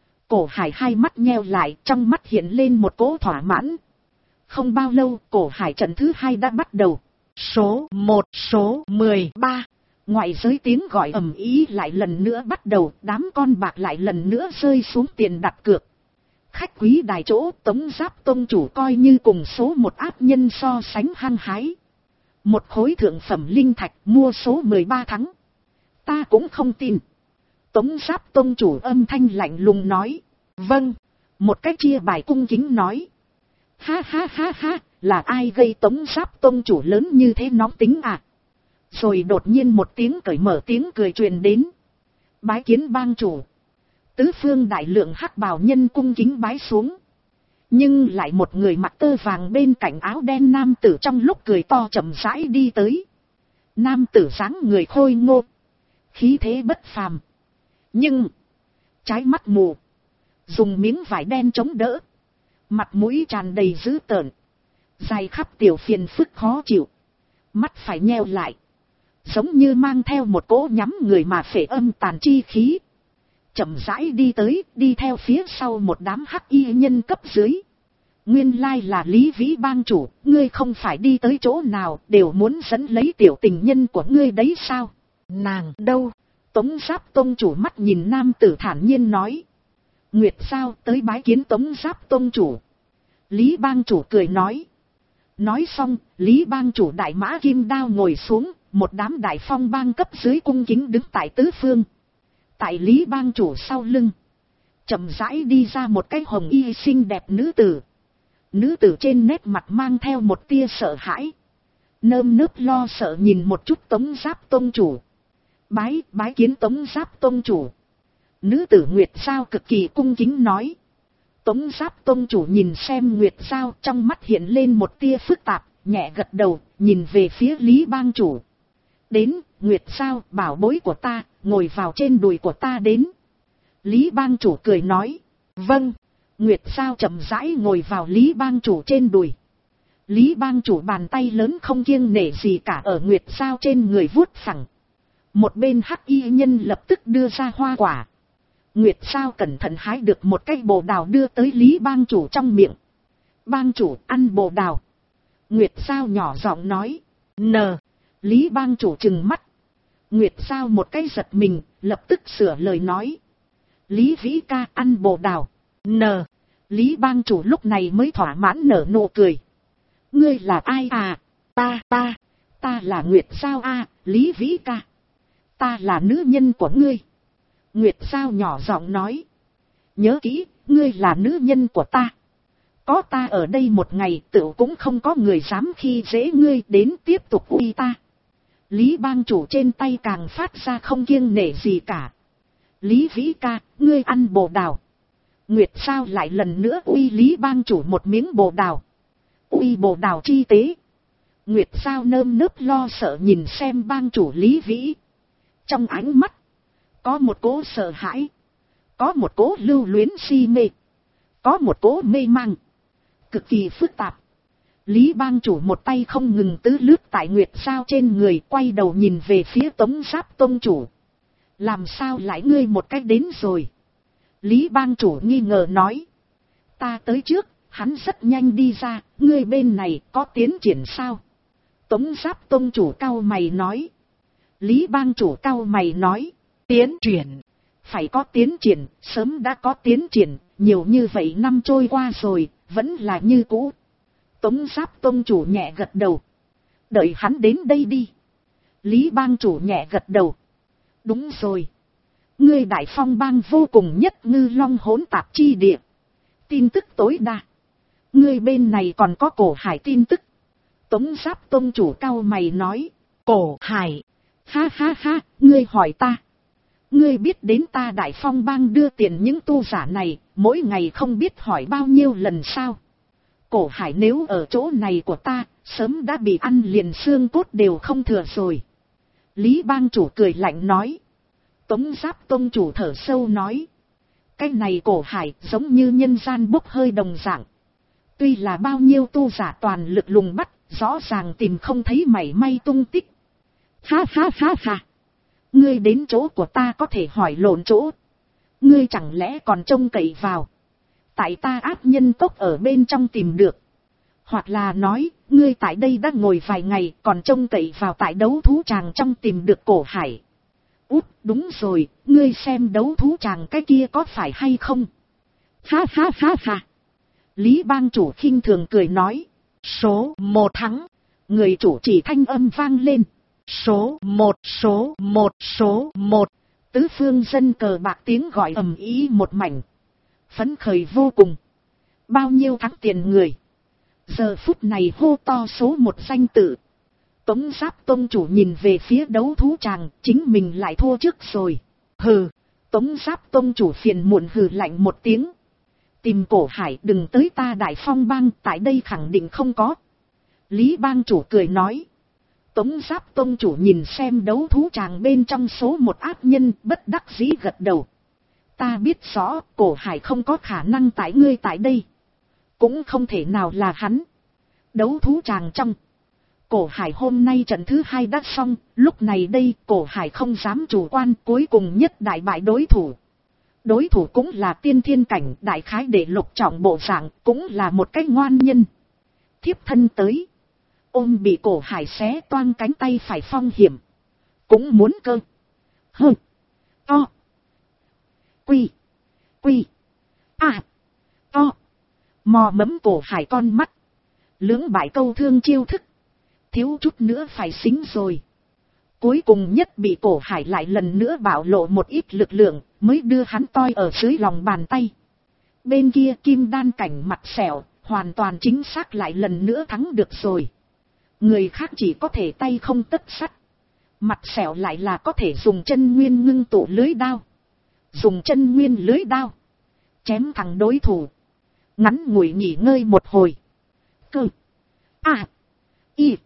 Speaker 1: Cổ Hải hai mắt nheo lại, trong mắt hiện lên một cỗ thỏa mãn. Không bao lâu, Cổ Hải trận thứ 2 đã bắt đầu. Số 1, số 13. Ngoại giới tiếng gọi ầm ĩ lại lần nữa bắt đầu, đám con bạc lại lần nữa rơi xuống tiền đặt cược. Khách quý đài chỗ, Tống Giáp tông chủ coi như cùng số 1 áp nhân so sánh hăng hái. Một khối thượng phẩm linh thạch mua số 13 thắng. Ta cũng không tin. Tống Giáp tông chủ âm thanh lạnh lùng nói. Vâng. Một cái chia bài cung kính nói. Ha ha ha ha, là ai gây Tống Giáp tông chủ lớn như thế nóng tính à? Rồi đột nhiên một tiếng cởi mở tiếng cười truyền đến. Bái kiến bang chủ. Tứ phương đại lượng hắc bào nhân cung kính bái xuống. Nhưng lại một người mặc tơ vàng bên cạnh áo đen nam tử trong lúc cười to chậm rãi đi tới. Nam tử dáng người khôi ngô, khí thế bất phàm. Nhưng trái mắt mù, dùng miếng vải đen chống đỡ, mặt mũi tràn đầy dữ tợn, dài khắp tiểu phiền phức khó chịu, mắt phải nheo lại, giống như mang theo một cỗ nhắm người mà phệ âm tàn chi khí. Chậm rãi đi tới, đi theo phía sau một đám hắc y nhân cấp dưới. Nguyên lai là Lý Vĩ bang chủ, ngươi không phải đi tới chỗ nào đều muốn dẫn lấy tiểu tình nhân của ngươi đấy sao? Nàng đâu? Tống Giáp tông chủ mắt nhìn nam tử thản nhiên nói. Nguyệt sao tới bái kiến Tống Giáp tông chủ. Lý bang chủ cười nói. Nói xong, Lý bang chủ đại mã kim đao ngồi xuống, một đám đại phong bang cấp dưới cung kính đứng tại tứ phương. Tại Lý bang chủ sau lưng, chậm rãi đi ra một cái hồng y xinh đẹp nữ tử. Nữ tử trên nét mặt mang theo một tia sợ hãi. Nơm nớp lo sợ nhìn một chút Tống Giáp tông chủ. Bái kiến Tống Giáp tông chủ. Nữ tử Nguyệt Giao cực kỳ cung kính nói. Tống Giáp tông chủ nhìn xem Nguyệt Giao, trong mắt hiện lên một tia phức tạp, nhẹ gật đầu, nhìn về phía Lý bang chủ. Đến, Nguyệt Giao, bảo bối của ta, ngồi vào trên đùi của ta đến. Lý bang chủ cười nói. Vâng. Nguyệt Giao chậm rãi ngồi vào Lý bang chủ trên đùi. Lý bang chủ bàn tay lớn không kiêng nể gì cả ở Nguyệt Giao trên người vuốt phẳng. Một bên hắc y nhân lập tức đưa ra hoa quả. Nguyệt Giao cẩn thận hái được một cái bồ đào đưa tới Lý bang chủ trong miệng. Bang chủ ăn bồ đào. Nguyệt Giao nhỏ giọng nói. Lý bang chủ trừng mắt. Nguyệt Giao một cái giật mình, lập tức sửa lời nói. Lý Vĩ ca ăn bồ đào. Lý bang chủ lúc này mới thỏa mãn nở nụ cười. Ngươi là ai à? Ta là Nguyệt Giao a, Lý Vĩ ca. Ta là nữ nhân của ngươi. Nguyệt Giao nhỏ giọng nói. Nhớ kỹ, ngươi là nữ nhân của ta. Có ta ở đây một ngày tựu cũng không có người dám khi dễ ngươi đến tiếp tục uy ta. Lý bang chủ trên tay càng phát ra không kiêng nể gì cả. Lý Vĩ ca, ngươi ăn bồ đào. Nguyệt Giao lại lần nữa uy Lý bang chủ một miếng bồ đào. Uy bồ đào chi tế. Nguyệt Giao nơm nớp lo sợ nhìn xem bang chủ Lý Vĩ. Trong ánh mắt, có một cỗ sợ hãi, có một cỗ lưu luyến si mê, có một cỗ mê mang, cực kỳ phức tạp. Lý bang chủ một tay không ngừng tứ lướt tại Nguyệt Giao trên người, quay đầu nhìn về phía Tống Giáp tông chủ. Làm sao lại ngươi một cách đến rồi? Lý bang chủ nghi ngờ nói. Ta tới trước, hắn rất nhanh đi ra, ngươi bên này có tiến triển sao? Tống Giáp tông chủ cau mày nói. Lý bang chủ cau mày nói. Tiến triển. Phải có tiến triển, sớm đã có tiến triển, nhiều như vậy năm trôi qua rồi, vẫn là như cũ. Tống Giáp tông chủ nhẹ gật đầu. Đợi hắn đến đây đi. Lý bang chủ nhẹ gật đầu. Đúng rồi. Ngươi Đại Phong bang vô cùng nhất ngư long hỗn tạp chi địa. Tin tức tối đa. Ngươi bên này còn có Cổ Hải tin tức. Tống Giáp tông chủ cau mày nói. Cổ Hải. Ha ha ha, ngươi hỏi ta. Ngươi biết đến ta Đại Phong bang đưa tiền những tu giả này, mỗi ngày không biết hỏi bao nhiêu lần sao? Cổ Hải nếu ở chỗ này của ta, sớm đã bị ăn liền xương cốt đều không thừa rồi. Lý bang chủ cười lạnh nói. Tống Giáp tông chủ thở sâu nói. Cái này Cổ Hải giống như nhân gian bốc hơi đồng dạng. Tuy là bao nhiêu tu giả toàn lực lùng bắt, rõ ràng tìm không thấy mảy may tung tích. Ha ha ha ha. Ngươi đến chỗ của ta có thể hỏi lộn chỗ. Ngươi chẳng lẽ còn trông cậy vào. Tại ta áp nhân tốc ở bên trong tìm được. Hoặc là nói, ngươi tại đây đã ngồi vài ngày còn trông cậy vào tại đấu thú tràng trong tìm được Cổ Hải. Út, đúng rồi, ngươi xem đấu thú tràng cái kia có phải hay không? Ha ha ha ha. Lý bang chủ khinh thường cười nói. Số 1 thắng. Người chủ chỉ thanh âm vang lên. Số 1, số 1, số 1. Tứ phương dân cờ bạc tiếng gọi ầm ĩ một mảnh. Phấn khởi vô cùng. Bao nhiêu thắng tiền người. Giờ phút này hô to số 1 danh tự. Tống Giáp tông chủ nhìn về phía đấu thú tràng, chính mình lại thua trước rồi. Hừ. Tống Giáp tông chủ phiền muộn hừ lạnh một tiếng. Tìm Cổ Hải đừng tới ta Đại Phong bang, tại đây khẳng định không có. Lý bang chủ cười nói. Tống Giáp tông chủ nhìn xem đấu thú tràng bên trong số 1 ác nhân, bất đắc dĩ gật đầu. Ta biết rõ, Cổ Hải không có khả năng tại ngươi tại đây. Cũng không thể nào là hắn. Đấu thú tràng trong. Cổ Hải hôm nay trận thứ 2 đã xong, lúc này đây Cổ Hải không dám chủ quan, cuối cùng nhất đại bại đối thủ. Đối thủ cũng là tiên thiên cảnh, đại khái để lục trọng bộ dạng, cũng là một cái ngoan nhân. Thiếp thân tới. Ôm bị Cổ Hải xé toang cánh tay phải phong hiểm. Cũng muốn cơ. Hơ. To. Quy. Quy. À. To. Mò mẫm Cổ Hải con mắt. Lưỡng bại câu thương chiêu thức. Thiếu chút nữa phải xính rồi. Cuối cùng nhất bị Cổ Hải lại lần nữa bạo lộ một ít lực lượng, mới đưa hắn toi ở dưới lòng bàn tay. Bên kia kim đan cảnh mặt sẹo, hoàn toàn chính xác lại lần nữa thắng được rồi. Người khác chỉ có thể tay không tất sắt. Mặt sẹo lại là có thể dùng chân nguyên ngưng tụ lưới đao. Dùng chân nguyên lưới đao. Chém thẳng đối thủ. Ngắn ngủi nghỉ ngơi một hồi. Cơ. À. Y.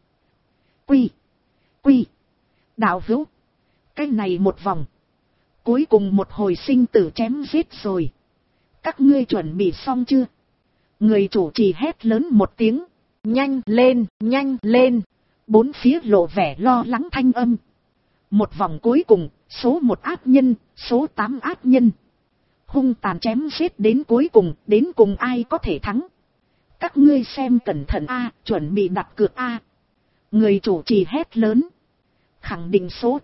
Speaker 1: Quy. Quy. Đạo hữu. Cái này một vòng. Cuối cùng một hồi sinh tử chém giết rồi. Các ngươi chuẩn bị xong chưa? Người chủ trì hét lớn một tiếng. Nhanh lên, nhanh lên. Bốn phía lộ vẻ lo lắng thanh âm. Một vòng cuối cùng, số 1 ác nhân, số 8 ác nhân. Hung tàn chém giết đến cùng ai có thể thắng. Các ngươi xem cẩn thận a, chuẩn bị đặt cược a. Người chủ trì hét lớn. Khẳng định số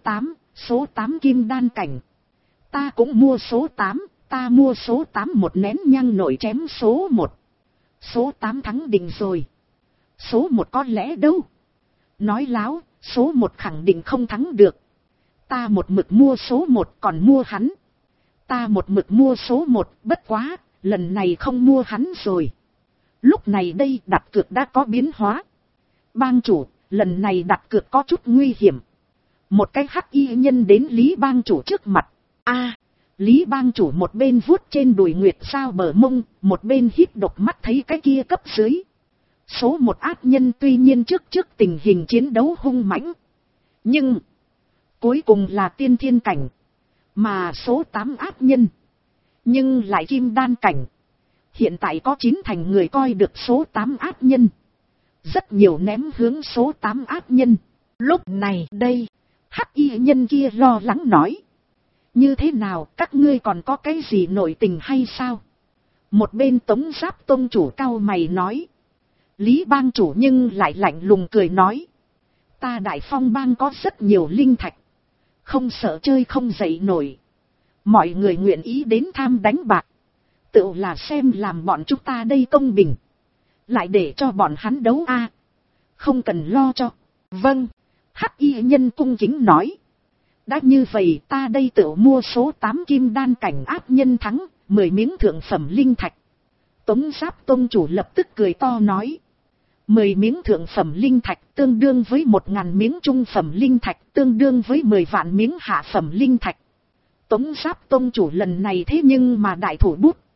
Speaker 1: 8 kim đan cảnh. Ta cũng mua số 8, ta mua số 8 một nén nhang nổi chém số 1. Số 8 thắng định rồi. Số 1 có lẽ đâu. Nói láo, số 1 khẳng định không thắng được. Ta một mực mua số 1 còn mua hắn. Ta một mực mua số 1, bất quá, lần này không mua hắn rồi. Lúc này đây đặt cược đã có biến hóa. Bang chủ, lần này đặt cược có chút nguy hiểm. Một cái hắc y nhân đến Lý bang chủ trước mặt. A, Lý bang chủ một bên vuốt trên đùi Nguyệt Sao bờ mông, một bên hít độc mắt thấy cái kia cấp dưới. Số 1 ác nhân tuy nhiên trước tình hình chiến đấu hung mãnh. Nhưng, cuối cùng là tiên thiên cảnh. Mà số 8 ác nhân, nhưng lại kim đan cảnh. Hiện tại có 9 thành người coi được số 8 ác nhân. Rất nhiều ném hướng số 8 ác nhân. Lúc này đây, hắc y nhân kia lo lắng nói. Như thế nào, các ngươi còn có cái gì nội tình hay sao? Một bên Tống Giáp tông chủ cau mày nói. Lý bang chủ nhưng lại lạnh lùng cười nói. Ta Đại Phong bang có rất nhiều linh thạch. Không sợ chơi không dậy nổi. Mọi người nguyện ý đến tham đánh bạc. Tự là xem làm bọn chúng ta đây công bình. Lại để cho bọn hắn đấu a. Không cần lo cho. Vâng. Hắc y nhân cung kính nói. Đã như vậy ta đây tự mua số 8 kim đan cảnh ác nhân thắng, 10 miếng thượng phẩm linh thạch. Tống Giáp tông chủ lập tức cười to nói. 10 miếng thượng phẩm linh thạch tương đương với 1000 miếng trung phẩm linh thạch, tương đương với 10 vạn miếng hạ phẩm linh thạch. Tống Giáp tông chủ lần này thế nhưng mà đại thủ bút.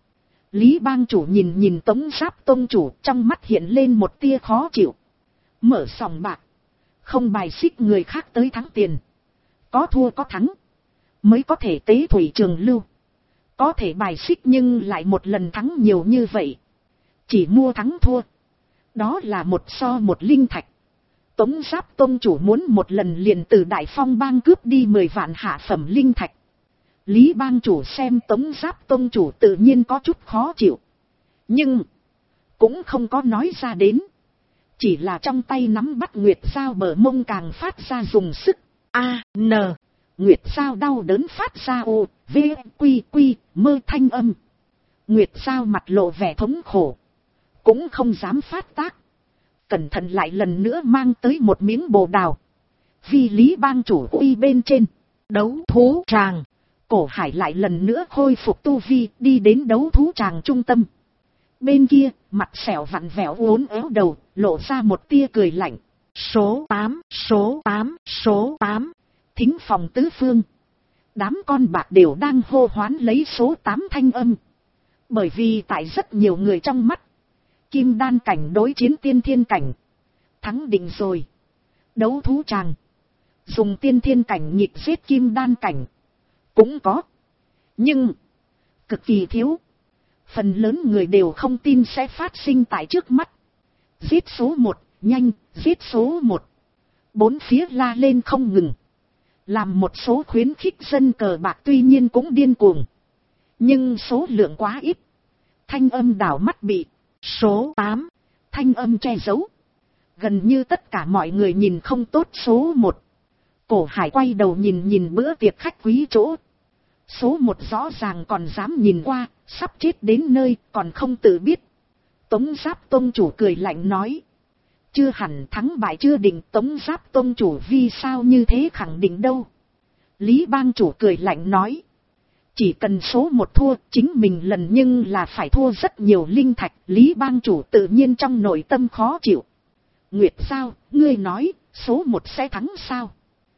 Speaker 1: Lý bang chủ nhìn Tống Giáp tông chủ, trong mắt hiện lên một tia khó chịu. Mở sòng bạc, không bài xích người khác tới thắng tiền. Có thua có thắng, mới có thể tế thủy trường lưu. Có thể bài xích nhưng lại một lần thắng nhiều như vậy. Chỉ mua thắng thua, đó là một so một linh thạch. Tống Giáp tông chủ muốn một lần liền từ Đại Phong bang cướp đi 10 vạn hạ phẩm linh thạch. Lý bang chủ xem Tống Giáp tông chủ tự nhiên có chút khó chịu. Nhưng cũng không có nói ra đến. Chỉ là trong tay nắm bắt Nguyệt Dao bờ mông càng phát ra dùng sức. A.N. Nguyệt Dao đau đớn phát ra O, V, Quy, Quy, mơ thanh âm. Nguyệt Dao mặt lộ vẻ thống khổ, cũng không dám phát tác. Cẩn thận lại lần nữa mang tới một miếng bồ đào. Vì Lý bang chủ uy bên trên. Đấu thú tràng. Cổ Hải lại lần nữa khôi phục tu vi, đi đến đấu thú tràng trung tâm. Bên kia, mặt xẻo vặn vẹo uốn éo đầu, lộ ra một tia cười lạnh. Số 8, số 8, số 8. Thính phòng tứ phương. Đám con bạc đều đang hô hoán lấy số 8 thanh âm. Bởi vì tại rất nhiều người trong mắt, kim đan cảnh đối chiến tiên thiên cảnh. Thắng định rồi. Đấu thú tràng. Dùng tiên thiên cảnh nhịp giết kim đan cảnh. Cũng có. Nhưng cực kỳ thiếu. Phần lớn người đều không tin sẽ phát sinh tại trước mắt. Giết số 1, nhanh, giết số 1. Bốn phía la lên không ngừng. Làm một số khuyến khích dân cờ bạc tuy nhiên cũng điên cuồng. Nhưng số lượng quá ít. Thanh âm đảo mắt bị số 8. Thanh âm che giấu. Gần như tất cả mọi người nhìn không tốt số 1. Cổ Hải quay đầu nhìn bữa tiệc khách quý chỗ. Số 1 rõ ràng còn dám nhìn qua, sắp chết đến nơi còn không tự biết. Tống Giáp tông chủ cười lạnh nói. Chưa hẳn thắng bại chưa định. Tống Giáp tông chủ vì sao như thế khẳng định đâu. Lý bang chủ cười lạnh nói. Chỉ cần số 1 thua chính mình lần nhưng là phải thua rất nhiều linh thạch. Lý bang chủ tự nhiên trong nội tâm khó chịu. Nguyệt sao, ngươi nói số 1 sẽ thắng sao?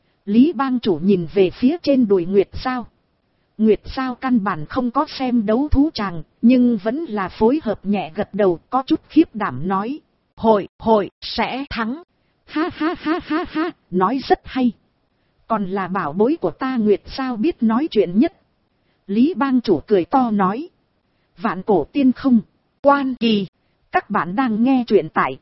Speaker 1: Lý bang chủ nhìn về phía trên đùi Nguyệt sao. Nguyệt sao căn bản không có xem đấu thú tràng, nhưng vẫn là phối hợp nhẹ gật đầu, có chút khiếp đảm nói. Hội, sẽ thắng. Ha ha ha ha ha, nói rất hay. Còn là bảo bối của ta Nguyệt sao biết nói chuyện nhất. Lý bang chủ cười to nói. Vạn cổ tiên không, quan kỳ. Các bạn đang nghe chuyện tại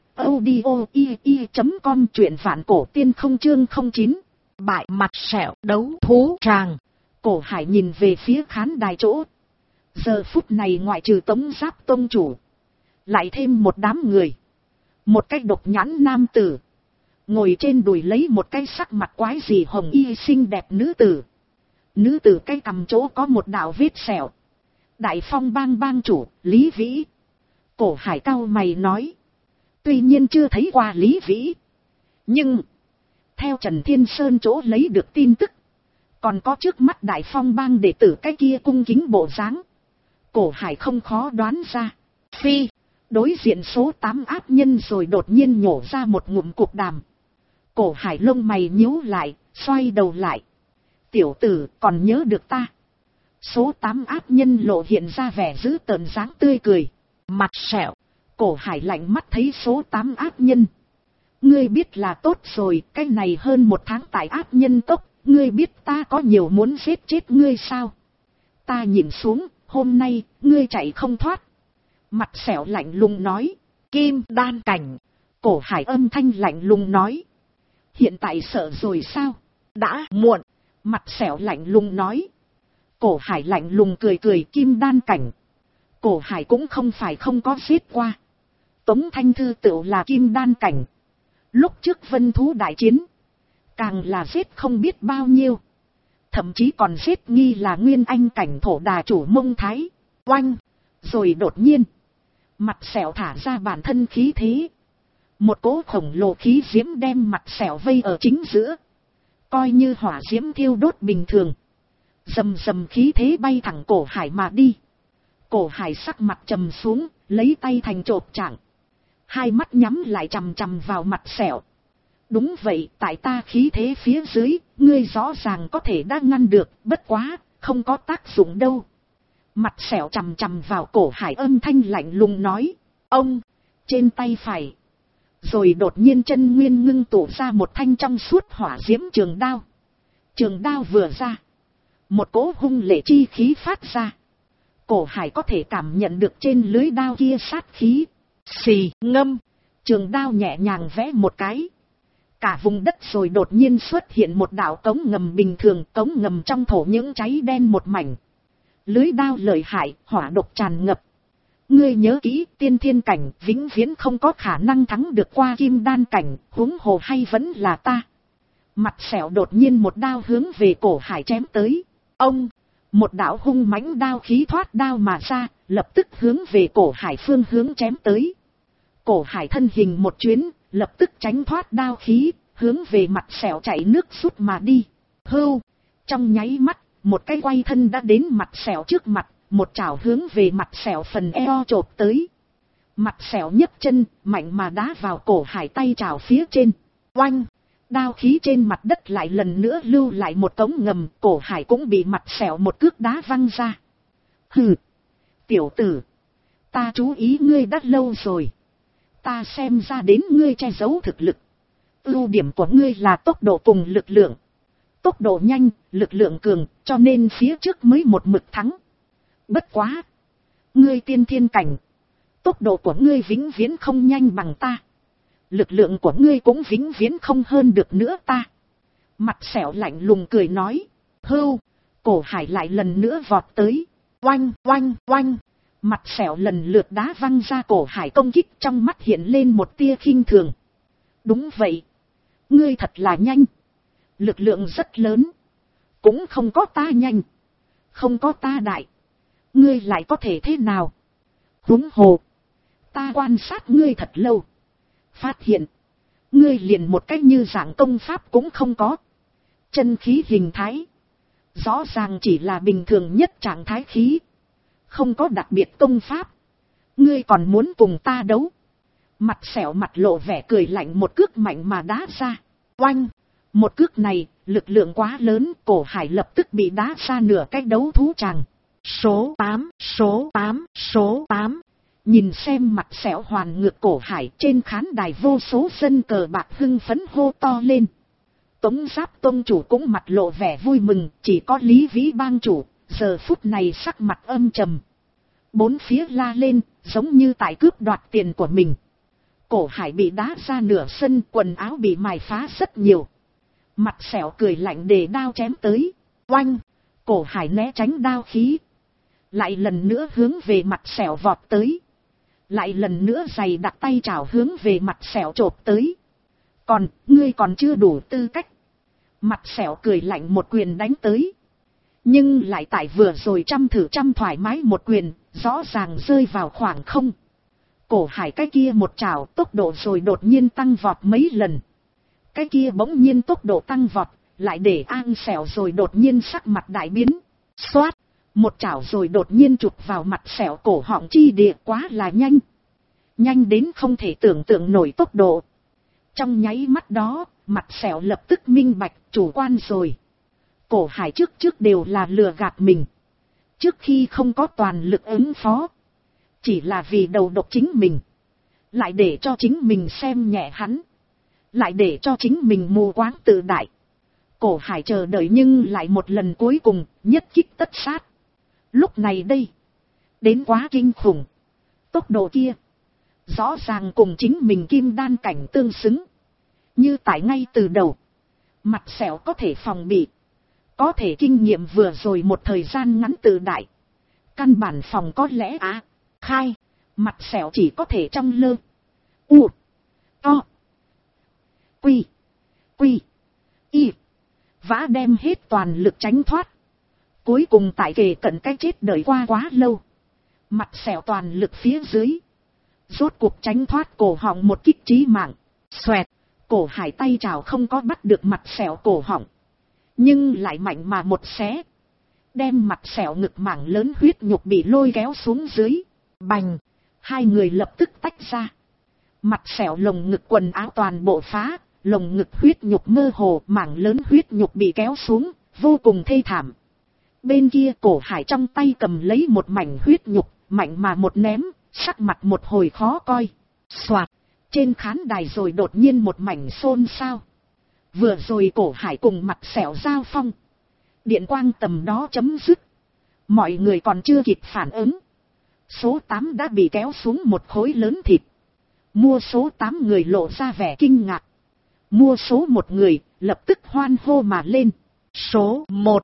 Speaker 1: audio.com truyện Vạn cổ tiên không chương 09. Bại mặt sẹo đấu thú tràng. Cổ Hải nhìn về phía khán đài chỗ. Giờ phút này ngoại trừ Tống Giáp tông chủ, lại thêm một đám người. Một cái độc nhãn nam tử, ngồi trên đùi lấy một cái sắc mặt quái gì hồng y xinh đẹp nữ tử. Nữ tử cái cằm chỗ có một đạo vết sẹo. Đại Phong bang bang chủ, Lý Vĩ. Cổ Hải cau mày nói. Tuy nhiên chưa thấy qua Lý Vĩ, nhưng theo Trần Thiên Sơn chỗ lấy được tin tức, còn có trước mắt Đại Phong bang đệ tử cái kia cung kính bộ dáng, Cổ Hải không khó đoán ra. Phi, đối diện số 8 áp nhân rồi đột nhiên nhổ ra một ngụm cục đàm. Cổ Hải lông mày nhíu lại, xoay đầu lại. Tiểu tử còn nhớ được ta? Số 8 áp nhân lộ hiện ra vẻ dữ tợn dáng tươi cười. Mặt sẹo. Cổ Hải lạnh mắt thấy số 8 áp nhân. Ngươi biết là tốt rồi, cái này hơn một tháng tại áp nhân tốc, ngươi biết ta có nhiều muốn giết chết ngươi sao? Ta nhìn xuống, hôm nay, ngươi chạy không thoát. Mặt sẹo lạnh lùng nói. Kim đan cảnh. Cổ Hải âm thanh lạnh lùng nói. Hiện tại sợ rồi sao? Đã muộn. Mặt sẹo lạnh lùng nói. Cổ Hải lạnh lùng cười kim đan cảnh. Cổ Hải cũng không phải không có giết qua. Tống Thanh Thư tựu là kim đan cảnh. Lúc trước Vân Thú đại chiến, càng là giết không biết bao nhiêu. Thậm chí còn giết nghi là nguyên anh cảnh thổ đà chủ Mông Thái. Oanh! Rồi đột nhiên, mặt sẹo thả ra bản thân khí thế. Một cỗ khổng lồ khí diễm đem mặt sẹo vây ở chính giữa. Coi như hỏa diễm thiêu đốt bình thường. Rầm rầm khí thế bay thẳng Cổ Hải mà đi. Cổ Hải sắc mặt trầm xuống, lấy tay thành chộp trạng. Hai mắt nhắm lại chằm chằm vào mặt sẹo. Đúng vậy, tại ta khí thế phía dưới, ngươi rõ ràng có thể đã ngăn được, bất quá, không có tác dụng đâu. Mặt sẹo chằm chằm vào cổ Hải, âm thanh lạnh lùng nói. Ông, trên tay phải. Rồi đột nhiên chân nguyên ngưng tụ ra một thanh trong suốt hỏa diễm trường đao. Trường đao vừa ra, một cỗ hung lệ chi khí phát ra. Cổ Hải có thể cảm nhận được trên lưới đao kia sát khí. Xì ngâm, trường đao nhẹ nhàng vẽ một cái. Cả vùng đất rồi đột nhiên xuất hiện một đạo cống ngầm bình thường, cống ngầm trong thổ những cháy đen một mảnh. Lưới đao lợi hại, hỏa độc tràn ngập. Ngươi nhớ kỹ, tiên thiên cảnh vĩnh viễn không có khả năng thắng được qua kim đan cảnh, huống hồ hay vẫn là ta. Mặt sẹo đột nhiên một đao hướng về cổ Hải chém tới. Ông, một đạo hung mãnh đao khí thoát đao mà ra, lập tức hướng về cổ Hải phương hướng chém tới. Cổ Hải thân hình một chuyến, lập tức tránh thoát đao khí, hướng về mặt sẹo chạy nước rút mà đi. Hưu, trong nháy mắt, một cái quay thân đã đến mặt sẹo trước mặt, một chảo hướng về mặt sẹo phần eo chộp tới. Mặt sẹo nhấc chân, mạnh mà đá vào cổ Hải tay chảo phía trên. Oanh, đao khí trên mặt đất lại lần nữa lưu lại một cống ngầm, cổ Hải cũng bị mặt sẹo một cước đá văng ra. Hừ, tiểu tử, ta chú ý ngươi đã lâu rồi. Ta xem ra đến ngươi che giấu thực lực. Ưu điểm của ngươi là tốc độ cùng lực lượng. Tốc độ nhanh, lực lượng cường, cho nên phía trước mới một mực thắng. Bất quá, ngươi tiên thiên cảnh, tốc độ của ngươi vĩnh viễn không nhanh bằng ta. Lực lượng của ngươi cũng vĩnh viễn không hơn được nữa ta. Mặt sẹo lạnh lùng cười nói. Hưu, cổ Hải lại lần nữa vọt tới. Oanh, oanh, oanh. Mặt sẹo lần lượt đá văng ra cổ Hải công kích, trong mắt hiện lên một tia khinh thường. Đúng vậy. Ngươi thật là nhanh. Lực lượng rất lớn. Cũng không có ta nhanh. Không có ta đại. Ngươi lại có thể thế nào? Huống hồ, ta quan sát ngươi thật lâu. Phát hiện, ngươi liền một cách như dạng công pháp cũng không có. Chân khí hình thái, rõ ràng chỉ là bình thường nhất trạng thái khí. Không có đặc biệt công pháp. Ngươi còn muốn cùng ta đấu? Mặt sẹo mặt lộ vẻ cười lạnh, một cước mạnh mà đá ra. Oanh! Một cước này, lực lượng quá lớn, cổ Hải lập tức bị đá ra nửa cái đấu thú tràng. Số 8, số 8, số 8. Nhìn xem mặt sẹo hoàn ngược cổ Hải, trên khán đài vô số dân cờ bạc hưng phấn hô to lên. Tống Giáp tông chủ cũng mặt lộ vẻ vui mừng, chỉ có Lý Vĩ bang chủ, giờ phút này sắc mặt âm trầm. Bốn phía la lên, giống như tại cướp đoạt tiền của mình. Cổ Hải bị đá ra nửa sân, quần áo bị mài phá rất nhiều. Mặt sẹo cười lạnh để đao chém tới. Oanh! Cổ Hải né tránh đao khí. Lại lần nữa hướng về mặt sẹo vọt tới. Lại lần nữa giày đặt tay chảo hướng về mặt sẹo chộp tới. Còn, ngươi còn chưa đủ tư cách. Mặt sẹo cười lạnh một quyền đánh tới. Nhưng lại tại vừa rồi thử thoải mái một quyền, rõ ràng rơi vào khoảng không. Cổ Hải cái kia một chảo tốc độ rồi đột nhiên tăng vọt mấy lần. Cái kia bỗng nhiên tốc độ tăng vọt, lại để An Sẹo rồi đột nhiên sắc mặt đại biến. Xoát, một chảo rồi đột nhiên chụp vào mặt sẹo cổ họng chi địa, quá là nhanh. Nhanh đến không thể tưởng tượng nổi tốc độ. Trong nháy mắt đó, mặt sẹo lập tức minh bạch, chủ quan rồi. Cổ Hải trước đều là lừa gạt mình. Trước khi không có toàn lực ứng phó, chỉ là vì đầu độc chính mình. Lại để cho chính mình xem nhẹ hắn. Lại để cho chính mình mù quáng tự đại. Cổ Hải chờ đợi nhưng lại một lần cuối cùng, nhất kích tất sát. Lúc này đây, đến quá kinh khủng. Tốc độ kia, rõ ràng cùng chính mình kim đan cảnh tương xứng. Như tại ngay từ đầu, mặt sẹo có thể phòng bị. Có thể kinh nghiệm vừa rồi một thời gian ngắn tự đại. Căn bản phòng có lẽ khai, mặt sẹo chỉ có thể trong lơ. U, to, quy, y, vã đem hết toàn lực tránh thoát. Cuối cùng tại kề cận cái chết đợi qua quá lâu. Mặt sẹo toàn lực phía dưới. Rốt cuộc tránh thoát cổ họng một kích chí mạng. Xoẹt, cổ Hải tay chảo không có bắt được mặt sẹo cổ họng. Nhưng lại mạnh mà một xé. Đem mặt sẹo ngực mảng lớn huyết nhục bị lôi kéo xuống dưới. Bành, hai người lập tức tách ra. Mặt sẹo lồng ngực quần áo toàn bộ phá. Lồng ngực huyết nhục mơ hồ, mảng lớn huyết nhục bị kéo xuống, vô cùng thê thảm. Bên kia Cổ Hải trong tay cầm lấy một mảnh huyết nhục, mạnh mà một ném, sắc mặt một hồi khó coi. Soạt, trên khán đài rồi đột nhiên một mảnh xôn xao. Vừa rồi Cổ Hải cùng Mặt Sẹo giao phong, điện quang tầm đó chấm dứt. Mọi người còn chưa kịp phản ứng, số 8 đã bị kéo xuống một khối lớn thịt. Mua số 8 người lộ ra vẻ kinh ngạc. Mua số 1 người lập tức hoan hô mà lên. Số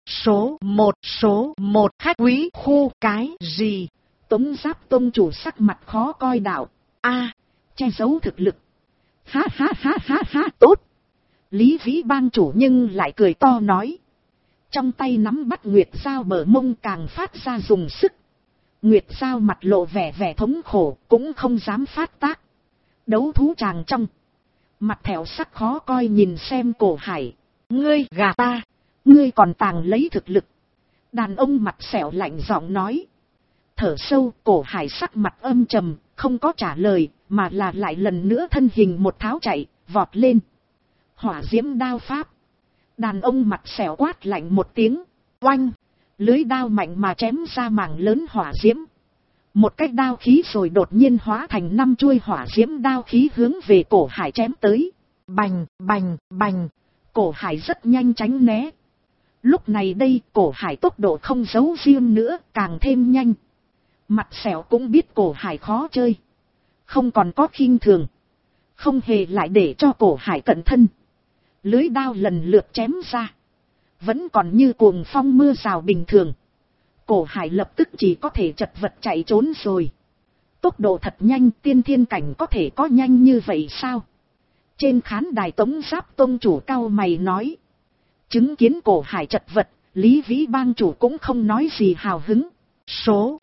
Speaker 1: 1 khách quý khu cái gì? Tống Giáp tông chủ sắc mặt khó coi đạo. Che giấu thực lực. Ha ha ha ha ha, tốt. Lý Vĩ bang chủ nhưng lại cười to nói. Trong tay nắm bắt Nguyệt Giao bờ mông càng phát ra dùng sức. Nguyệt Giao mặt lộ vẻ thống khổ, cũng không dám phát tác. Đấu thú chàng trong. Mặt thẹo sắc khó coi nhìn xem Cổ Hải. Ngươi gà ta, ngươi còn tàng lấy thực lực. Đàn ông Mặt Sẹo lạnh giọng nói. Thở sâu, Cổ Hải sắc mặt âm trầm, không có trả lời, mà là lại lần nữa thân hình một tháo chạy, vọt lên. Hỏa diễm đao pháp. Đàn ông Mặt Sẹo quát lạnh một tiếng, oanh, lưới đao mạnh mà chém ra mảng lớn hỏa diễm. Một cái đao khí rồi đột nhiên hóa thành 5 chuôi hỏa diễm đao khí hướng về Cổ Hải chém tới. Bành, bành, bành, Cổ Hải rất nhanh tránh né. Lúc này đây Cổ Hải tốc độ không giấu riêng nữa, càng thêm nhanh. Mặt Sẹo cũng biết Cổ Hải khó chơi, không còn có khinh thường, không hề lại để cho Cổ Hải cận thân. Lưới đao lần lượt chém ra, vẫn còn như cuồng phong mưa rào bình thường. Cổ Hải lập tức chỉ có thể chật vật chạy trốn rồi. Tốc độ thật nhanh, tiên thiên cảnh có thể có nhanh như vậy sao? Trên khán đài Tống Giáp tông chủ cau mày nói. Chứng kiến Cổ Hải chật vật, Lý Vĩ bang chủ cũng không nói gì hào hứng. Số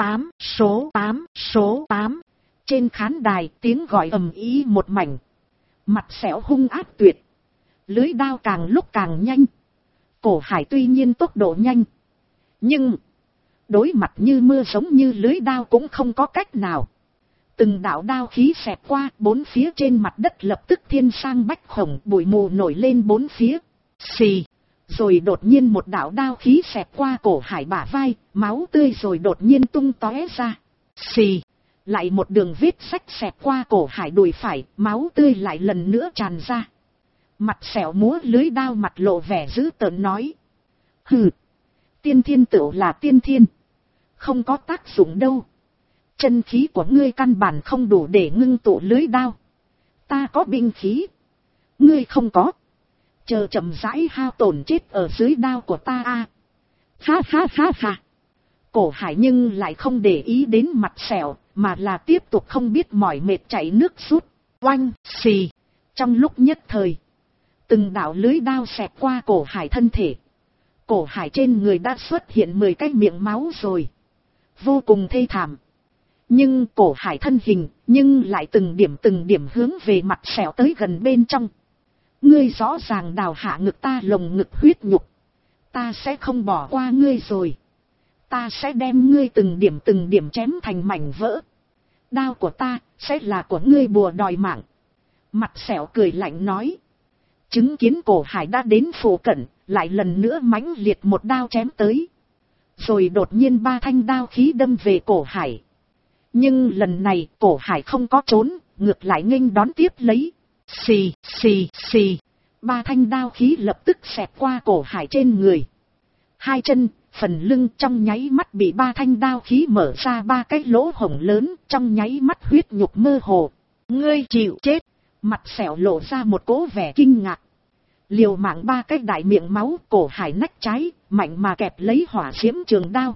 Speaker 1: 8. Trên khán đài tiếng gọi ầm ĩ một mảnh. Mặt Sẹo hung ác tuyệt. Lưới đao càng lúc càng nhanh. Cổ Hải tuy nhiên tốc độ nhanh, nhưng đối mặt như mưa giống như lưới đao cũng không có cách nào. Từng đạo đao khí xẹt qua, bốn phía trên mặt đất lập tức thiên sang bách khổng, bụi mù nổi lên bốn phía. Xì, rồi đột nhiên một đạo đao khí xẹt qua Cổ Hải bả vai, máu tươi rồi đột nhiên tung tóe ra. Xì, lại một đường vết sách xẹt qua Cổ Hải đùi phải, máu tươi lại lần nữa tràn ra. Mặt Sẹo múa lưới đao mặt lộ vẻ dữ tợn nói. Hừ, tiên thiên tựu là tiên thiên, không có tác dụng đâu. Chân khí của ngươi căn bản không đủ để ngưng tụ lưới đao. Ta có binh khí, ngươi không có. Chờ chậm rãi hao tổn chết ở dưới đao của ta a. Ha ha ha ha. Cổ Hải nhưng lại không để ý đến Mặt Sẹo, mà là tiếp tục không biết mỏi mệt chạy nước rút. Oanh, xì. Trong lúc nhất thời, từng đạo lưới đao xẹt qua Cổ Hải thân thể. Cổ Hải trên người đã xuất hiện 10 cái miệng máu rồi, vô cùng thê thảm. Nhưng Cổ Hải thân hình nhưng lại từng điểm hướng về Mặt Sẹo tới gần bên trong. Ngươi rõ ràng đào hạ ngực ta lồng ngực huyết nhục, ta sẽ không bỏ qua ngươi rồi. Ta sẽ đem ngươi từng điểm chém thành mảnh vỡ. Đao của ta sẽ là của ngươi bùa đòi mạng. Mặt Sẹo cười lạnh nói. Chứng kiến Cổ Hải đã đến phụ cận, lại lần nữa mãnh liệt một đao chém tới. Rồi đột nhiên 3 thanh đao khí đâm về Cổ Hải. Nhưng lần này Cổ Hải không có trốn, ngược lại nghênh đón tiếp lấy. Xì, xì, xì. 3 thanh đao khí lập tức xẹt qua Cổ Hải trên người. 2 chân, phần lưng trong nháy mắt bị 3 thanh đao khí mở ra 3 cái lỗ hổng lớn, trong nháy mắt huyết nhục mơ hồ. Ngươi chịu chết. Mặt Sẹo lộ ra một cỗ vẻ kinh ngạc. Liều mạng 3 cái đại miệng máu, Cổ Hải nách trái, mạnh mà kẹp lấy hỏa diễm trường đao.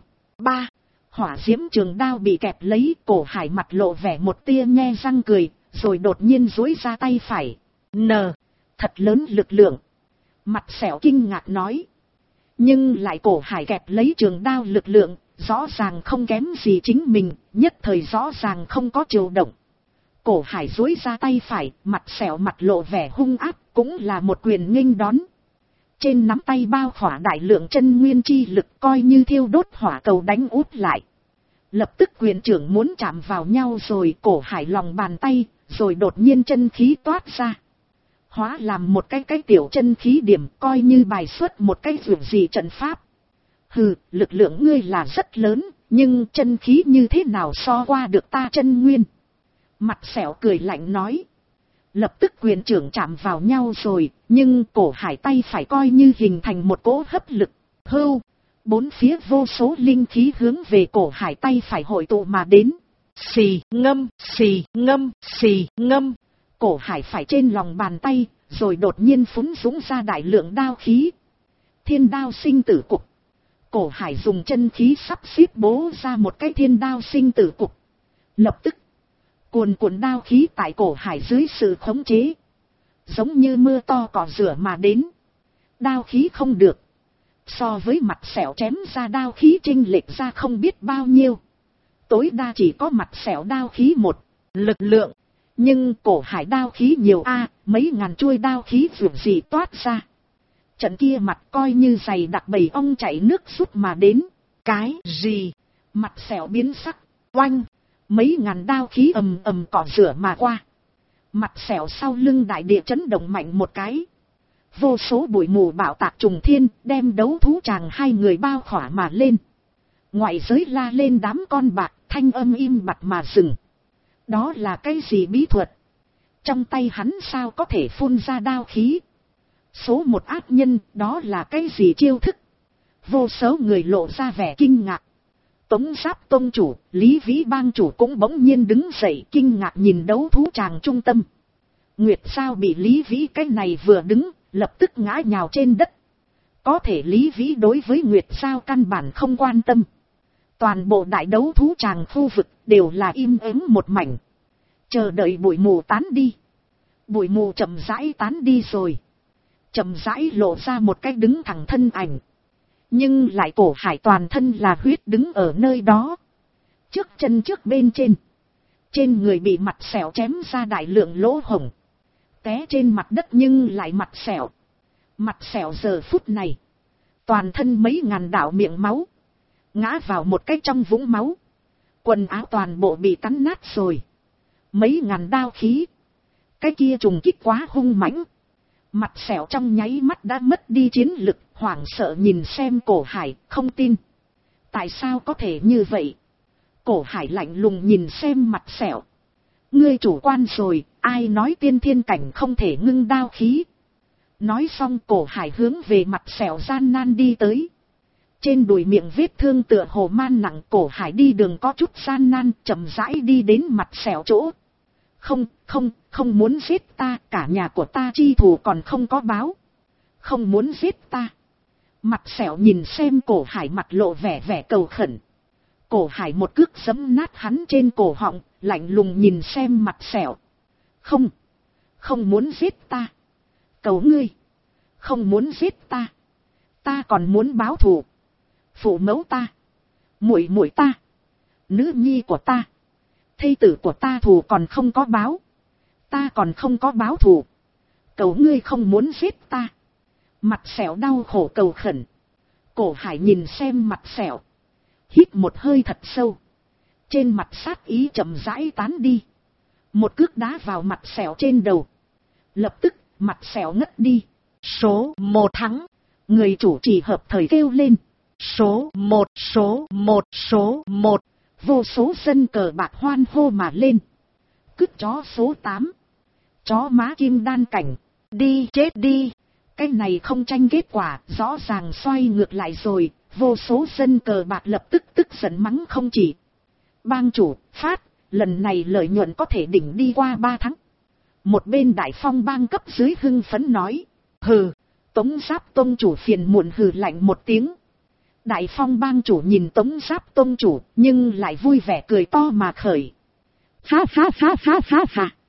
Speaker 1: Hỏa diễm trường đao bị kẹp lấy, Cổ Hải mặt lộ vẻ một tia nhe răng cười, rồi đột nhiên duỗi ra tay phải. Thật lớn lực lượng. Mặt Sẹo kinh ngạc nói. Nhưng lại Cổ Hải kẹp lấy trường đao lực lượng, rõ ràng không kém gì chính mình, nhất thời rõ ràng không có chiều động. Cổ Hải duỗi ra tay phải, Mặt Sẹo mặt lộ vẻ hung ác, cũng là một quyền nghênh đón. Trên nắm tay bao khỏa đại lượng chân nguyên chi lực, coi như thiêu đốt hỏa cầu đánh út lại. Lập tức quyền trưởng muốn chạm vào nhau rồi, Cổ Hải lòng bàn tay, rồi đột nhiên chân khí toát ra. Hóa làm một cái tiểu chân khí điểm, coi như bài xuất một cái dường gì trận pháp. Hừ, lực lượng ngươi là rất lớn, nhưng chân khí như thế nào so qua được ta chân nguyên? Mặt sẹo cười lạnh nói. Lập tức quyền trưởng chạm vào nhau rồi, nhưng cổ hải tay phải coi như hình thành một cỗ hấp lực. Hưu, bốn phía vô số linh khí hướng về cổ hải tay phải hội tụ mà đến. Xì ngâm, xì ngâm, xì ngâm. Cổ hải phải trên lòng bàn tay, rồi đột nhiên phúng dũng ra đại lượng đao khí. Thiên đao sinh tử cục. Cổ hải dùng chân khí sắp xếp bố ra một cái thiên đao sinh tử cục. Lập tức, cuồn cuộn đao khí tại cổ hải dưới sự khống chế, giống như mưa to cỏ rửa mà đến. Đao khí không được, so với mặt sẹo chém ra đao khí chênh lệch ra không biết bao nhiêu. Tối đa chỉ có mặt sẹo đao khí một lực lượng, nhưng cổ hải đao khí nhiều mấy ngàn chuôi đao khí vượt gì toát ra. Trận kia mặt coi như giày đặc bầy ong chạy nước rút mà đến. Cái gì? Mặt sẹo biến sắc, oanh, mấy ngàn đao khí ầm ầm cỏ rửa mà qua. Mặt sẹo sau lưng đại địa chấn động mạnh một cái. Vô số bụi mù bạo tạc trùng thiên, đem đấu thú chàng hai người bao khỏa mà lên. Ngoại giới la lên đám con bạc, thanh âm im bặt mà dừng. Đó là cái gì bí thuật? Trong tay hắn sao có thể phun ra đao khí? Số một ác nhân, đó là cái gì chiêu thức? Vô số người lộ ra vẻ kinh ngạc. Tống Giáp tông chủ, Lý Vĩ bang chủ cũng bỗng nhiên đứng dậy kinh ngạc nhìn đấu thú tràng trung tâm. Nguyệt Sao bị Lý Vĩ cái này vừa đứng, lập tức ngã nhào trên đất. Có thể Lý Vĩ đối với Nguyệt Sao căn bản không quan tâm. Toàn bộ đại đấu thú tràng khu vực đều là im ắng một mảnh. Chờ đợi bụi mù tán đi. Bụi mù chậm rãi tán đi rồi. Chậm rãi lộ ra một cái đứng thẳng thân ảnh. Nhưng lại cổ hải toàn thân là huyết đứng ở nơi đó. Trước chân trước bên trên. Trên người bị mặt sẹo chém ra đại lượng lỗ hổng. Té trên mặt đất nhưng lại mặt sẹo. Mặt sẹo giờ phút này. Toàn thân mấy ngàn đạo miệng máu. Ngã vào một cái trong vũng máu. Quần áo toàn bộ bị cắn nát rồi. Mấy ngàn đao khí. Cái kia trùng kích quá hung mãnh. Mặt sẹo trong nháy mắt đã mất đi chiến lực, hoảng sợ nhìn xem cổ hải, không tin. Tại sao có thể như vậy? Cổ hải lạnh lùng nhìn xem mặt sẹo. Ngươi chủ quan rồi, ai nói tiên thiên cảnh không thể ngưng đao khí? Nói xong cổ hải hướng về mặt sẹo gian nan đi tới. Trên đùi miệng vết thương tựa hồ man nặng, cổ hải đi đường có chút gian nan, chậm rãi đi đến mặt sẹo chỗ. Không muốn giết ta, cả nhà của ta chi thù còn không có báo. Không muốn giết ta. Mặt sẹo nhìn xem cổ hải mặt lộ vẻ cầu khẩn. Cổ hải một cước giẫm nát hắn trên cổ họng, lạnh lùng nhìn xem mặt sẹo. Không muốn giết ta. Cầu ngươi. Không muốn giết ta. Ta còn muốn báo thù. Phụ mẫu ta. Muội muội ta. Nữ nhi của ta. Thê tử của ta thù còn không có báo. Ta còn không có báo thù. Cầu ngươi không muốn giết ta. Mặt sẹo đau khổ cầu khẩn. Cổ hải nhìn xem mặt sẹo. Hít một hơi thật sâu. Trên mặt sát ý chậm rãi tán đi. Một cước đá vào mặt sẹo trên đầu. Lập tức mặt sẹo ngất đi. Số 1 thắng. Người chủ trì hợp thời kêu lên. Số 1, số 1, số 1. Vô số dân cờ bạc hoan hô mà lên. Cứt chó số 8. Chó má kim đan cảnh. Đi chết đi. Cái này không tranh kết quả, rõ ràng xoay ngược lại rồi. Vô số dân cờ bạc lập tức tức giận mắng không chỉ. Bang chủ, phát, lần này lợi nhuận có thể đỉnh đi qua 3 tháng. Một bên đại phong bang cấp dưới hưng phấn nói. Hừ, Tống Giáp tông chủ phiền muộn hừ lạnh một tiếng. Đại phong bang chủ nhìn Tống Giáp tông chủ, nhưng lại vui vẻ cười to mà khởi. Ha ha ha ha ha ha.